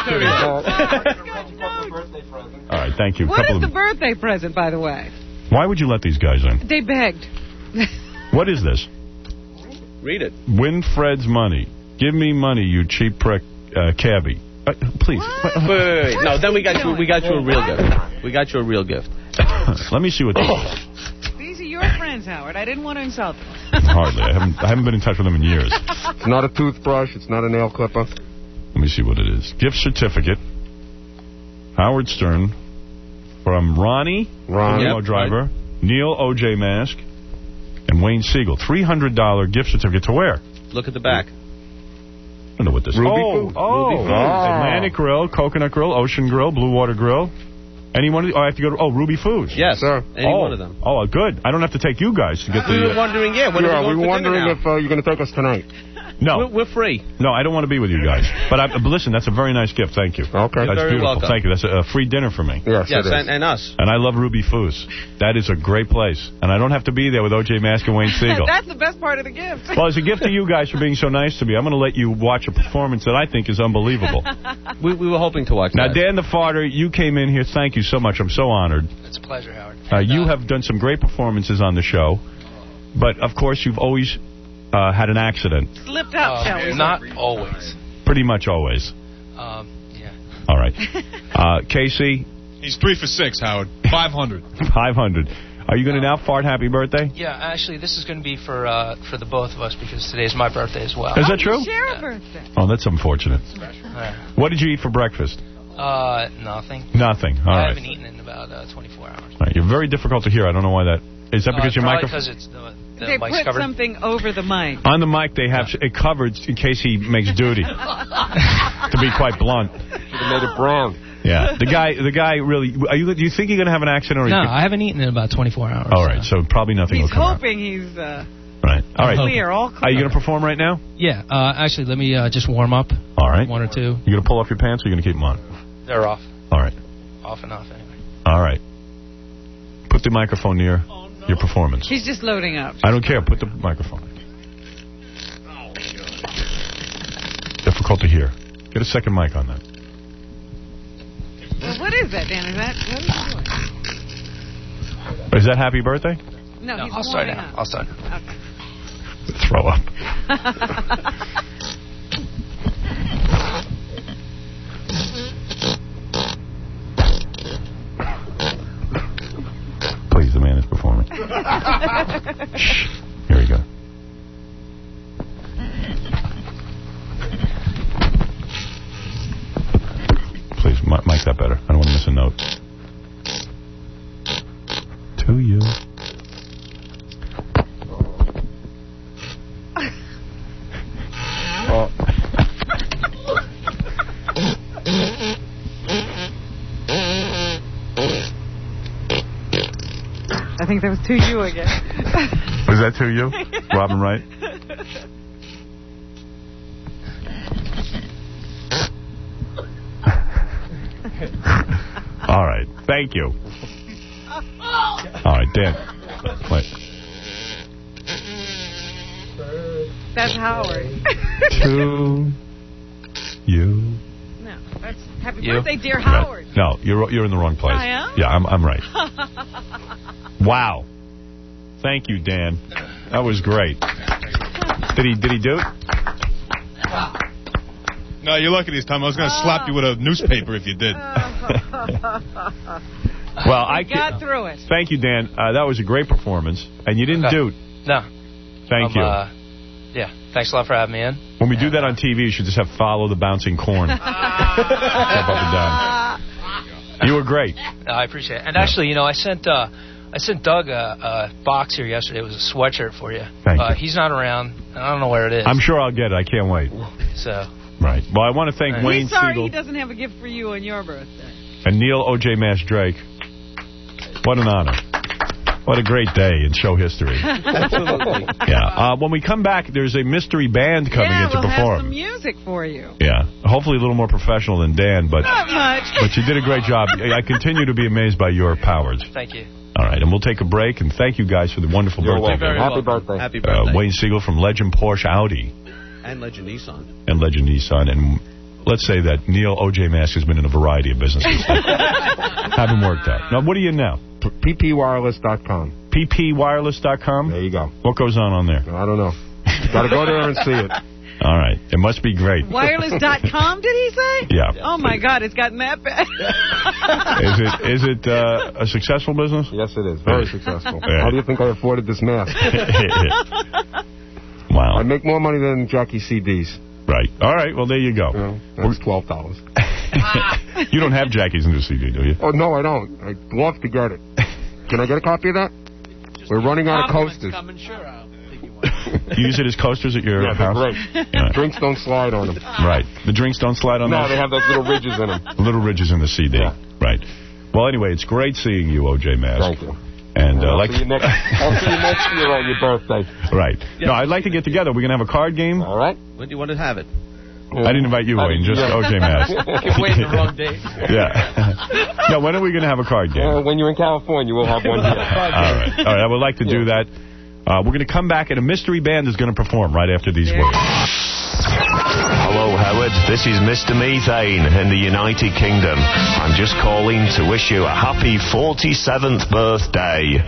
E: I got
A: material. All right, thank you.
B: What
A: Couple
B: is
A: of...
B: the birthday present, by the way?
A: Why would you let these guys in?
B: They begged.
A: What is this?
P: Read it.
A: Win Fred's money. Give me money, you cheap prick, uh, cabbie. Uh, please.
P: Wait, wait, wait, wait. No, then we got you. We got you a real gift. We got you a real gift.
A: Let me see what this is.
B: These are your friends, Howard. I didn't want to insult them.
A: Hardly. I haven't. I haven't been in touch with them in years.
E: It's not a toothbrush. It's not a nail clipper.
A: Let me see what it is. Gift certificate. Howard Stern from Ronnie,
E: Ron,
A: limo
E: yep,
A: driver,
P: right.
A: Neil O J Mask, and Wayne Siegel. three hundred dollars gift certificate to where?
P: Look at the back.
A: I don't know what this is.
E: Ruby
A: Oh,
E: Food.
A: oh,
E: Ruby Food.
A: Atlantic Grill, Coconut Grill, Ocean Grill, Blue Water Grill. Any one of the, oh, I have to go to, oh, Ruby Foods.
P: Yes,
E: sir.
P: Any
A: oh.
P: one of them.
A: Oh, good. I don't have to take you guys to get
P: We
A: the...
P: were wondering, yeah, when
E: yeah,
P: are we,
E: we were wondering
P: if
E: if uh, you're going to take us tonight.
A: No.
P: We're, we're free.
A: No, I don't want to be with you guys. But, I, but listen, that's a very nice gift. Thank you.
E: Okay.
A: That's
P: You're very
A: beautiful.
P: welcome.
A: Thank you. That's a, a free dinner for me.
E: Yes,
P: Yes,
E: it is.
P: and, and us.
A: And I love Ruby Foods. That is a great place. And I don't have to be there with O J Mask and Wayne Siegel.
B: That's the best part of the gift.
A: Well, it's a gift to you guys for being so nice to me. I'm going to let you watch a performance that I think is unbelievable.
P: We, we were hoping to watch
A: Now,
P: that.
A: Dan the Farter, you came in here. Thank you so much. I'm so honored.
G: It's a pleasure, Howard.
A: Uh, you have done some great performances on the show. But, of course, you've always uh, had an accident.
B: Slipped out,
G: Uh,
B: shall we?
G: not always.
A: Pretty much always.
G: Um, yeah.
A: All right. Uh, Casey?
J: He's three for six, Howard. five hundred.
A: five hundred. Are you going to now fart happy birthday?
G: Yeah, actually, this is going to be for uh, for the both of us because today's my birthday as well.
A: Is that true?
B: Share a birthday.
A: Oh, that's unfortunate.
G: Yeah.
A: What did you eat for breakfast?
G: Uh, nothing.
A: Nothing. All
G: I
A: right.
G: haven't eaten in about uh, twenty-four hours.
A: All right. You're very difficult to hear. I don't know why that... Is that because
G: uh,
A: your
G: probably
A: microphone...
G: because it's the, the
B: They
G: mic's
B: put
G: covered.
B: something over the mic.
A: On the mic, they have it covered in case he makes duty. To be quite blunt.
E: Should have made it brown.
A: Yeah. The guy, the guy really... Are you? Do you think you're going to have an accident? Or
G: No,
A: you
G: I haven't eaten in about twenty-four hours.
A: All right. So probably nothing
B: He's
A: will come
B: hoping he's uh,
A: out. Right. All right.
B: clear, all clear.
A: Are you going to perform right now?
G: Yeah, uh, actually, let me uh, just warm up.
A: All right.
G: One or two.
A: You going to pull off your pants or are you going to keep them on?
G: They're off.
A: All right.
G: Off and off, anyway.
A: All right. Put the microphone near your performance.
B: He's just loading up.
A: I don't care. Put the microphone. Difficult to hear. Get a second mic on that.
B: Well, what is that, Dan? Is that... What are you doing?
A: Is that happy birthday?
B: No,
G: No,
B: he's
G: I'll start
B: warming
G: now.
B: up.
G: I'll start.
B: Okay.
A: Throw up. Please, the man is performing. Shh. Here we go. Please, mi- mic that better. I don't want to miss a note. To you. Oh.
B: I think that was to you again.
A: Was that to you? Robin Wright? Thank you. All right, Dan. Wait.
B: That's Howard.
A: To you.
B: No, that's happy
A: You?
B: birthday, dear Howard.
A: No, you're you're in the wrong place.
B: I am?
A: Yeah, I'm I'm right. Wow. Thank you, Dan. That was great. Did he did he do it?
J: No, you're lucky this time. I was going to slap you with a newspaper if you did.
A: Well, I
B: got
A: can,
B: through it.
A: Thank you, Dan. Uh, that was a great performance, and you didn't
G: Okay.
A: do it.
G: No.
A: Thank
G: Um,
A: you.
G: Uh, yeah, thanks a lot for having me in.
A: When we do that on T V, you should just have follow the bouncing corn. Jump up and down. You were great.
G: Uh, I appreciate it. And actually, you know, I sent uh, I sent Doug a, a box here yesterday. It was a sweatshirt for you.
A: Thank
G: uh,
A: you.
G: He's not around. I don't know where it is.
A: I'm sure I'll get it. I can't wait.
G: So.
A: Right. Well, I want to thank Wayne
B: He's sorry
A: Siegel
B: he doesn't have a gift for you on your birthday.
A: and Neil O J Mass Drake. What an honor. What a great day in show history.
B: Absolutely.
A: Yeah. Uh, when we come back, there's a mystery band coming
B: yeah,
A: in to
B: we'll
A: perform.
B: have some music for you.
A: Yeah. Hopefully a little more professional than Dan, but
B: Not much.
A: but you did a great job. I continue to be amazed by your powers.
G: Thank you.
A: All right, and we'll take a break, and thank you guys for the wonderful
L: You're
A: birthday.
L: welcome. Happy
A: gift.
L: birthday. Happy
A: Uh,
L: birthday.
A: Wayne Siegel from Legend Porsche Audi
L: And Legend Nissan.
A: and Legend Nissan, and let's say that Neil O J Mask has been in a variety of businesses. Haven't worked out. Now, what are you now?
E: P P wireless dot com.
A: P P wireless dot com?
E: There you go.
A: What goes on on there?
E: I don't know. Got to go there and see it.
A: All right. It must be great.
B: Wireless dot com, did he say?
A: Yeah.
B: Oh, my God, it's gotten that bad.
A: Is it is it uh, a successful business?
E: Yes, it is. Very successful.
A: Yeah.
E: How do you think I afforded this mask?
A: Wow.
E: I make more money than Jackie C Ds.
A: Right. All right. Well, there you go.
E: You know, that's twelve dollars.
A: You don't have Jackie's new C D, do you?
E: Oh, no, I don't. I'd love to get it. Can I get a copy of that? We're running out of coasters.
A: You use it as coasters at your
E: Yeah, they're
A: house?
E: great.
A: Yeah.
E: Drinks don't slide on them.
A: Right. The drinks don't slide on
E: No,
A: those?
E: they have those little ridges in them.
A: Little ridges in the C D.
E: Yeah.
A: Right. Well, anyway, it's great seeing you, O J Mask.
E: Thank you.
A: And uh,
E: I'll,
A: like
E: see you next, I'll see you next year on your birthday.
A: Right. No, I'd like to get together. We're going to have a card game.
E: All right.
L: When do you want to have it?
A: I didn't invite you, Wayne, just
E: Yeah.
A: O J Mask.
G: Keep waiting the wrong date.
A: Yeah. No, when are we going to have a card game?
E: Uh, when you're in California, we'll have one here.
A: All right. All right. I would like to do that. Uh, we're going to come back, and a mystery band is going to perform right after these words.
M: Hello, Howard. This is Mister Methane in the United Kingdom. I'm just calling to wish you a happy forty-seventh birthday.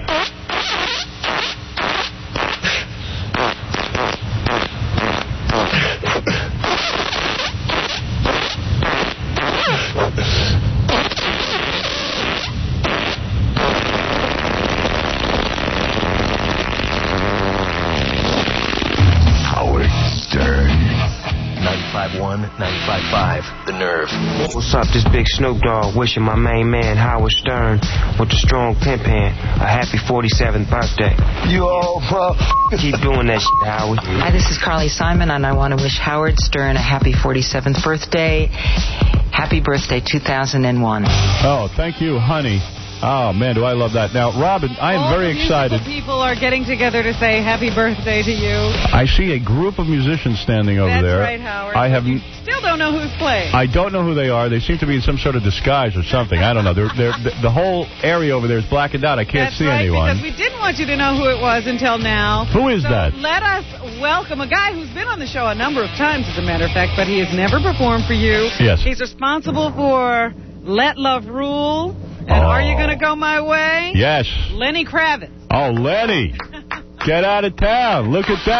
H: Howard Stern.
K: ninety-five point one, ninety-five point five, The Nerve.
N: What's up, this big Snoop Dogg wishing my main man Howard Stern with the strong pimp hand a happy forty-seventh birthday. Yo, bro. Keep doing that shit, Howard.
O: Hi, this is Carly Simon, and I want to wish Howard Stern a happy forty-seventh birthday. Happy birthday, two thousand one.
A: Oh, thank you, honey. Oh, man, do I love that. Now, Robin, I am
B: All
A: very
B: the
A: excited.
B: People are getting together to say happy birthday to you.
A: I see a group of musicians standing over
B: That's
A: there.
B: right, Howard.
A: I have.
B: You still don't know who's playing.
A: I don't know who they are. They seem to be in some sort of disguise or something. I don't know. They're, they're, the, the whole area over there is blackened out. I can't
B: That's
A: see
B: right,
A: anyone.
B: because we didn't want you to know who it was until now.
A: Who is
B: so
A: that?
B: Let us welcome a guy who's been on the show a number of times, as a matter of fact, but he has never performed for you.
A: Yes.
B: He's responsible for Let Love Rule and
A: Oh.
B: Are You Gonna Go My Way?
A: Yes.
B: Lenny Kravitz.
A: Oh, Lenny. Get out of town. Look at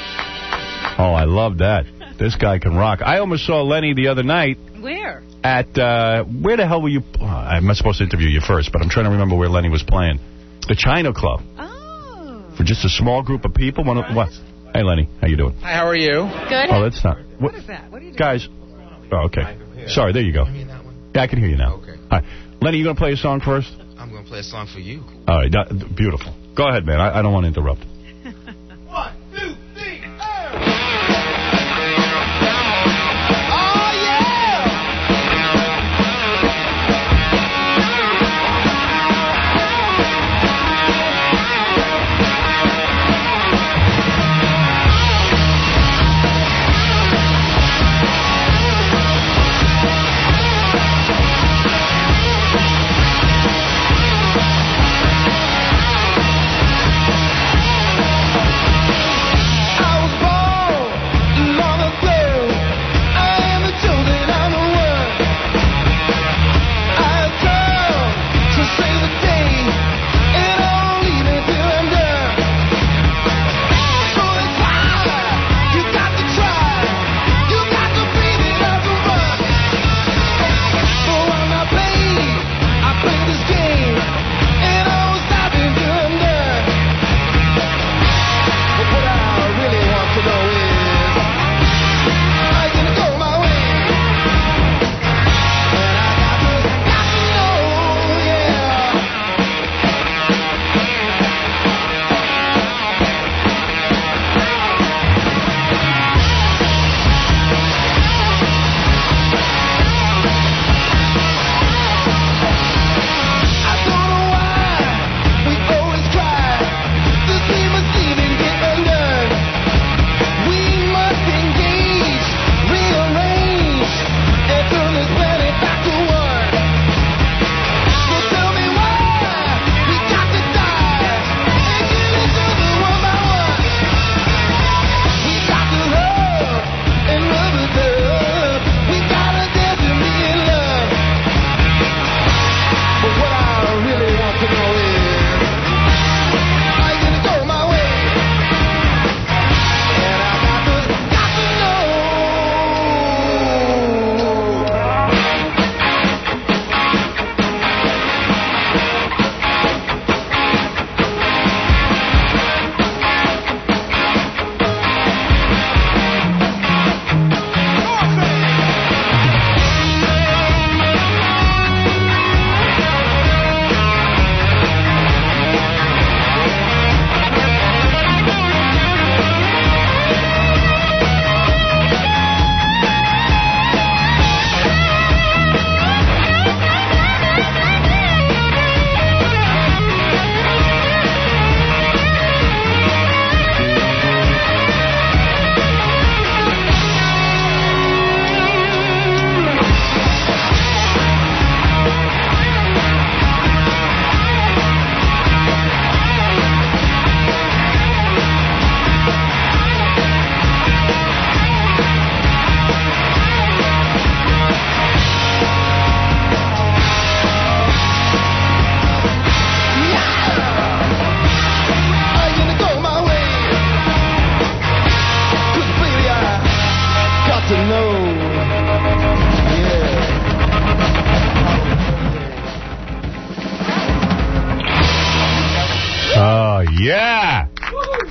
A: that. Oh, I love that. This guy can rock. I almost saw Lenny the other night
B: Where?
A: at, uh, where the hell were you? Oh, I'm not supposed to interview you first, but I'm trying to remember where Lenny was playing. The China Club.
B: Oh.
A: For just a small group of people. One of, what? Hey, Lenny. How you doing?
C: Hi, how are you?
B: Good.
A: Oh, that's not.
B: What is that? What are you doing?
A: Guys. Oh, okay. Sorry, there you go. Yeah, I can hear you now. Okay. All right. Lenny, you going to play a song first?
L: I'm going to play a song for you.
A: All right. that- beautiful. Go ahead, man. I, I don't want to interrupt.
N: Thank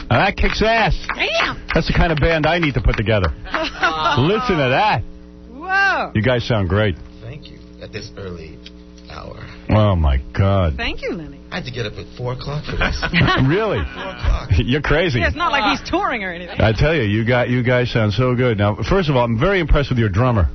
A: And that kicks ass.
B: Damn.
A: That's the kind of band I need to put together. Listen to that.
B: Whoa.
A: You guys sound great.
L: Thank you. At this early hour.
A: Oh, my God.
B: Thank you, Lenny.
L: I had to get up at four o'clock for this.
A: Really?
L: four o'clock.
A: You're crazy.
B: Yeah, it's not like he's touring or anything.
A: I tell you, you got you guys sound so good. Now, first of all, I'm very impressed with your drummer.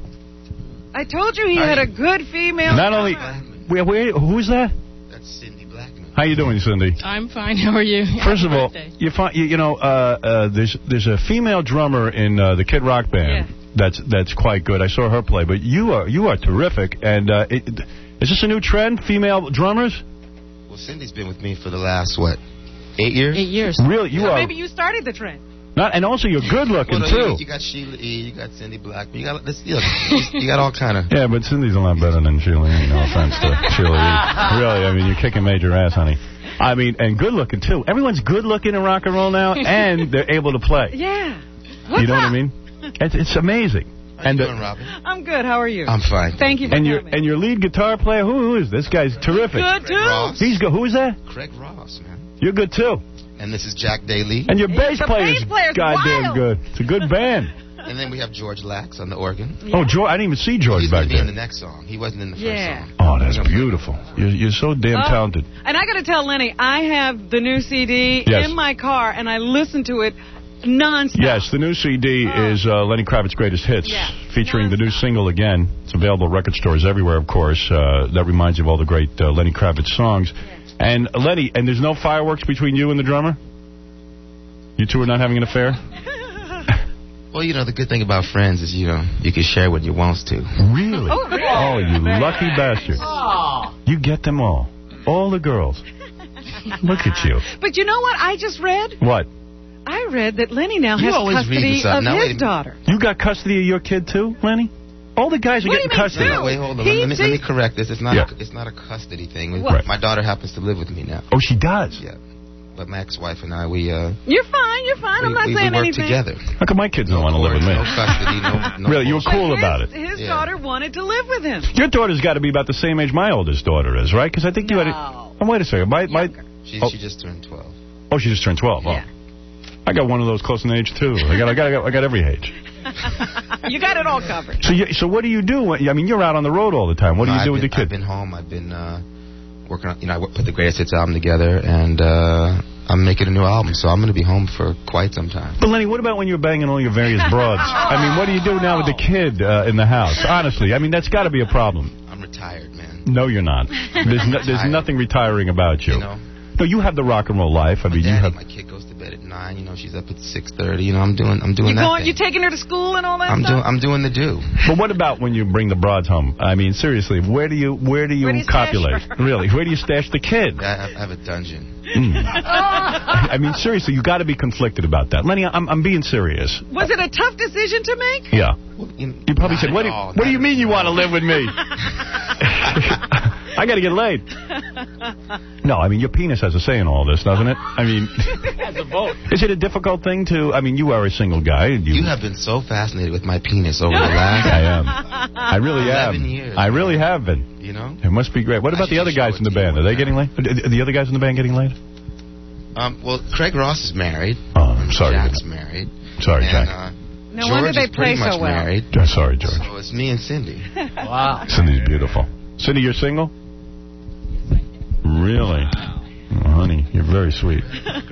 B: I told you he had a good female
A: Not only... Wait, wait, who's that?
L: That's Cindy Blackman.
A: How you doing, Cindy?
D: I'm fine. How are you?
A: First of all,
D: Birthday.
A: you, find, you, you know, uh, uh, there's there's a female drummer in uh, the Kid Rock band
D: Yeah.
A: that's that's quite good. I saw her play, but you are you are terrific. And uh, it, is this a new trend, female drummers?
L: Well, Cindy's been with me for the last, what, eight years?
D: Eight years.
A: Really, you
B: So
A: are
B: maybe you started the trend.
A: not, and also you're good looking
L: Well, no,
A: too.
L: you, you got Sheila E., you got Cindy Blackman, you got this, you, you got all kind of.
A: Yeah, but Cindy's a lot better than Sheila E. No offense to Sheila E. Really, I mean, you're kicking major ass, honey. I mean, and good looking too. Everyone's good looking in rock and roll now, and they're able to play.
B: Yeah. What's
A: You know
B: up?
A: what I mean? It's, it's amazing.
L: How
A: and
L: you
A: the-
L: doing, Robin?
B: I'm good. How are you?
L: I'm fine.
B: Thank you for
A: and your
B: coming.
A: and your lead guitar player, who, who is this guy's terrific?
B: Good, too.
L: Ross.
A: He's good. Who is that?
L: Craig Ross, man.
A: You're good too.
L: And this is Jack Daly.
A: And your
B: Yeah,
A: bass
B: the
A: player
B: bass
A: is
B: player's
A: goddamn
B: wild.
A: good. It's a good band.
L: And then we have George Lax on the organ.
A: Oh, George, I didn't even see George
L: He's
A: back
L: going to be in
A: there.
L: the next song. He wasn't in the first
B: Yeah.
L: song.
A: Oh, that's beautiful. You're, you're so damn
B: Oh,
A: talented.
B: And I got to tell Lenny, I have the new C D
A: Yes.
B: in my car, and I listen to it nonstop.
A: Yes, the new C D
B: Oh.
A: is uh, Lenny Kravitz's Greatest Hits,
B: Yeah.
A: featuring the new single again. It's available at record stores everywhere, of course. Uh, that reminds you of all the great uh, Lenny Kravitz songs. And uh, Lenny, and there's no fireworks between you and the drummer? You two are not having an affair?
L: Well, you know, the good thing about friends is, you know, you can share what you want to.
A: Really?
B: Oh, really?
A: Oh, you lucky bastard. You get them all. All the girls. Look at you.
B: But you know what I just read?
A: What?
B: I read that Lenny now
L: You
B: has
L: always read
B: custody
L: this up.
B: of
L: Now, wait a
B: his
L: minute.
B: daughter.
A: You got custody of your kid, too, Lenny? All the guys are
B: What do
A: getting
B: you mean,
A: custody.
B: too?
L: No, wait, hold on.
B: He-
L: Let me, let me
B: see-
L: correct this. It's not,
A: Yeah.
L: a, it's not a custody thing.
A: What?
L: My daughter happens to live with me now.
A: Oh, she does?
L: Yeah. But my ex-wife and I, we, uh,
B: You're fine. You're fine.
L: we,
B: I'm not
L: we,
B: saying
L: we work
B: anything.
L: together.
A: How come my kids don't want to live with me?
L: No custody, no, no
A: Really, you were
L: bullshit.
A: cool
B: His-
A: about it.
B: His
L: Yeah.
B: daughter wanted to live with him.
A: Your daughter's got to be about the same age my oldest daughter is, right? Because I think you had a...
B: No.
A: Oh, wait a second. My, my,
L: She,
A: oh,
L: she just turned twelve.
A: oh, she just turned twelve.
B: Yeah.
A: Oh. I got one of those close in age, too. I got, I got, I got, I got every age.
B: You got it all covered.
A: So, you, so what do you do? When, I mean, you're out on the road all the time. What do
L: No,
A: you
L: I've
A: do with
L: been,
A: the kid?
L: I've been home. I've been uh, working on, you know, I put the Greatest Hits album together, and uh, I'm making a new album, so I'm going to be home for quite some time.
A: But, Lenny, what about when you're banging all your various broads? I mean, what do you do now with the kid uh, in the house? Honestly, I mean, that's got to be a problem.
L: I'm retired, man.
A: No, you're not. There's, no, there's nothing retiring about you.
L: You know?
A: No, you have the rock and roll life. I mean, you
L: Daddy,
A: have...
L: my kid goes to bed at nine. You know, she's up at six thirty. You know, I'm doing, I'm doing
B: You
L: that
B: going?
L: thing.
B: You taking her to school and all that
L: I'm
B: stuff?
L: doing, I'm doing the do.
A: But what about when you bring the broads home? I mean, seriously, where do you where do you,
B: Where do you stash
A: copulate?
B: her?
A: Really, where do you stash the kid?
L: I, I have a dungeon.
A: Mm. I mean, seriously, you got to be conflicted about that, Lenny. I'm I'm being serious.
B: Was it a tough decision to make?
A: Yeah.
L: Well, you,
A: You probably
L: not
A: said,
L: at
A: "What do,
L: all,
A: what do you
L: not
A: mean
L: at
A: you
L: all.
A: want to live with me? I got to get laid." No, I mean, your penis has a say in all this, doesn't it? I mean,
G: Has a vote.
A: is it a difficult thing to? I mean, you are a single guy. And you,
L: You have been so fascinated with my penis over the last
A: I am. I really am.
L: eleven years.
A: I really have been.
L: You know?
A: It must be great. What
L: I
A: about
L: should
A: the other
L: just show
A: guys
L: it
A: in the
L: to you
A: band? Are
L: one
A: they
L: time.
A: getting laid? Are the other guys in the band getting laid?
L: Um, well, Craig Ross is married.
A: Oh, I'm sorry.
L: Jack's married.
A: Sorry,
L: and,
A: Jack.
L: Uh,
B: No
L: George
B: wonder they
L: is
B: play
L: pretty much
B: so well.
L: married.
A: I'm sorry, George.
L: So it's me and Cindy.
G: Wow.
A: Cindy's beautiful. Cindy, you're single? Really? Oh, honey, you're very sweet.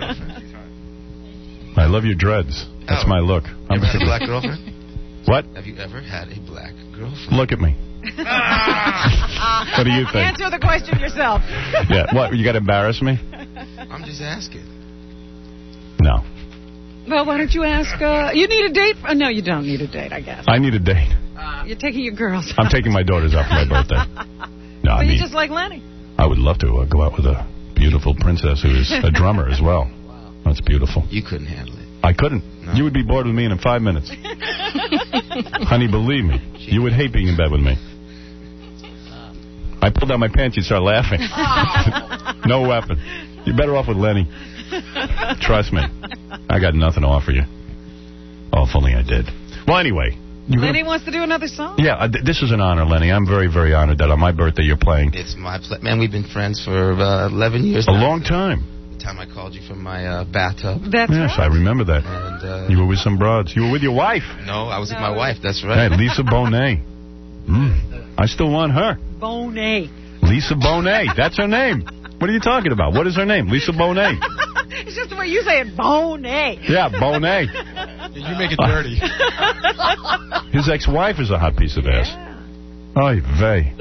A: I love your dreads. That's
L: Oh.
A: my look. I'm
L: Ever had a black girlfriend?
A: What?
L: Have you ever had a black girlfriend?
A: Look at me. What do you think?
B: Answer the question yourself.
A: Yeah. What? You got to embarrass me?
L: I'm just asking.
A: No.
B: Well, why don't you ask? Uh, you need a date? Oh, no, you don't need a date, I guess.
A: I need a date.
B: You're taking your girls.
A: I'm taking my daughters out for my birthday. No, I
B: But
A: mean,
B: you're just like Lenny.
A: I would love to uh, go out with a beautiful princess who is a drummer as well. That's beautiful.
L: You couldn't handle it.
A: I couldn't. No. You would be bored with me in five minutes. Honey, believe me, you would hate being in bed with me. I pulled down my pants, you'd start laughing. No weapon. You're better off with Lenny. Trust me. I got nothing to offer you. Oh, if only I did. Well, anyway.
B: Lenny wants to do another song?
A: Yeah, uh, th this is an honor, Lenny. I'm very, very honored that on my birthday you're playing.
L: It's my ple- man. We've been friends for uh, eleven years.
A: A
L: now.
A: long time.
L: time I called you from my uh, bathtub.
B: That's
A: yes,
B: right.
A: I remember that.
L: And, uh,
A: you were with some broads. You were with your wife.
L: No, I was no. with my wife. That's right.
A: Hey, Lisa Bonet. Mm. I still want her.
B: Bonet.
A: Lisa Bonet. That's her name. What are you talking about? What is her name? Lisa Bonet.
B: It's just the way you say it, Bonet.
A: Yeah, Bonet.
J: You make it dirty.
A: His ex-wife is a hot piece of ass. Oy vey.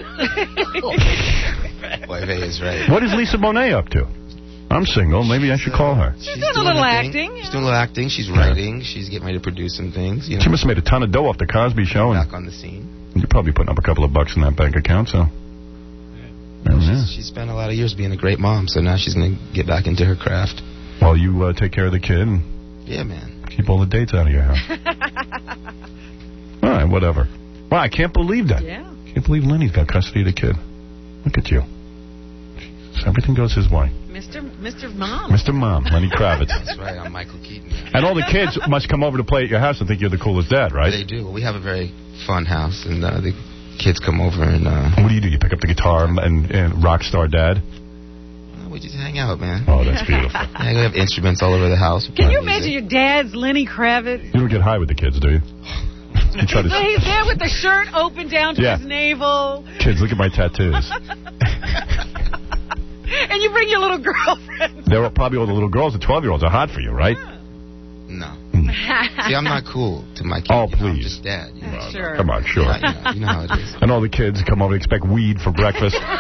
L: Oy vey is right.
A: What is Lisa Bonet up to? I'm single. Maybe I should call her.
B: She's, She's doing, doing a little acting.
L: She's doing a little acting. She's writing. She's getting ready to produce some things. You know.
A: She must have made a ton of dough off the Cosby Show.
L: Back on the scene.
A: You're probably putting up a couple of bucks in that bank account, so...
L: Well, she's, she spent a lot of years being a great mom, so now she's going to get back into her craft.
A: Well, you uh, take care of the kid and...
L: Yeah, man.
A: Keep all the dates out of your house. All right, whatever. Wow, I can't believe that.
B: Yeah.
A: Can't believe Lenny's got custody of the kid. Look at you. Everything goes his way.
B: Mister Mister Mom.
A: Mister Mom, Lenny Kravitz.
L: That's right, I'm Michael Keaton.
A: And all the kids must come over to play at your house and think you're the coolest dad, right?
L: They do. Well, we have a very fun house, and uh, the kids come over and... Uh,
A: what do you do? You pick up the guitar and, and, and rock star dad?
L: We just hang out, man.
A: Oh, that's beautiful.
L: Yeah, we have instruments all over the house.
B: Can you imagine your dad's Lenny Kravitz?
A: You don't get high with the kids, do you? You try to...
B: So he's there with the shirt open down to
A: yeah.
B: his navel.
A: Kids, look at my tattoos.
B: And you bring your little girlfriend.
A: They're probably all the little girls, the twelve-year-olds are hot for you, right?
L: No. See, I'm not cool to my kids.
A: Oh, please.
L: You know, I'm just dad. You know?
B: Sure.
A: Come on, sure.
L: Yeah, you, know, you know how it is.
A: And all the kids come over and expect weed for breakfast.
B: Roll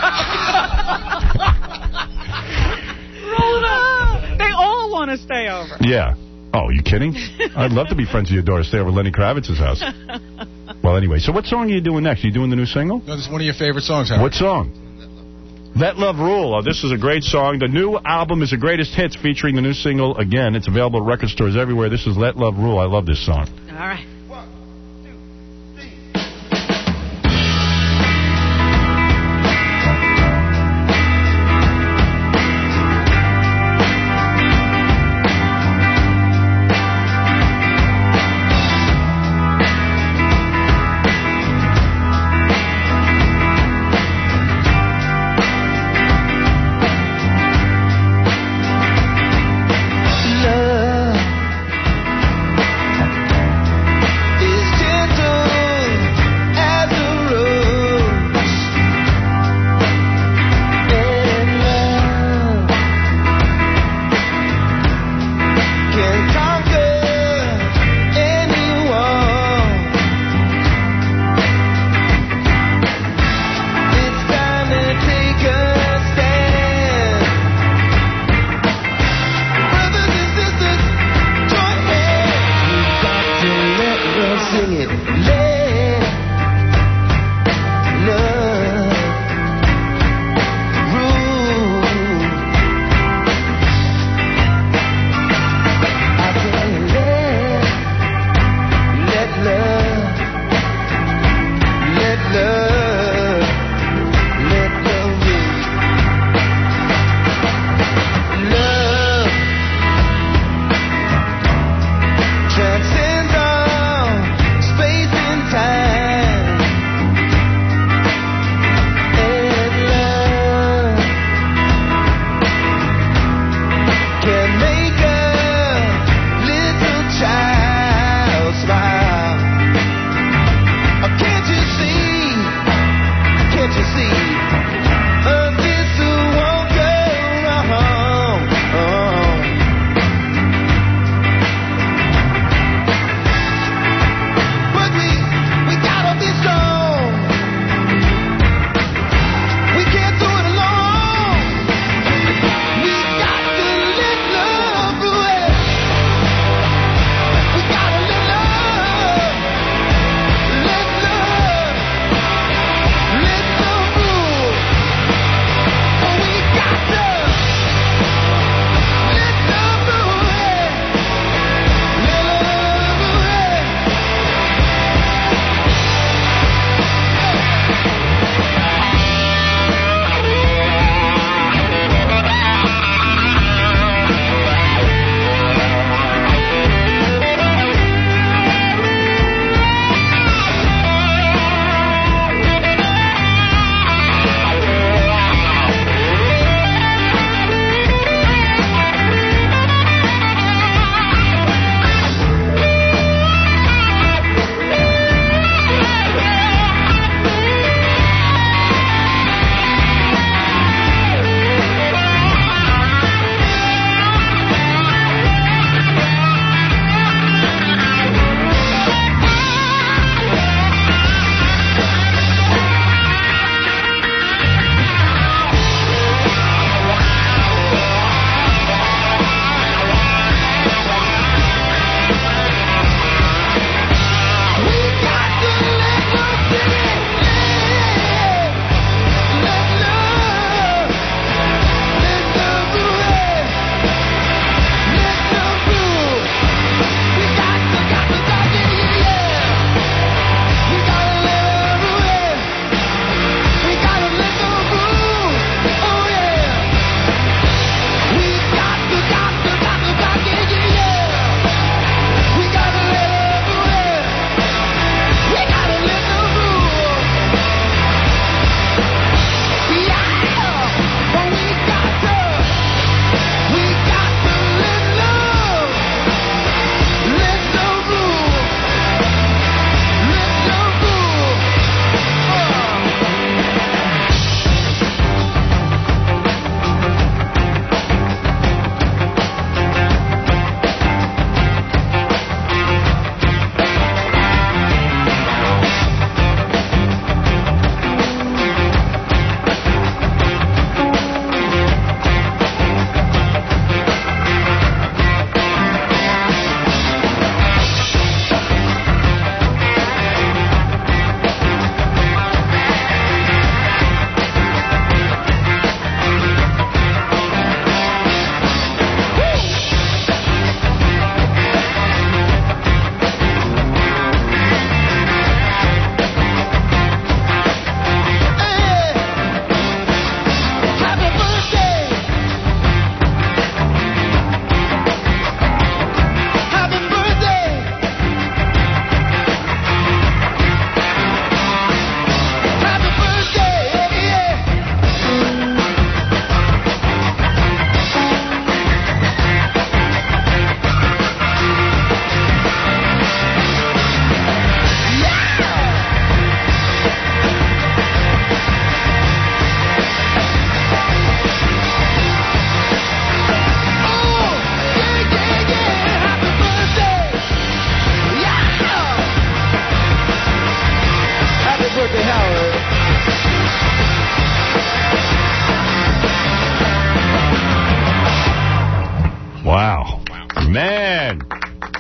B: it up. They all want to stay over.
A: Yeah. Oh, you kidding? I'd love to be friends with your daughter. Stay over at Lenny Kravitz's house. Well, anyway, so what song are you doing next? Are you doing the new single?
J: No, this is one of your favorite songs, Howard.
A: What song? Let Love Rule. Oh, this is a great song. The new album is the greatest hits featuring the new single. Again, it's available at record stores everywhere. This is Let Love Rule. I love this song.
B: All right.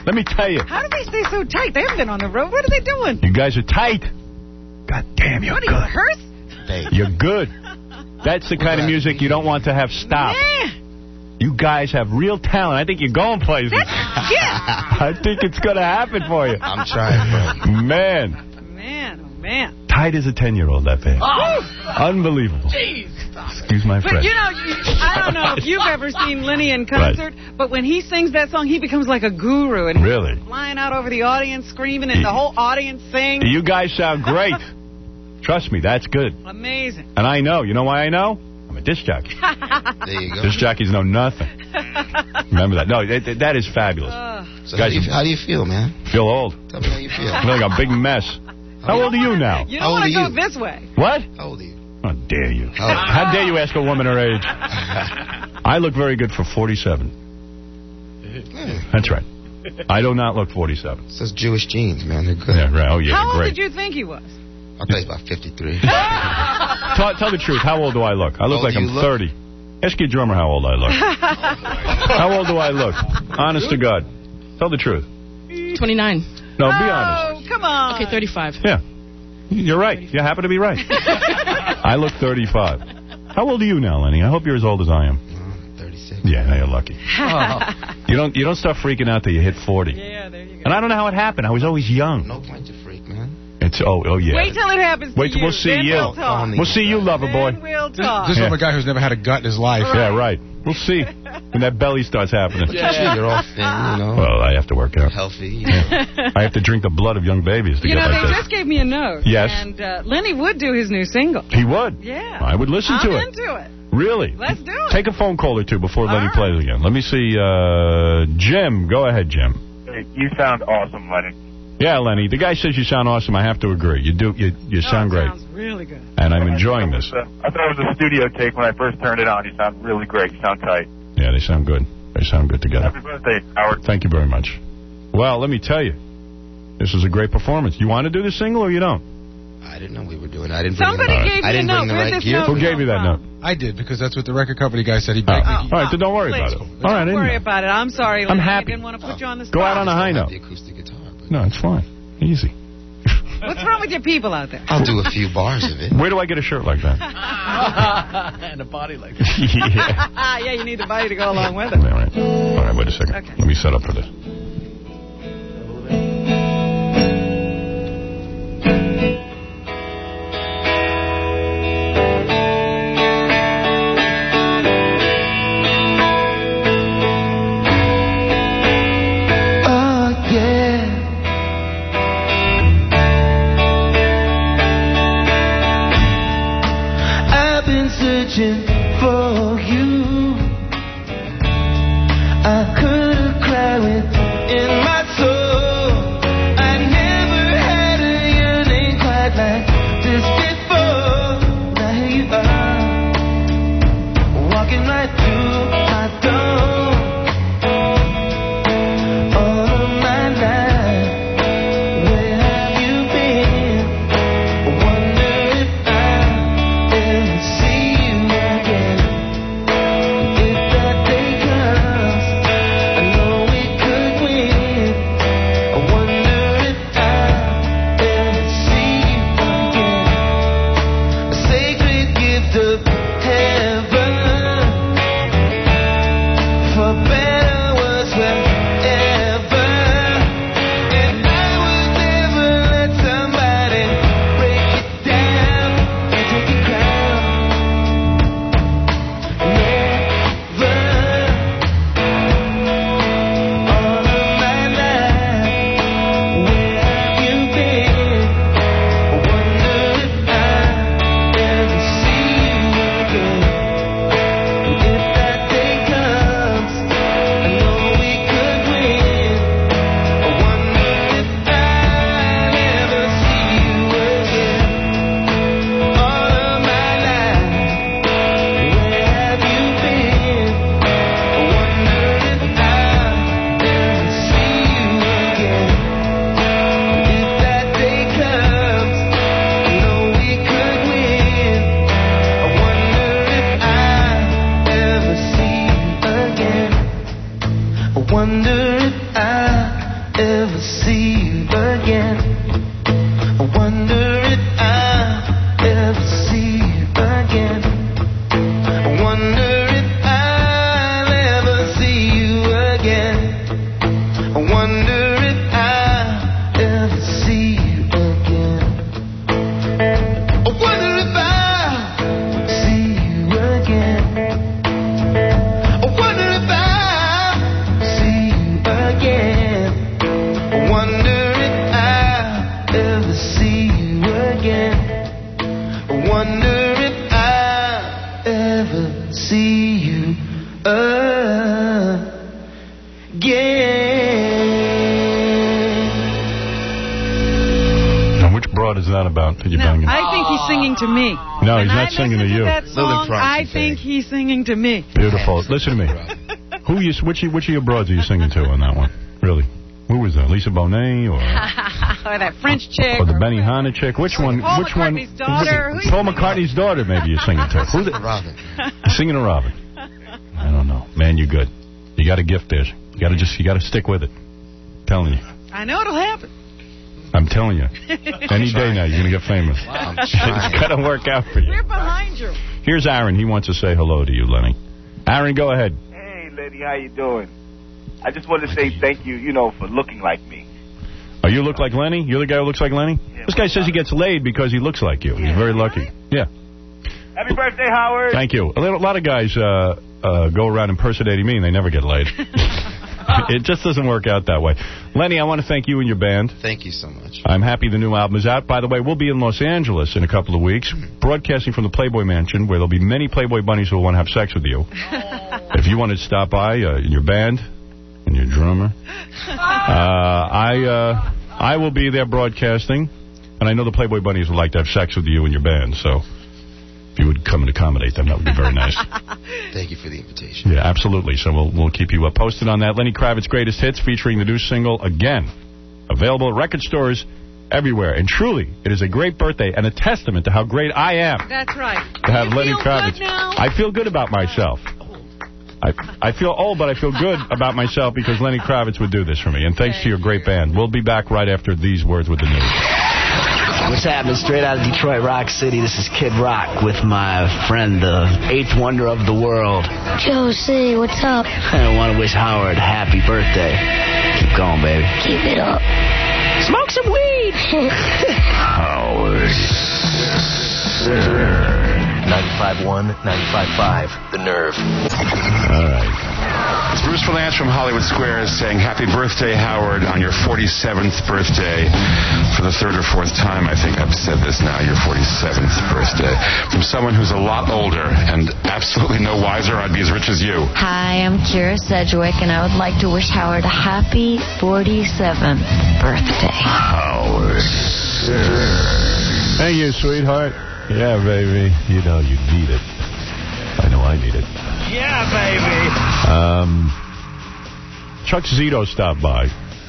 A: Let me tell you.
B: How do they stay so tight? They haven't been on the road. What are they doing?
A: You guys are tight. God damn, you're
B: What are
A: good.
B: you, rehearse?
A: You're good. That's the kind of music you don't want to have stop.
B: Man.
A: You guys have real talent. I think you're going places.
B: That's, yeah.
A: I think it's going to happen for you.
L: I'm trying, bro.
A: Man.
B: Man, oh, man.
A: Tight as a ten-year-old, that band.
B: Oh.
A: Unbelievable.
B: Jeez.
A: Excuse my
B: But,
A: French.
B: you know, you, I don't know if you've ever seen Lenny in concert, right. but when he sings that song, he becomes like a guru. And
A: really?
B: He's flying out over the audience, screaming, and the whole audience sings.
A: You guys sound great. Trust me, that's good.
B: Amazing.
A: And I know. You know why I know? I'm a disc jockey.
L: There you go.
A: Disc jockeys know nothing. Remember that. No, that, that is fabulous.
B: Uh,
L: so guys, how do, you, how do you feel, man?
A: Feel old.
L: Tell me how you feel.
A: I feel like a big mess. How old are you now?
B: You don't want to go you? this way.
A: What?
L: How old are you?
A: How dare you? How, how dare you ask a woman her age? I look very good for forty-seven. That's right. I do not look forty-seven.
L: It's those Jewish genes, man. They're good.
A: Yeah, right. Oh, yeah,
B: How old
A: great.
B: did you think he was?
L: I'll tell you about fifty-three.
A: tell, tell the truth. How old do I look? I look like I'm
L: look?
A: thirty. Ask your drummer how old I look. How old do I look? Honest to God. Tell the truth.
D: twenty-nine.
A: No, be
B: oh,
A: honest.
B: come on.
D: Okay, thirty-five.
A: Yeah. You're right. You happen to be right. I look thirty-five. How old are you now, Lenny? I hope you're as old as I am.
L: Uh, thirty-six.
A: Yeah, you're lucky. Oh. You don't you don't start freaking out till you hit forty.
B: Yeah, there you go.
A: And I don't know how it happened. I was always young.
L: No point to freak, man.
A: It's oh oh yeah.
B: Wait till it happens to
A: Wait,
B: you.
A: We'll see
B: then
A: you.
B: We'll, talk.
A: We'll see you, lover boy.
B: Then we'll
J: This,
B: talk.
J: this is
A: Yeah.
J: from a guy who's never had a gut in his life.
B: Right.
A: Yeah, right. We'll see when that belly starts happening.
L: Yeah. You're all thin, you know.
A: Well, I have to work out.
L: Healthy.
A: Yeah. I have to drink the blood of young babies to
B: You
A: get
B: know,
A: like
B: they
A: this.
B: just gave me a note.
A: Yes.
B: And uh, Lenny would do his new single.
A: He would.
B: Yeah.
A: I would listen
B: I'm
A: to it.
B: into it.
A: Really?
B: Let's do it.
A: Take a phone call or two before
B: All
A: Lenny
B: right.
A: plays again. Let me see. Uh, Jim, go ahead, Jim.
U: Hey, you sound awesome, Lenny.
A: Yeah, Lenny. The guy says you sound awesome. I have to agree. You do. You you
B: Oh,
A: sound
B: it
A: great,
B: sounds really good.
A: and I'm enjoying this.
U: I thought it was a studio take when I first turned it on. You sound really great. You sound tight.
A: Yeah, they sound good. They sound good together.
U: Happy birthday, Howard.
A: Thank you very much. Well, let me tell you, this is a great performance. You want to do the single or you don't?
L: I didn't know we were doing it. I didn't bring
B: Somebody
L: the,
B: gave
L: I
B: me
L: didn't
B: a
L: bring
B: note.
L: the
B: Where'd
L: right
B: this
L: gear.
B: note
A: Who gave you that note?
J: I did, because that's what the record company guy said. He
A: Oh.
J: begged me.
A: All right, then don't worry
B: Please.
A: about it. All right, I
B: Don't
A: didn't
B: worry
A: know.
B: about it. I'm sorry,
A: I'm
B: Lenny.
A: happy.
B: I didn't want to put you on the spot.
A: Go out on a high note.
L: The acoustic guitar. But
A: No, it's fine. Easy.
B: What's wrong with your people out there?
L: I'll do a few bars of it.
A: Where do I get a shirt like that?
G: And a body like that.
A: Yeah.
B: Yeah, you need the body to go along with it.
A: All right. All right, wait a second.
B: Okay.
A: Let me set up for this.
I: Oh, yeah. I've been searching for you. I could have cried within my soul. I never had a yearning quite like this before. Now here you are, walking right through my door. All of my life, where have you been? Wonder if I'll ever see you again. If that day comes, I know we could win. I wonder if I'll ever see you again. A sacred gift of heaven. ever see you again.
A: Now, which broad is that about that you're
B: No,
A: banging?
B: I think he's singing to me.
A: No,
B: When
A: he's not
B: I
A: singing to
B: listen
A: you.
B: That song, I think he's singing to me.
A: Beautiful. Listen to me. Who you? Which which of your broads are you singing to on that one? Really? Who was that? Lisa Bonet or
B: Or that French chick.
A: or the Benihana chick? Which one?
B: Paul
A: which one?
B: McCartney's daughter. Who
A: Paul McCartney's daughter. Maybe you're singing to. Who's it?
L: Robin.
A: You're singing to Robin. I don't know, man. You're good. You got a gift there. You got to just you got to stick with it. I'm telling you.
B: I know it'll happen.
A: I'm telling you. Any day now, you're going to get famous.
L: I'm
A: It's going to work out for you.
B: We're behind you.
A: Here's Aaron. He wants to say hello to you, Lenny. Aaron, go ahead.
U: Hey, lady, how you doing? I just wanted to say thank you, you know, for looking like me.
A: Oh, you look like Lenny? You're the guy who looks like Lenny?
U: Yeah,
A: this guy says he gets laid because he looks like you. He's very lucky. Yeah.
U: Happy birthday, Howard.
A: Thank you. A, little, a lot of guys uh, uh, go around impersonating me, and they never get laid. It just doesn't work out that way. Lenny, I want to thank you and your band.
L: Thank you so much.
A: I'm happy the new album is out. By the way, we'll be in Los Angeles in a couple of weeks, broadcasting from the Playboy Mansion, where there'll be many Playboy bunnies who will want to have sex with you. If you want to stop by uh, in your band and your drummer, uh, I uh, I will be there broadcasting, and I know the Playboy bunnies would like to have sex with you and your band, so if you would come and accommodate them, that would be very nice.
L: Thank you for the invitation.
A: Yeah, absolutely. So we'll we'll keep you uh, posted on that. Lenny Kravitz's Greatest Hits, featuring the new single, Again. Available at record stores everywhere. And truly, it is a great birthday and a testament to how great I am
B: That's right.
A: to have
B: You
A: Lenny
B: feel
A: Kravitz.
B: good now?
A: I feel good about myself. I I feel old, but I feel good about myself because Lenny Kravitz would do this for me. And thanks to your great band. We'll be back right after these words with the news.
K: What's happening? Straight out of Detroit Rock City, this is Kid Rock with my friend, the eighth wonder of the world.
W: Joe C, what's up?
K: I want to wish Howard a happy birthday. Keep going, baby.
W: Keep it up.
K: Smoke some weed.
H: Howard
K: ninety-five point one, ninety-five point five, The Nerve.
A: All right.
D: It's Bruce Valanche from Hollywood Squares saying happy birthday, Howard, on your forty-seventh birthday. For the third or fourth time, I think I've said this now, your forty-seventh birthday. From someone who's a lot older and absolutely no wiser, I'd be as rich as you.
W: Hi, I'm Kira Sedgwick, and I would like to wish Howard a happy forty-seventh birthday.
H: Howard
A: Thank you, sweetheart. Yeah, baby. You know you need it. I know I need it.
K: Yeah, baby.
A: Um, Chuck Zito stopped by.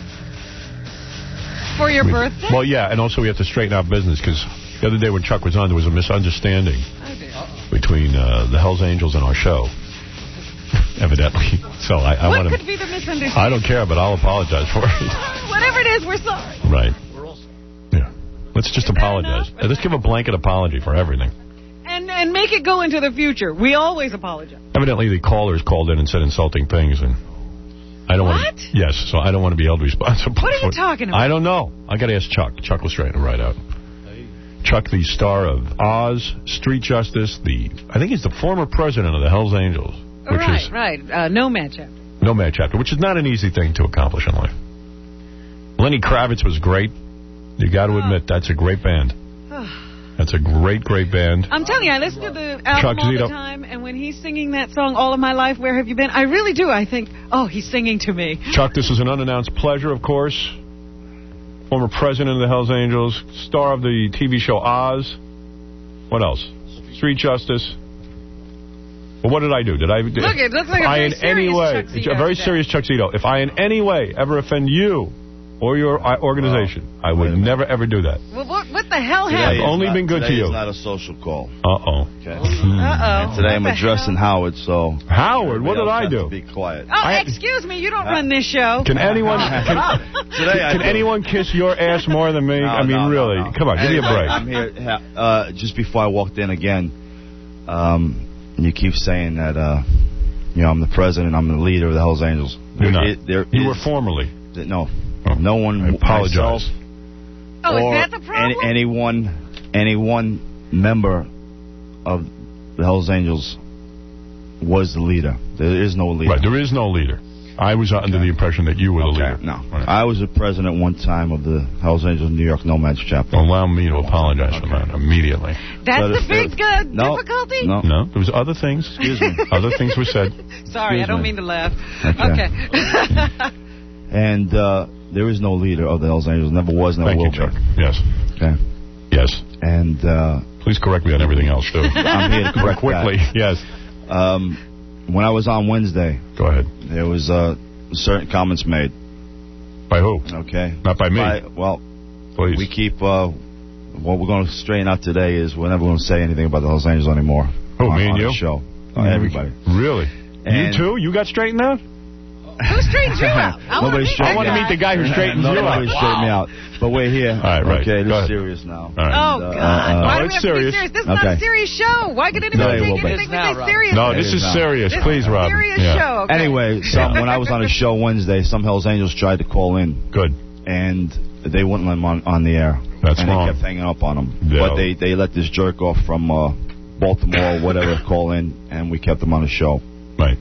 B: For your birthday?
A: Well, yeah, and also we have to straighten out business because the other day when Chuck was on, there was a misunderstanding between uh, the Hells Angels and our show, evidently. So I, I
B: what
A: want
B: could be the
A: to.
B: misunderstanding?
A: I don't care, but I'll apologize for it.
B: Whatever it is, we're sorry.
A: Right. Yeah. Let's just apologize. Uh, Let's give a blanket apology for everything.
B: And and make it go into the future. We always apologize.
A: Evidently, the callers called in and said insulting things, and I don't want to. Yes, so I don't want to be held responsible.
B: What are you talking about?
A: I don't know. I got to ask Chuck. Chuck will straighten it right out. Chuck, the star of Oz, Street Justice, the I think he's the former president of the Hells Angels, which
B: right,
A: is
B: right. Uh, Nomad chapter.
A: Nomad chapter, which is not an easy thing to accomplish in life. Lenny Kravitz was great. You got to admit, that's a great band. That's a great, great band.
B: I'm telling you, I listen to the album
A: Chuck
B: all
A: Zito.
B: the time, and when he's singing that song, All of My Life, Where Have You Been? I really do. I think, oh, he's singing to me.
A: Chuck, this is an unannounced pleasure, of course. Former president of the Hells Angels, star of the T V show Oz. What else? Street Justice. Well, what did I do? Did I? Did,
B: Look, it looks like a
A: I
B: very
A: in
B: serious
A: any way,
B: Chuck
A: it's a
B: Zito
A: very
B: today.
A: serious Chuck Zito. If I in any way ever offend you or your uh, organization, oh, I would never ever do that.
B: Well, what, what the hell
A: Today
B: happened?
A: I've only
Q: not,
A: been good to you.
Q: Today is not a social call.
A: Uh-oh.
Q: Okay.
B: Uh-oh.
Q: And today I'm
B: What the
Q: addressing
B: hell?
Q: Howard, so...
A: Howard, what did
Q: else
A: I
Q: has
A: do?
Q: to be quiet.
B: Oh,
A: I-
B: excuse me, you don't run this show.
A: Can anyone can,
Q: Today I
A: can
Q: do.
A: anyone kiss your ass more than me?
Q: No,
A: I mean,
Q: no, no,
A: really.
Q: no.
A: Come on, give me a
Q: Anyway,
A: break.
Q: I'm here. ha- Uh, just before I walked in again, um, you keep saying that, uh, you know, I'm the president, I'm the leader of the Hells Angels.
A: You're not.
Q: It- there
A: You
Q: is-
A: were formerly.
Q: th- No.
A: Oh.
Q: No one...
A: I apologize.
Q: myself,
B: Oh,
Q: or
B: is that the problem?
Q: Any, anyone, any one member of the Hells Angels was the leader. There is no leader.
A: Right, there is no leader. I was under the impression that you were the leader.
Q: No.
A: Right.
Q: I was the president one time of the Hells Angels New York Nomads chapter.
A: Allow me to apologize okay. for that immediately.
B: That's
Q: but
B: the big uh,
Q: no,
B: difficulty?
Q: No.
A: No, there was other things.
Q: Excuse me.
A: Other things were said.
B: Sorry,
Q: Excuse
B: I don't
Q: me.
B: mean to laugh.
Q: Okay.
B: okay.
Q: And uh, there is no leader of the Hells Angels. Never was, never
A: Thank
Q: will
A: you, Chuck.
Q: be.
A: Yes.
Q: Okay.
A: Yes.
Q: And uh,
A: please correct me on everything else, too.
Q: I'm here to correct
A: quickly.
Q: that.
A: Yes.
Q: Um, when I was on Wednesday,
A: go ahead.
Q: There was uh, certain comments made.
A: By who?
Q: Okay.
A: Not by me.
Q: By, well,
A: please.
Q: We keep. Uh, what we're going to straighten out today is we're never going to say anything about the Hells Angels anymore.
A: Who,
Q: on,
A: me and
Q: on
A: you?
Q: The show. Uh, everybody.
A: Really?
Q: And
A: you too? You got straightened out?
B: Who straightened you out? I
Q: Nobody
A: I want to meet the guy who straightens you out.
Q: Nobody straightened me out. But we're here.
A: All right, right.
Q: Okay,
A: Go
Q: this is
A: ahead.
Q: serious now.
A: All right.
B: Oh,
Q: And,
B: God.
Q: uh, uh,
B: Why
A: no,
B: do we
A: it's
B: have
A: serious.
B: to be serious? This is
Q: Okay.
B: not a serious show. Why could anybody
Q: No, it
B: take
Q: will be.
B: anything we
P: Now,
B: say
P: Rob.
B: serious?
A: No, this is
Q: now.
A: serious.
B: This
A: Please,
B: is a
A: Robin.
B: serious
A: Yeah.
B: show. Okay.
Q: Anyway, some, when I was on a show Wednesday, some Hells Angels tried to call in.
A: Good.
Q: And they wouldn't let them on, on the air.
A: That's
Q: and
A: wrong.
Q: they kept hanging up on them.
A: Yeah.
Q: But they, they let this jerk off from uh, Baltimore or whatever call in, and we kept them on the show.
A: Right.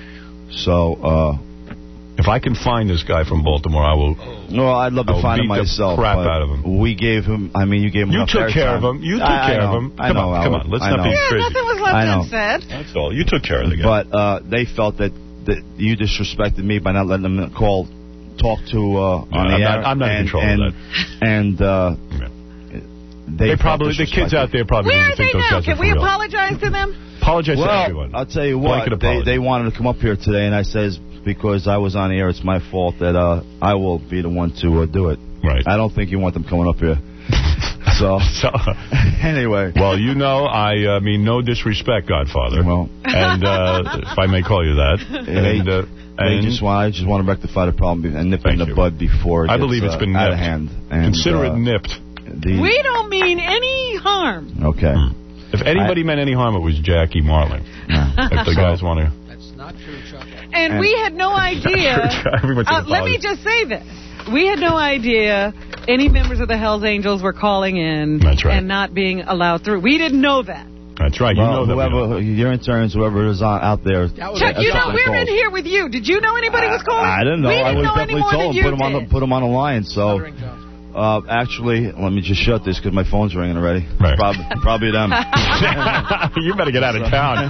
Q: So, uh...
A: if I can find this guy from Baltimore, I will...
Q: No, I'd love to
A: I'll
Q: find him
A: beat the
Q: myself.
A: crap
Q: but
A: out of him.
Q: We gave him... I mean, you gave him
A: You
Q: enough
A: took care
Q: airtime.
A: of him. You took
Q: I,
A: care
Q: I know,
A: of him.
Q: I
A: Come
Q: know,
A: on, come
Q: Howard.
A: on. Let's
Q: I
A: not
Q: know.
A: be
B: Yeah,
A: crazy.
B: nothing was left
Q: I know.
B: unsaid.
A: That's all. You took care of the guy.
Q: But uh, they felt that, that you disrespected me by not letting them call, talk to uh,
A: Yeah,
Q: on the
A: I'm
Q: air.
A: not- I'm not in
Q: and,
A: control of
Q: and,
A: that.
Q: And uh, they,
A: They probably, the kids out there probably
B: Where
A: didn't
B: are they
A: think those
B: now?
A: guys
B: Can
A: were
B: we
A: for real.
B: apologize to them?
A: Apologize to
Q: well,
A: everyone.
Q: I'll tell you what,
A: Blanket
Q: they,
A: apology.
Q: they wanted to come up here today, and I says, because I was on the air, it's my fault that uh, I will be the one to uh, do it.
A: Right.
Q: I don't think you want them coming up here. so,
A: So,
Q: anyway.
A: well, you know, I uh, mean no disrespect, Godfather.
Q: Well.
A: And uh, if I may call you that.
Q: They,
A: And, uh,
Q: they
A: and
Q: just want, I just want to rectify the problem be- and nip it in
A: Thank
Q: the
A: you.
Q: bud before it
A: I
Q: gets,
A: believe it's
Q: uh,
A: been
Q: out of
A: nipped.
Q: hand. And,
A: Consider
Q: uh,
A: it nipped.
Q: The,
B: We don't mean any harm.
Q: Okay.
A: If anybody
Q: I-
A: meant any harm, it was Jackie Marling. If the guys want to...
G: That's not true, Chuck.
B: And,
Q: And-
B: we had no idea.
A: Everyone should
B: Uh, let me
A: apologize.
B: just say this. We had no idea any members of the Hells Angels were calling in
A: That's right.
B: and not being allowed through. We didn't know that.
A: That's right. You
Q: well,
A: know that. we
Q: whoever,
A: don't.
Q: your interns, whoever is on, out there.
G: That was
B: Chuck,
Q: that's
B: you know,
Q: what
B: we're
Q: they
B: in
Q: call.
B: here with you. Did you know anybody was calling?
Q: I didn't know.
B: We
Q: I
B: didn't
Q: was
B: know any
Q: definitely
B: more
Q: told
B: than
Q: him.
B: you
Q: Put him on the
B: did.
Q: put him on the line. So,
G: Stuttering Jones.
Q: uh, actually, let me just shut this because my phone's ringing already.
A: Right.
Q: Probably, probably them.
A: You better get out of town.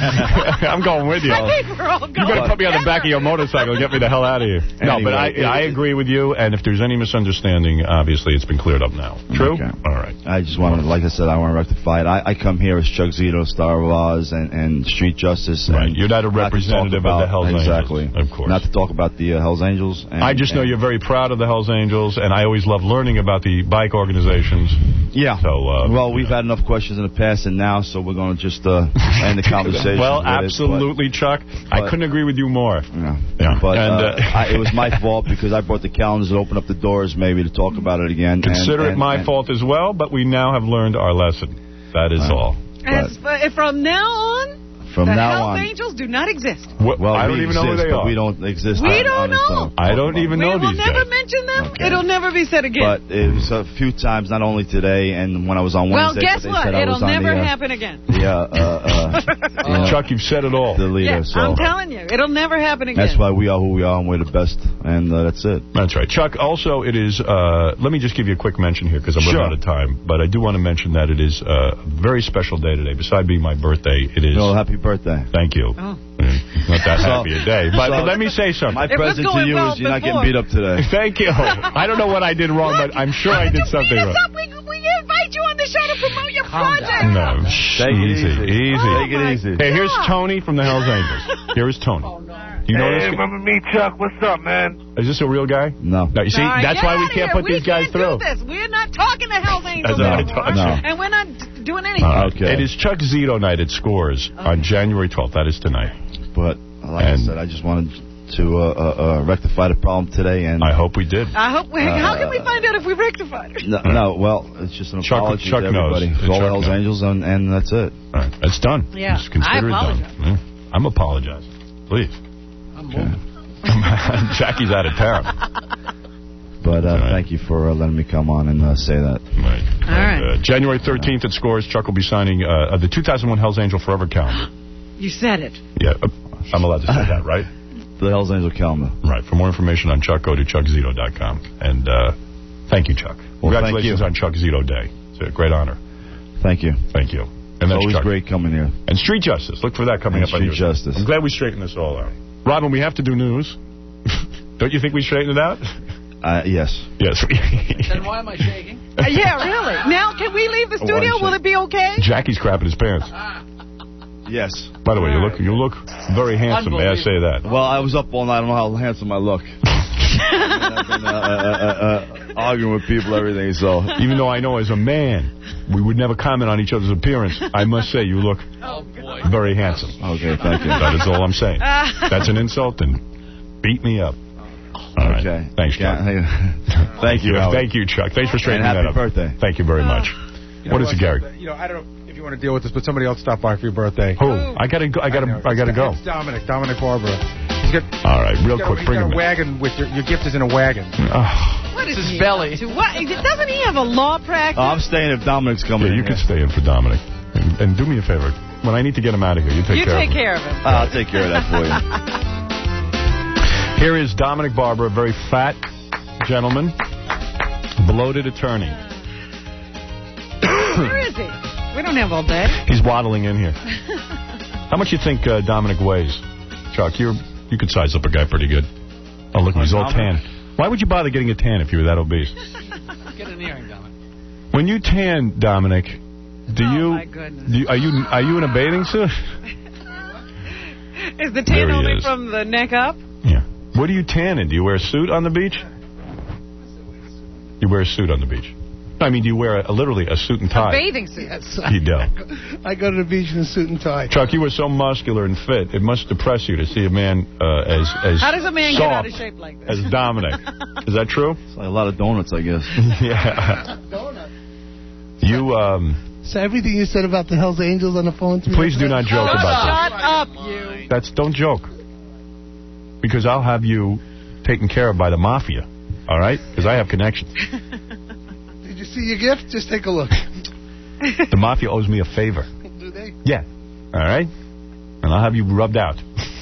A: I'm going with you.
B: I think we're all going.
A: You better put me on the back of your motorcycle and get me the hell out of here. No, but I
Q: Anyway,
A: I agree with you, and if there's any misunderstanding, obviously it's been cleared up now. True?
Q: Okay.
A: All right.
Q: I just want to, like I said, I want to rectify it. I, I come here as Chuck Zito, Star of Oz, and, and Street Justice.
A: Right.
Q: And
A: You're not a
Q: to talk
A: representative
Q: about-
A: of the Hells
Q: exactly.
A: Angels. Of course.
Q: Not to talk about the uh, Hells Angels. And,
A: I just know
Q: and-
A: you're very proud of the Hells Angels, and I always love learning about the bike organizations.
Q: Yeah.
A: So, uh,
Q: well, we've had enough questions in the past and now, so we're going to just uh, end the conversation.
A: Well,
Q: with it,
A: absolutely, Chuck. I
Q: but-
A: couldn't agree with you more.
Q: Yeah.
A: Yeah.
Q: But
A: and,
Q: uh,
A: uh,
Q: I, it was my fault because I brought the calendars and opened up the doors maybe to talk about it again.
A: Consider
Q: and,
A: it my
Q: and,
A: fault as well, but we now have learned our lesson. That is
Q: Uh,
A: all.
B: As, but from now on,
Q: From
B: the
Q: now
B: Hells
Q: on.
B: Angels do not exist.
A: What,
Q: Well,
A: I don't
Q: we
A: even know who
Q: exist,
A: they
Q: but
A: are.
Q: we don't exist.
B: We
Q: on-
B: don't
Q: on this,
B: know.
Q: uh,
A: I don't even
B: We
A: know
B: will
A: these
B: never
A: guys.
B: mention them.
Q: Okay.
B: It'll never be said again.
Q: But it was a few times, not only today and when I was on
B: well,
Q: Wednesday.
B: guess
Q: but they
B: what?
Q: said I
B: It'll
Q: was on
B: never
Q: the, uh,
B: happen again.
Q: The, uh, uh, uh, you know,
A: Chuck, you've said it all.
Q: the leader.
B: Yeah,
Q: so
B: I'm telling you, it'll never happen again.
Q: that's why we are who we are and we're the best. And uh, that's it.
A: That's right. Chuck, also it is, uh, let me just give you a quick mention here because I'm
Q: Sure.
A: running out of time, but I do want to mention that it is uh, a very special day today. Besides being my birthday, it is...
Q: No, happy birthday.
A: Thank you.
B: Oh.
A: Mm, Not that
Q: So-
A: happy a day. But,
Q: so-
A: but let me say something.
Q: My
B: It was
Q: present to
B: going
Q: you
B: well
Q: is you're not
B: before.
Q: getting beat up today.
A: Thank you. I don't know what I did wrong, but I'm sure I did something wrong.
B: We, we invite you on the show to promote your
G: Calm
B: project.
A: No,
Q: Take it
A: easy,
Q: easy.
A: easy.
Q: Take it easy.
A: Hey, here's Tony from the Hells Angels. Here is Tony. You know
U: Hey,
A: this?
U: remember me, Chuck? What's up, man?
A: Is this a real guy?
Q: No.
A: No, you see,
B: All right,
A: that's
B: get
A: why we
B: outta
A: can't
B: here.
A: put these guys
B: we
A: through.
B: can't do this. We're not talking to Hells Angels
A: That's right.
B: anymore.
Q: No.
B: And we're not d- doing anything.
A: Uh,
Q: Okay.
A: It is Chuck Zito night at Scores on January twelfth. That is tonight.
Q: But like
A: And-
Q: I said, I just wanted to uh, uh, uh, rectify the problem today. And
A: I hope we did.
B: I hope. We, how can we
Q: Uh,
B: find out if we rectified it?
Q: no, no, well, it's just an
A: Chuck-
Q: apology
A: Chuck
Q: to everybody.
A: knows.
Q: It's all
A: Chuck
Q: Hells
A: knows.
Q: Angels, and, and that's it.
A: All right, that's done.
B: Yeah,
A: Just consider
B: I
A: it done.
B: apologize.
A: Yeah. I'm apologizing. Please.
G: I'm
Q: Okay.
G: moving.
A: Jackie's out of town.
Q: But uh,
A: All right.
Q: thank you for uh, letting me come on and uh, say that.
A: Right.
B: All right.
A: Uh, January thirteenth at Scores, Chuck will be signing uh, the two thousand one Hells Angel Forever calendar.
B: You said it.
A: Yeah, uh, I'm allowed to say that, right?
Q: the Hell's Angel calendar.
A: Right. For more information on Chuck, go to chuck zito dot com. And uh, thank you, Chuck.
Q: Well,
A: Congratulations
Q: thank you.
A: on Chuck Zito Day. It's a great honor.
Q: Thank you.
A: Thank you. And
Q: it's
A: that's
Q: always
A: Chuck.
Q: great coming here.
A: And Street Justice. Look for that coming
Q: and
A: up on
Q: Street
A: YouTube.
Q: Justice.
A: I'm glad we straightened this all out. Robin, we have to do news. Don't you think we straightened it out?
Q: Uh, yes.
A: Yes.
G: Then why am I shaking?
B: Uh, yeah, really. Now, can we leave the
Q: Oh,
B: studio?
Q: I'm
B: Will it be okay?
A: Jackie's crapping his pants.
Q: Yes.
A: By the way, you look you look very handsome. May I say that?
Q: Well, I was up all night. I don't know how handsome I look. I've been uh, uh, uh, uh, arguing with people, everything. So
A: even though I know as a man, we would never comment on each other's appearance, I must say you look
B: oh,
A: very handsome.
Q: Okay, thank you.
A: That is all I'm saying. That's an insult, and beat me up. All right.
Q: Okay.
A: Thanks, Chuck.
Q: Thank you, Howard.
A: Thank you, Chuck. Thanks for straightening
Q: and
A: that
Q: happy
A: up.
Q: birthday.
A: Thank you very much.
E: You
A: What
E: know
A: is it, Gary?
E: You know, I don't know if you want to deal with this, but somebody else stopped by for your birthday.
A: Who? I gotta go. I gotta. I, I gotta go.
E: It's Dominic. Dominic Barbara. He's got,
A: all right, real
E: he's got
A: quick,
E: a,
A: bring
E: he's got
A: him
E: a wagon with your, your gift is in a wagon.
A: Oh.
B: What is
G: his
B: he
G: belly?
B: To? What? Doesn't he have a law practice?
Q: Oh, I'm staying if Dominic's coming.
A: Yeah, you
Q: in
A: can
Q: here.
A: stay in for Dominic. And, and do me a favor. When I need to get him out of here, you take
B: you
A: care
B: take
A: of him.
B: care of him.
Q: I'll take care of that for you.
A: Here is Dominic Barber, a very fat gentleman, bloated attorney.
B: Where is he? We don't have all day.
A: He's waddling in here. How much you think uh, Dominic weighs? Chuck, you're, you could size up a guy pretty good. Oh, look, he's all tan. Why would you bother getting a tan if you were that obese?
G: Get an earring, Dominic.
A: When you tan, Dominic, do
B: oh
A: you,
B: my goodness.
A: do you are you are you in a bathing suit?
B: Is the
A: There
B: tan
A: he
B: only
A: is.
B: from the neck up?
A: Yeah. What do you tan in? Do you wear a suit on the beach? You wear a suit on the beach. I mean, do you wear a, literally a suit and tie?
B: A bathing suit.
A: You don't.
F: I go to the beach in a suit and tie.
A: Chuck, you were so muscular and fit, it must depress you to see a man uh, as as
B: How does a man get out
A: soft
B: of shape like this?
A: as Dominic. Is that true?
Q: It's like a lot of donuts, I guess.
A: Yeah. You, um...
F: So everything you said about the Hells Angels on the phone to me...
A: Please do not joke
B: oh,
A: about
B: shut up, you.
A: that. That's, don't joke. Because I'll have you taken care of by the mafia. All right? Because I have connections.
F: Did you see your gift? Just take a look.
A: The mafia owes me a favor.
F: Do they?
A: Yeah. All right? And I'll have you rubbed out.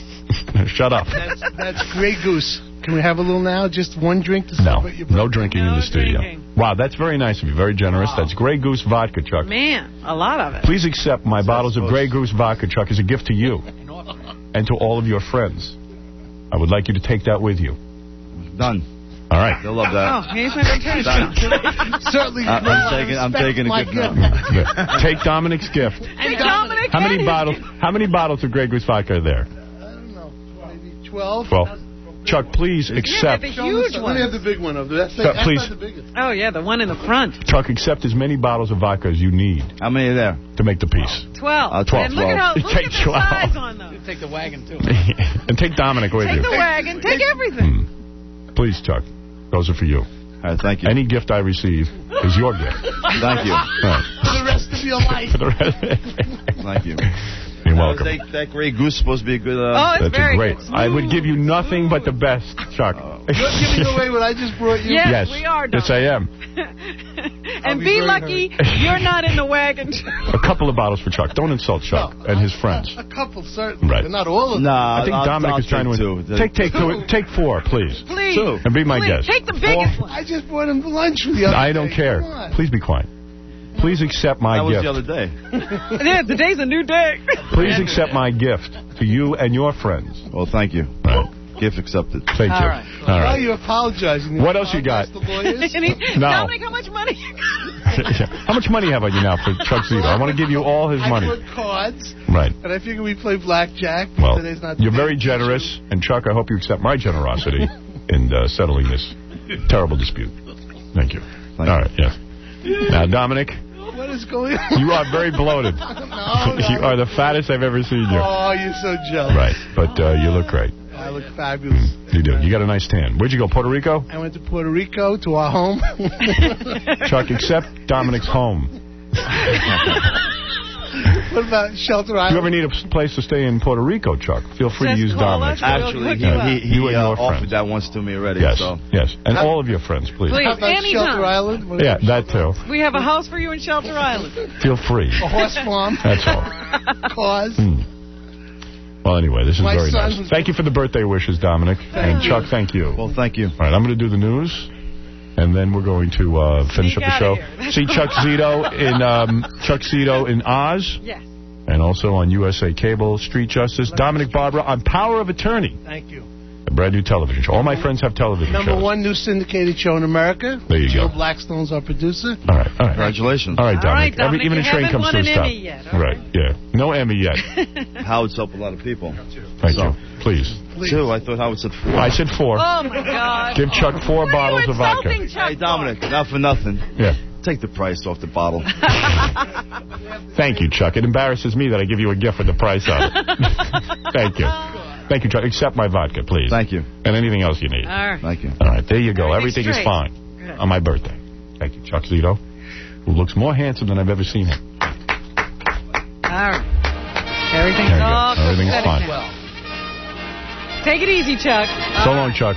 A: Shut up.
F: That's, that's Grey Goose. Can we have a little now? Just one drink to
A: No.
F: celebrate your
A: No
F: birthday?
A: drinking in
B: No
A: the studio.
B: drinking.
A: Wow, that's very nice of you. Very generous. That's Grey Goose vodka, Chuck.
B: Man, a lot of it.
A: Please accept my bottles of Grey Goose vodka, Chuck, as a gift to you and to all of your friends. I would like you to take that with you.
Q: Done.
A: All right.
Q: They'll love that.
B: Oh, he's not going to turn it down.
F: Certainly.
Q: I, I'm taking. I'm taking a
F: my
Q: gift now.
A: Good. Take Dominic's gift.
B: And Dominic,
A: How many
B: and-
A: bottles? How many bottles of Grey Goose vodka are there?
F: I don't know. Maybe twelve?
A: Well, Chuck, please accept.
B: Yeah, the huge
F: Let
B: one.
F: me have the big one over there. That's,
A: Uh,
F: that's
A: please.
F: not the biggest.
B: Oh, yeah, the one in the front.
A: Chuck, accept as many bottles of vodka as you need
Q: How many are there?
A: to make the piece.
B: Twelve.
Q: Uh, twelve,
B: And look at how look
A: Take
B: at the
A: twelve.
B: size on them.
G: Take the wagon, too.
A: And take Dominic with
B: Take
A: you.
B: the wagon. Take everything.
A: Hmm. Please, Chuck. Those are for you.
Q: All right, thank you.
A: Any gift I receive is your gift.
Q: Thank you.
A: All right.
F: For the rest of your life.
A: For the rest.
Q: Thank you.
A: You're welcome.
Q: That, that Grey Goose supposed to be a good... Uh,
B: Oh, it's
A: That's
B: very
A: a great.
B: good.
A: I would give you nothing but the best, Chuck.
F: You're giving away what I just brought you?
B: Yes,
A: Yes,
B: we are,
A: yes, I am.
B: And
F: be
B: be
F: very
B: lucky you're not in the wagon.
A: A couple of bottles for Chuck. Don't insult Chuck
F: No,
A: and his friends.
F: A couple, certainly.
A: Right.
F: But not all of them.
Q: Nah,
A: I think
Q: I'll,
A: Dominic
Q: I'll
A: is trying
Q: take
A: to
Q: two.
A: take take two, take four, please,
B: Please.
Q: Two.
A: and be my
B: Please,
A: guest.
B: take the biggest one.
F: I just brought him lunch the other
A: I don't
F: day.
A: care.
F: Come on.
A: Please be quiet. Please accept my
Q: That was
A: gift.
Q: the other day.
B: Yeah, today's a new day.
A: Please accept my gift to you and your friends.
Q: Well, thank you.
A: Right.
Q: Gift accepted.
A: Thank
B: All
A: you.
B: right.
A: All
F: Why are
A: right.
F: you apologizing?
A: What else you got?
F: The lawyers?
B: And he-
A: No.
B: Dominic, how much money you got?
A: How much money have I you now for Chuck Zito? I want to give you all his
F: I
A: money.
F: put cards,
A: Right.
F: and I figure we play blackjack. but
A: Well,
F: today's not
A: you're
F: the
A: very
F: day.
A: generous, and Chuck, I hope you accept my generosity in uh, settling this terrible dispute. Thank you.
Q: Thank
A: All
Q: you.
A: right, yeah. Now, Dominic,
F: What is going on?
A: you are very bloated.
F: no, no.
A: You are the fattest I've ever seen you.
F: Oh, you're so jealous.
A: Right, but uh, you look great.
F: I look fabulous.
A: You do. You got a nice tan. Where'd you go, Puerto Rico?
F: I went to Puerto Rico, to our home.
A: Chuck, accept Dominic's home.
F: What about Shelter
A: If
F: Island?
A: you ever need a place to stay in Puerto Rico, Chuck, feel free to
B: Just
A: use
B: call
A: Dominic's.
B: us.
Q: Actually, he,
B: We'll hook you
Q: he,
B: up.
Q: he
A: You and
Q: uh,
A: your
Q: offered
A: friends.
Q: that once to me already.
A: Yes,
Q: So.
A: yes. And all of your friends, please.
B: Please.
F: How about
B: Anytime.
F: Shelter Island? What
A: Yeah,
F: about
A: that too.
B: We have a house for you in Shelter Island.
A: Feel free.
F: A horse farm.
A: That's all.
F: Cars.
A: Hmm. Well, anyway, this is
F: My
A: very
F: son
A: nice.
F: was-
A: Thank you for the birthday wishes, Dominic.
F: Thank
A: and
F: you.
A: Chuck, thank you.
Q: Well, thank you.
A: All right, I'm going to do the news, and then we're going to uh, finish
B: Sneak
A: up the show.
B: outta here.
A: See Chuck Zito in um, Chuck Zito in Oz.
B: Yes.
A: And also on U S A Cable, Street Justice. Dominic Barbara on Power of Attorney,
F: Thank you.
A: a brand new television show. All my friends have television
F: Number
A: shows.
F: one new syndicated show in America.
A: There you
F: Joe
A: go.
F: Blackstone's our producer.
A: All right, all right.
Q: Congratulations.
A: All right,
B: All right,
A: Dominic. Every,
B: Dominic,
A: even
B: you
A: a train
B: haven't
A: comes
B: won
A: to a
B: an
A: stop.
B: Emmy yet, okay?
A: Right, yeah. No Emmy yet.
Q: Howard's helped a lot of people.
A: Thank
Q: So-
A: you. Please.
Q: Two. I thought Howard said four.
A: I said four.
B: Oh, my God.
A: Give Chuck four
B: What
A: bottles
B: are you
A: of vodka.
B: insulting Chuck
Q: Hey, Dominic, not for nothing.
A: Yeah.
Q: Take the price off the bottle.
A: Thank you, Chuck. It embarrasses me that I give you a gift with the price on it. Thank you. Thank you, Chuck. Accept my vodka, please.
Q: Thank you.
A: And anything else you need.
B: All right.
Q: Thank you.
A: All right, there you go. Everything
B: Everything's
A: is
B: straight.
A: fine
B: Good.
A: on my birthday. Thank you, Chuck Zito, who looks more handsome than I've ever seen him.
B: All right. Everything's
A: There you go.
B: all
A: Everything's
B: copacetic
A: fine.
B: now. Take it easy, Chuck.
A: So
B: All
A: long,
B: right.
A: Chuck.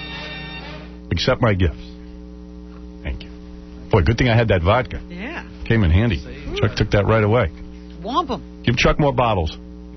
A: Accept my gifts. Thank you. Boy, good thing I had that vodka.
B: Yeah.
A: Came in handy. Chuck took that right away.
B: Womp 'em.
A: Give Chuck more bottles.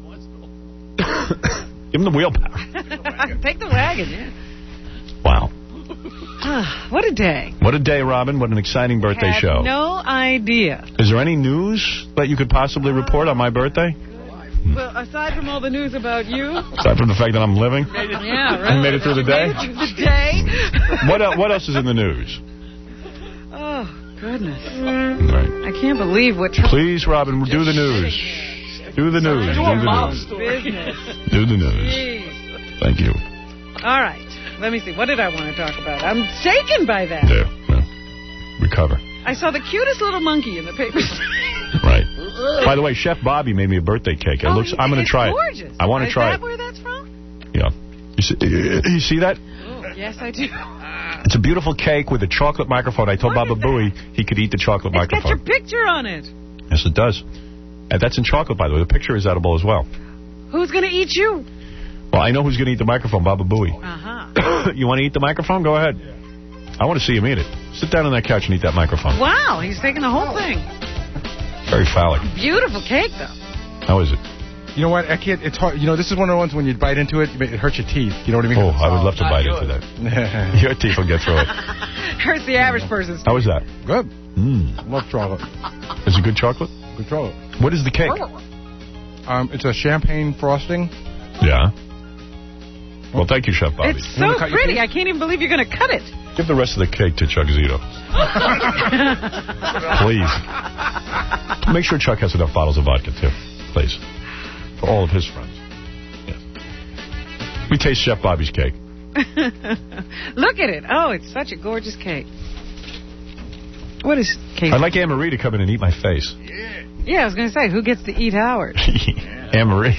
A: Give him the wheelbarrow.
B: Take the wagon, yeah.
A: Wow.
B: What a day.
A: What a day, Robin. What an exciting birthday
B: Had
A: show.
B: no idea.
A: Is there any news that you could possibly report on my birthday?
B: Well, aside from all the news about you.
A: Aside from the fact that I'm living?
B: Yeah,
A: I made it through the day?
B: Made it through the day.
A: What, el- what else is in the news?
B: Oh, goodness.
A: Right.
B: I can't believe what Trump...
A: Please, Robin, do the news. Do the news. Do the news.
B: Business.
A: Do the news.
B: Jeez.
A: Thank you.
B: All right. Let me see. What did I want to talk about? I'm shaken by that.
A: There. Well, recover.
B: I saw the cutest little monkey in the papers.
A: Right. By the way, Chef Bobby made me a birthday cake. It
B: Oh,
A: looks. I'm going to
B: it's
A: try
B: gorgeous.
A: it. I want to
B: Is
A: try
B: that
A: it.
B: where that's from?
A: Yeah. You see, you see that?
B: Oh, yes, I do.
A: It's a beautiful cake with a chocolate microphone. I told Baba Booey he could eat the chocolate
B: It's got your
A: microphone.
B: picture on it.
A: Yes, it does. And that's in chocolate, by the way. The picture is edible as well.
B: Who's going to eat you?
A: Well, I know who's going to eat the microphone, Baba Booey.
B: Uh-huh.
A: You want to eat the microphone? Go ahead. I want to see him eat it. Sit down on that couch and eat that microphone.
B: Wow, he's taking the whole thing.
A: Very phallic.
B: Beautiful cake, though.
A: How is it?
J: You know what? I can't. It's hard. You know, this is one of the ones when you bite into it, it hurts your teeth. You know what I mean?
A: Oh, I would love to bite into that. Your teeth will get through it.
B: Hurts the average person's
A: How is that?
J: Good.
A: Mm.
J: Love chocolate.
A: Is it good chocolate?
J: Good chocolate.
A: What is the cake?
J: Um, it's a champagne frosting.
A: Yeah. Well, thank you, Chef Bobby.
B: It's so pretty. I can't even believe you're going to cut it.
A: Give the rest of the cake to Chuck Zito. Please. Make sure Chuck has enough bottles of vodka, too. Please. For all of his friends. Yes. We taste Chef Bobby's cake.
B: Look at it. Oh, it's such a gorgeous cake. What is cake?
A: I'd like Anne-Marie to come in and eat my face.
B: Yeah, I was going to say, who gets to eat Howard?
A: Anne-Marie.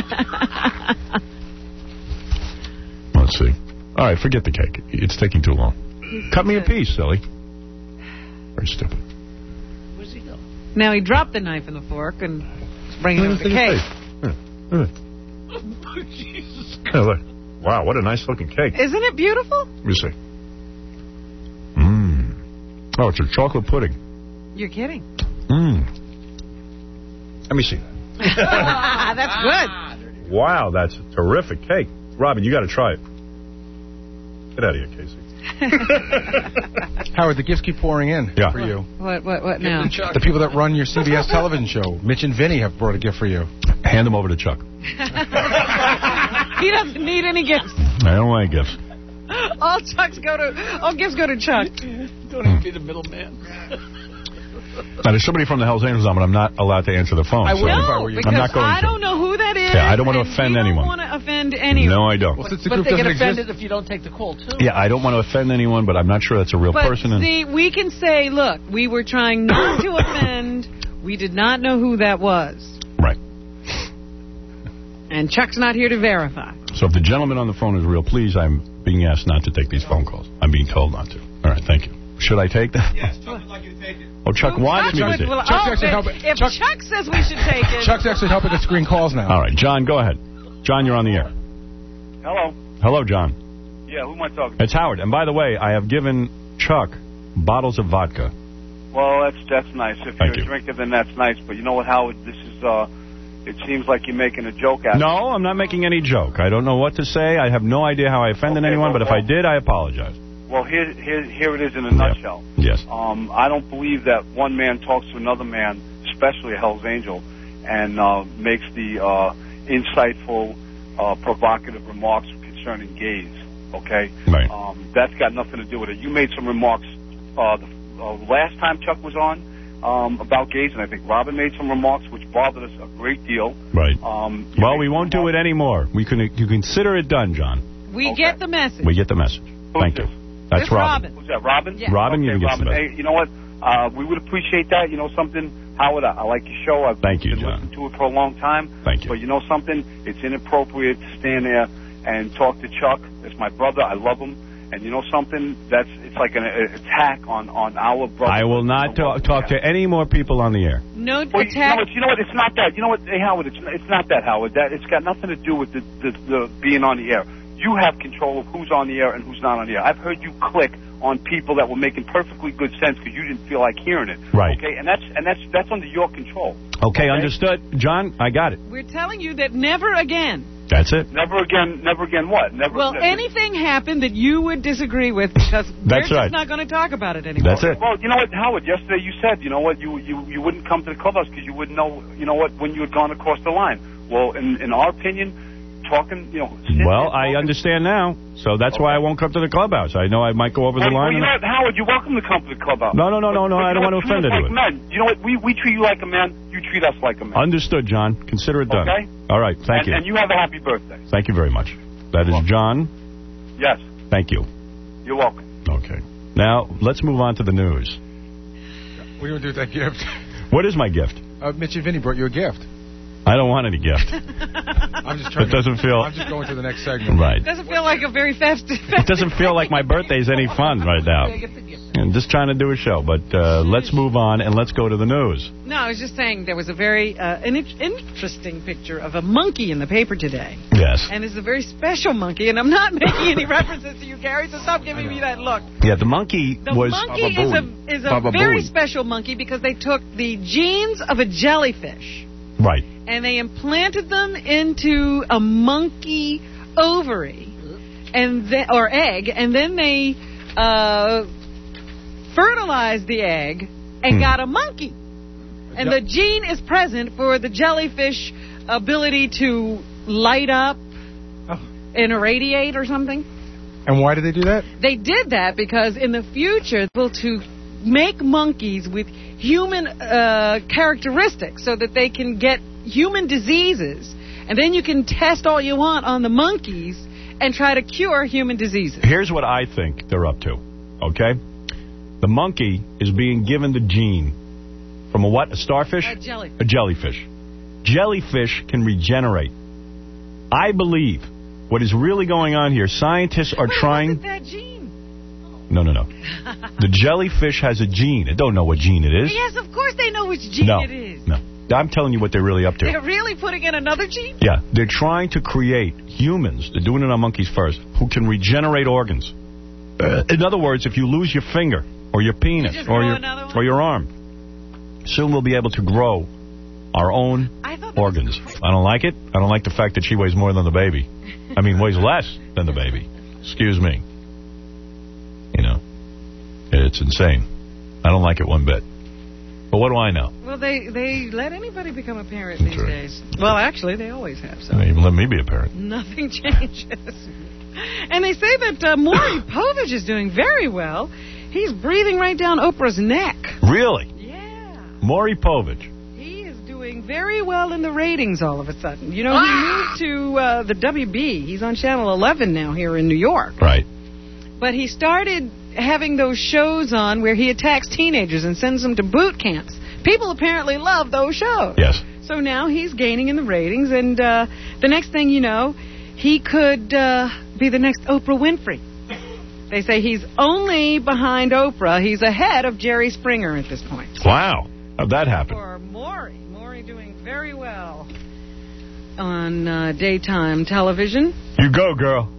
A: Let's see. All right, forget the cake. It's taking too long. Cut me a piece, silly. Very stupid.
B: Where's he go? Now he dropped the knife and the fork and is bringing him the cake.
A: Yeah, look. Wow, what a nice looking cake.
B: Isn't it beautiful?
A: Let me see. Mmm. Oh, it's a chocolate pudding.
B: You're kidding.
A: Mmm. Let me see.
B: That's good.
A: Wow, that's a terrific cake. Robin, you got to try it. Get out of here, Casey.
J: Howard, the gifts keep pouring in
A: Yeah.
J: for you.
B: What, what, what now?
J: The people that run your C B S television show, Mitch and Vinny, have brought a gift for you.
A: Hand them over to Chuck.
B: He doesn't need any gifts.
A: I don't like gifts.
B: All Chucks go to, all gifts go to Chuck.
G: Don't even be the middleman.
A: Now, there's somebody from the Hells Angels on, but I'm not allowed to answer the phone.
B: I
A: so
B: will no, because
A: I'm not going
B: I
A: to.
B: don't know who that is.
A: Yeah, I don't want to
B: and
A: offend
B: we
A: anyone.
B: don't want to offend anyone.
A: No, I don't.
G: Well, but they get offended if you don't take the call, too.
A: Yeah, I don't want to offend anyone, but I'm not sure that's a real
B: But
A: person. And
B: see, we can say, look, we were trying not to offend. We did not know who that was.
A: Right.
B: And Chuck's not here to verify.
A: So if the gentleman on the phone is real, please, I'm being asked not to take these phone calls. I'm being told not to. All right, thank you. Should I take that?
J: Yes, Chuck would like you to take it.
A: Oh, Chuck wants me to
B: would,
A: take it.
B: well,
J: Chuck's
B: oh,
J: actually
B: if,
J: helping-
B: if
J: Chuck-
B: Chuck says we should take it.
J: Chuck's actually helping us screen calls now.
A: All right, John, go ahead. John, you're on the air.
U: Hello.
A: Hello, John.
U: Yeah, who am I talking to?
A: It's Howard. And by the way, I have given Chuck bottles of vodka.
U: Well, that's that's nice. If
A: Thank
U: you're
A: you.
U: a drinker, then that's nice. But you know what, Howard? This is uh, It seems like you're making a joke out of it.
A: No, I'm not making any joke. I don't know what to say. I have no idea how I offended
U: Okay,
A: anyone,
U: well,
A: but if I did, I apologize.
U: Well, here, here, here it is in a nutshell.
A: Yes.
U: Um, I don't believe that one man talks to another man, especially a Hell's Angel, and uh, makes the uh, insightful, uh, provocative remarks concerning gays. Okay.
A: Right.
U: Um, that's got nothing to do with it. You made some remarks uh, the uh, last time Chuck was on um, about gays, and I think Robin made some remarks which bothered us a great deal.
A: Right.
U: Um,
A: Well, we won't do it anymore. We can. You consider it done, John.
B: We get the message.
A: We get the message. Thank you. That's
B: It's
A: Robin.
B: Robin.
U: Who's that, Robin?
B: Yeah.
A: Robin,
U: okay,
A: you can get
U: Robin.
A: some
U: Hey, you know what? Uh, we would appreciate that. You know something, Howard? I, I like your show. I've
A: Thank you,
U: been
A: John.
U: listening to it for a long time.
A: Thank you.
U: But you know something? It's inappropriate to stand there and talk to Chuck. It's my brother. I love him. And you know something? That's it's like an a, attack on, on our brother.
A: I will not talk, talk to any more people on the air.
B: No
U: Well, you know,
B: attack.
U: what, you know what? It's not that. You know what? Hey, Howard, it's, it's not that, Howard. That it's got nothing to do with the, the, the being on the air. You have control of who's on the air and who's not on the air. I've heard you click on people that were making perfectly good sense because you didn't feel like hearing it.
A: Right.
U: Okay, and that's and that's that's under your control.
A: Okay, understood. John, I got it.
B: We're telling you that never again.
A: That's it.
U: Never again. Never again. What? Never.
B: Well,
U: never,
B: anything happened that you would disagree with because
A: That's
B: we're
A: right.
B: just not going to talk about it anymore.
A: That's it.
U: Well, you know what, Howard? Yesterday you said, you know what, you you, you wouldn't come to the clubhouse because you wouldn't know, you know what, when you had gone across the line. Well, in in our opinion, talking, you know.
A: Well, I understand now, so that's why I won't come to the clubhouse. I know I might go over the
U: Hey, well,
A: line.
U: you
A: and
U: know what, Howard, you're welcome to come to the clubhouse.
A: No, no, no, no, no,
U: But
A: I don't
U: you
A: want to
U: know, treat
A: offend
U: us like
A: anyone.
U: men. You know what, we, we treat you like a man, you treat us like a man.
A: Understood, John. Consider it done.
U: Okay.
A: All right, thank
U: and,
A: you.
U: And you have a happy birthday.
A: Thank you very much. That is John.
U: Yes.
A: Thank you.
U: You're welcome.
A: Okay. Now, let's move on to the news.
J: What are you going to do with that gift?
A: What is my gift?
J: Uh, Mitch and Vinny brought you a gift.
A: I don't want any gift.
J: I'm just trying
A: It doesn't
J: to,
A: feel-
J: I'm just going to the next segment.
A: Right.
B: Doesn't feel like a very festive.
A: It doesn't feel like my birthday's any fun right now. I'm just trying to do a show, but uh, let's move on and let's go to the news.
B: No, I was just saying there was a very uh, an in- interesting picture of a monkey in the paper today.
A: Yes.
B: And it's a very special monkey, and I'm not making any references to you, Gary, so stop giving me that look.
A: Yeah, the monkey
B: The
A: was...
B: monkey is a, is a very special monkey because they took the genes of a jellyfish
A: Right.
B: and they implanted them into a monkey ovary and then, or egg, and then they uh, fertilized the egg and
A: Hmm.
B: got a monkey. And the gene is present for the jellyfish ability to light up and irradiate or something.
J: And why did they do that?
B: They did that because in the future, they'll to make monkeys with human uh, characteristics so that they can get human diseases. And then you can test all you want on the monkeys and try to cure human diseases.
A: Here's what I think they're up to, okay? The monkey is being given the gene from a what? A starfish?
B: A jellyfish.
A: A jellyfish. Jellyfish can regenerate. I believe what is really going on here, scientists are trying...
B: That gene.
A: No, no, no. The jellyfish has a gene. I don't know what gene it is.
B: Yes, of course they know which gene
A: no,
B: it is.
A: no. I'm telling you what they're really up to.
B: They're really putting in another gene?
A: Yeah, they're trying to create humans, they're doing it on monkeys first, who can regenerate organs. Uh, in other words, if you lose your finger, or your penis,
B: You just
A: or
B: grow
A: your
B: another one?
A: or your arm, soon we'll be able to grow our own organs. I don't like it. I don't like the fact that she weighs more than the baby. I mean, weighs less than the baby. Excuse me. You know, it's insane. I don't like it one bit. But what do I know?
B: Well, they, they let anybody become a parent these days. Well, actually, they always have. So
A: They even let me be a parent.
B: nothing changes. And they say that uh, Maury Povich is doing very well. He's breathing right down Oprah's neck.
A: Really? Yeah. Maury Povich.
B: He is doing very well in the ratings all of a sudden. You know, he moved to uh, the W B. He's on Channel eleven now here in New York.
A: Right.
B: But he started having those shows on where he attacks teenagers and sends them to boot camps. People apparently love those shows.
A: Yes.
B: So now he's gaining in the ratings, and uh, the next thing you know, he could uh, be the next Oprah Winfrey. They say he's only behind Oprah. He's ahead of Jerry Springer at this point.
A: Wow. How'd that happen?
B: For Maury. Maury doing very well on uh, daytime television.
A: You go, girl.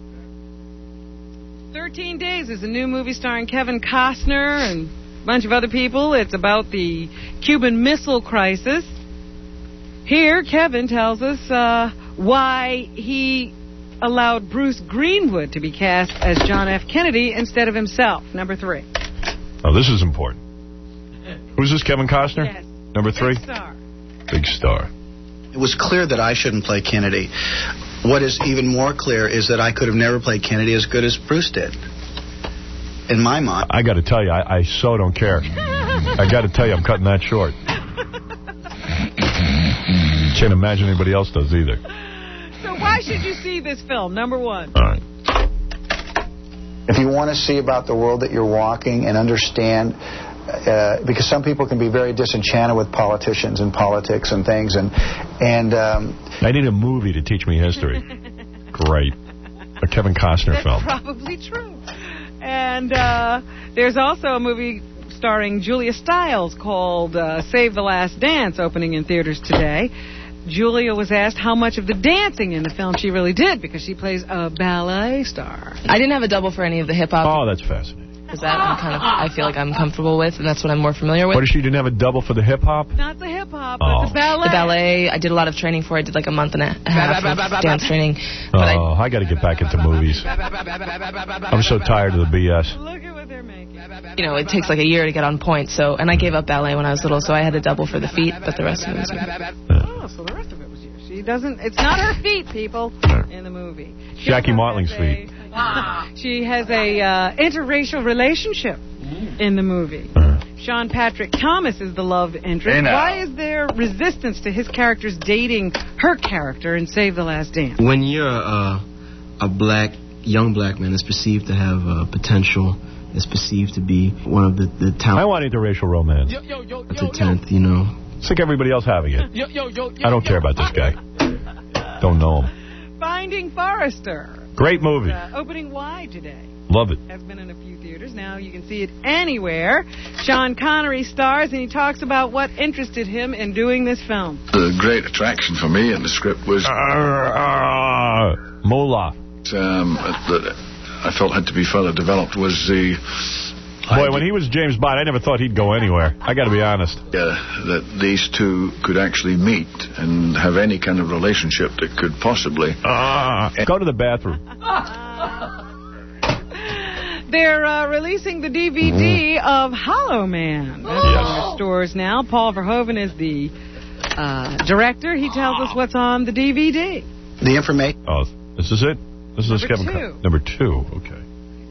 B: thirteen Days is a new movie starring Kevin Costner and a bunch of other people. It's about the Cuban Missile Crisis. Here, Kevin tells us uh, why he allowed Bruce Greenwood to be cast as John F. Kennedy instead of himself. Number three.
A: Oh, this is important. Who's this, Kevin Costner?
B: Yes.
A: Number three?
B: Big star.
A: Big star.
R: It was clear that I shouldn't play Kennedy. What is even more clear is that I could have never played Kennedy as good as Bruce did. In my mind.
A: I got to tell you, I, I so don't care. I got to tell you, I'm cutting that short. Can't imagine anybody else does either.
B: So why should you see this film? Number one.
A: All right.
R: If you want to see about the world that you're walking and understand, uh, because some people can be very disenchanted with politicians and politics and things, and and um,
A: I need a movie to teach me history. Great. A Kevin Costner
B: That's
A: film.
B: probably true. And uh, there's also a movie starring Julia Stiles called uh, Save the Last Dance, opening in theaters today. Julia was asked how much of the dancing in the film she really did, because she plays a ballet star.
S: I didn't have a double for any of the hip-hop.
A: Oh, that's fascinating.
S: Because that I'm kind of, I feel like I'm comfortable with, and that's what I'm more familiar with.
A: What, she didn't have a double for the hip-hop?
B: Not the hip-hop, but
A: Oh.
B: the ballet.
S: The ballet, I did a lot of training for. I did like a month and a half of dance training.
A: Oh,
S: But
A: I, I got to get back into movies. I'm so tired of the B S.
B: Look at what they're making.
S: You know, it takes like a year to get on point. So, and I gave up ballet when I was little, so I had a double for the feet, but the rest of it was me.
B: Oh, so the rest of it was you. She doesn't, it's not her feet, people, in the movie. She
A: Jackie
B: also
A: Martling's
B: has a-
A: feet.
B: She has a uh, interracial relationship in the movie. Sean Patrick Thomas is the love interest.
C: Hey, now.
B: Why is there resistance to his characters dating her character in Save the Last Dance?
T: When you're uh, a black, young black man that's perceived to have uh, potential, is perceived to be one of the, the talent.
A: I want interracial romance.
T: At the tenth, you know.
A: It's like everybody else having it.
T: Yo, yo, yo,
A: I don't care about this guy. Don't know him.
B: Finding Forrester.
A: Great movie.
B: Uh, opening wide today.
A: Love it.
B: Has been in a few theaters. Now you can see it anywhere. Sean Connery stars, and he talks about what interested him in doing this film.
V: The great attraction for me in the script was
A: uh, Mola.
V: Um, that I felt had to be further developed was the
A: Boy, when he was James Bond, I never thought he'd go anywhere. I got to be honest.
V: uh, that these two could actually meet and have any kind of relationship that could possibly
A: uh, go to the bathroom.
B: They're uh, releasing the D V D of Hollow Man. That's in the stores now. Paul Verhoeven is the uh, director. He tells us what's on the D V D.
R: The information.
A: Oh, this is it? This is
B: Number
A: Kevin
B: two.
A: Co- Number two, okay.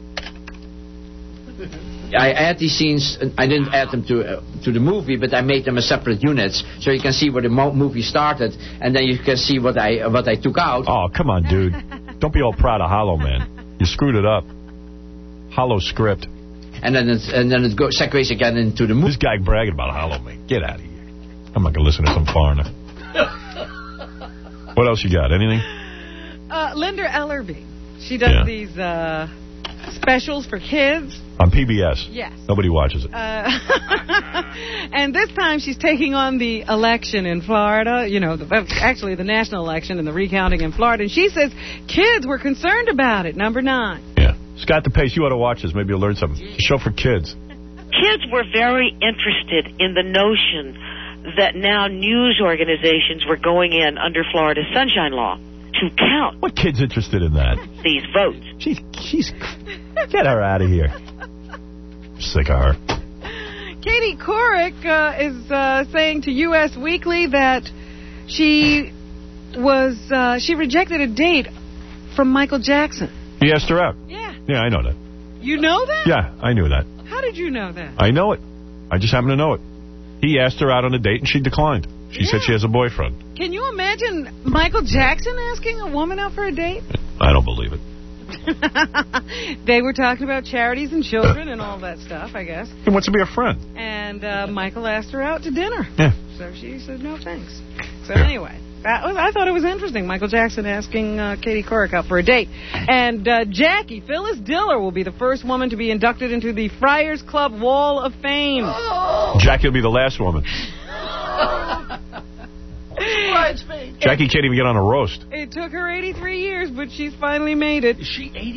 K: I add these scenes. I didn't add them to uh, to the movie, but I made them as separate units, so you can see where the mo- movie started, and then you can see what I uh, what I took out.
A: Oh, come on, dude. Don't be all proud of Hollow Man. You screwed it up. Hollow script.
K: And then it, and then it goes segues again into the movie.
A: This guy bragging about Hollow Man. Get out of here. I'm not going to listen to some foreigner. What else you got? Anything?
B: Uh, Linda Ellerby. She does
A: Yeah.
B: these uh, specials for kids.
A: On P B S.
B: Yes.
A: Nobody watches it.
B: Uh, and this time she's taking on the election in Florida, you know, the, actually the national election and the recounting in Florida. And she says kids were concerned about it. Number nine.
A: Yeah. Scott DePace, you ought to watch this. Maybe you'll learn something. It's a show for kids.
Y: Kids were very interested in the notion that now news organizations were going in under Florida's Sunshine Law to count
A: What kid's interested in that?
Y: these votes.
A: She's, she's, get her out of here. Sick of her.
B: Katie Couric uh, is uh, saying to U S Weekly that she was uh, she rejected a date from Michael Jackson.
A: He asked her out.
B: Yeah.
A: Yeah, I know that.
B: You know that?
A: Yeah, I knew that.
B: How did you know that?
A: I know it. I just happen to know it. He asked her out on a date, and she declined. She said she has a boyfriend.
B: Can you imagine Michael Jackson asking a woman out for a date?
A: I don't believe it.
B: They were talking about charities and children and all that stuff, I guess.
A: He wants to be a friend.
B: And uh, Michael asked her out to dinner.
A: Yeah.
B: So she said no thanks. So anyway, that was, I thought it was interesting. Michael Jackson asking uh, Katie Couric out for a date. And uh, Jackie, Phyllis Diller will be the first woman to be inducted into the Friars Club Wall of Fame.
A: Jackie will be the last woman. Jackie can't even get on a roast.
B: It took her eighty-three years, but she's finally made it. Is
Y: she eighty-three?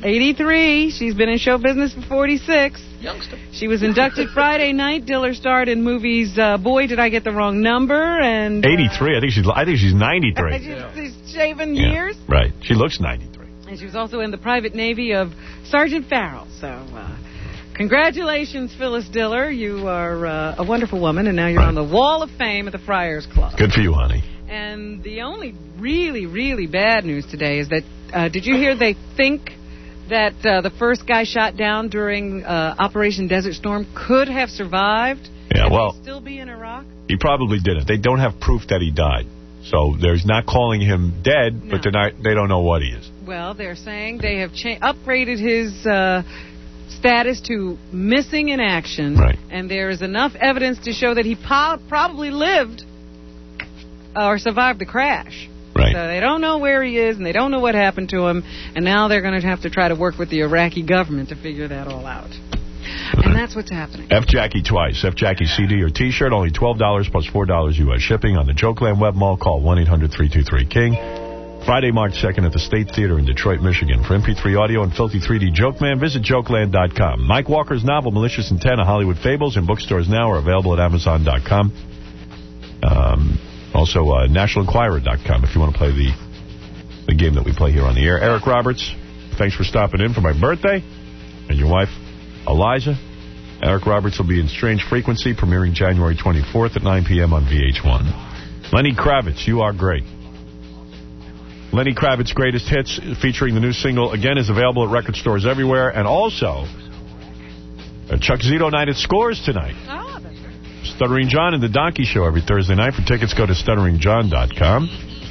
B: eighty-three. She's been in show business for forty-six.
P: Youngster.
B: She was inducted Friday night. Diller starred in movies uh, Boy, Did I Get the Wrong Number? And uh,
A: eighty-three. I think she's I think she's ninety-three.
B: she's, she's shaven
A: Yeah,
B: years.
A: Right. She looks ninety-three.
B: And she was also in the private navy of Sergeant Farrell. So, uh, congratulations, Phyllis Diller. You are uh, a wonderful woman, and now you're
A: Right.
B: on the Wall of Fame at the Friars Club.
A: Good for you, honey.
B: And the only really, really bad news today is that, uh, did you hear they think that uh, the first guy shot down during uh, Operation Desert Storm could have survived?
A: Yeah,
B: and
A: well,
B: still be in Iraq?
A: he probably didn't. They don't have proof that he died. So there's not calling him dead,
B: No.
A: but they're not, they don't know what he is.
B: Well, they're saying they have cha- upgraded his uh, status to missing in action.
A: Right.
B: And there is enough evidence to show that he po- probably lived or survived the crash.
A: Right.
B: So they don't know where he is, and they don't know what happened to him, and now they're going to have to try to work with the Iraqi government to figure that all out. And that's what's happening.
A: F Jackie twice. F Jackie C D or T-shirt, only twelve dollars plus four dollars U S shipping on the Jokeland Web Mall. Call one eight hundred three two three King. Friday, March second at the State Theater in Detroit, Michigan. For M P three audio and filthy three D Jokeman, visit Jokeland dot com. Mike Walker's novel, Malicious Intent, A Hollywood Fables, in bookstores now are available at Amazon dot com. Um, also, uh, National Enquirer dot com if you want to play the, the game that we play here on the air. Eric Roberts, thanks for stopping in for my birthday. And your wife, Eliza. Eric Roberts will be in Strange Frequency, premiering January twenty-fourth at nine p.m. on V H one. Lenny Kravitz, You Are Great. Lenny Kravitz's Greatest Hits, featuring the new single, again, is available at record stores everywhere. And also, a Chuck Zito night at Scores tonight.
B: Oh, that's right.
A: Stuttering John and the Donkey Show every Thursday night. For tickets, go to stuttering john dot com.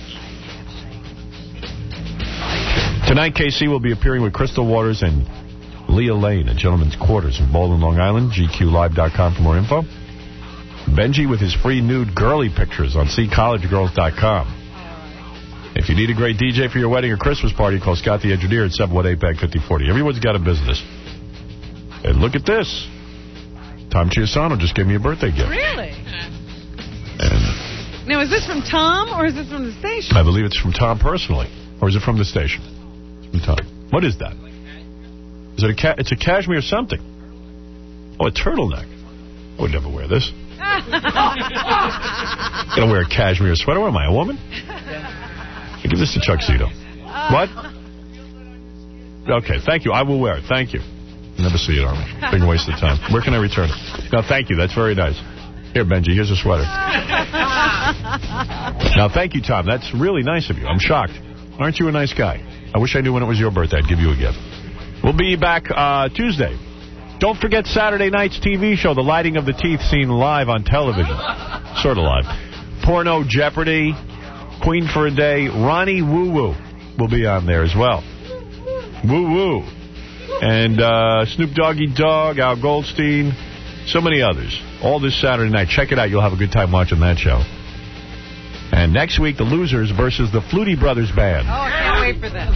A: Tonight, K C will be appearing with Crystal Waters and Leah Lane at Gentleman's Quarters in Baldwin, Long Island. G Q live dot com for more info. Benji with his free nude girly pictures on see college girls dot com. If you need a great D J for your wedding or Christmas party, call Scott the Engineer at seven one eight, B A G, fifty forty. Everyone's got a business. And look at this. Tom Chiasano just gave me a birthday gift.
B: Really?
A: And
B: Now, is this from Tom, or is this from the station?
A: I believe it's from Tom personally. Or is it from the station? It's from Tom. What is that? Is it a ca- It's a cashmere something. Oh, a turtleneck. I would never wear this. I'm going to wear a cashmere sweater. What am I, a woman? Give this to Chuck Zito. What? Okay, thank you. I will wear it. Thank you. Never see it on me. Big waste of time. Where can I return it? No, thank you. That's very nice. Here, Benji, here's a sweater. Now, thank you, Tom. That's really nice of you. I'm shocked. Aren't you a nice guy? I wish I knew when it was your birthday. I'd give you a gift. We'll be back uh, Tuesday. Don't forget Saturday night's T V show, The Lighting of the Teeth, seen live on television. Sort of live. Porno Jeopardy, Queen for a Day, Ronnie Woo Woo will be on there as well. Woo Woo. And uh, Snoop Doggy Dogg, Al Goldstein, so many others. All this Saturday night. Check it out. You'll have a good time watching that show. And next week, the Losers versus the Flutie Brothers Band.
B: Oh, I can't wait for that.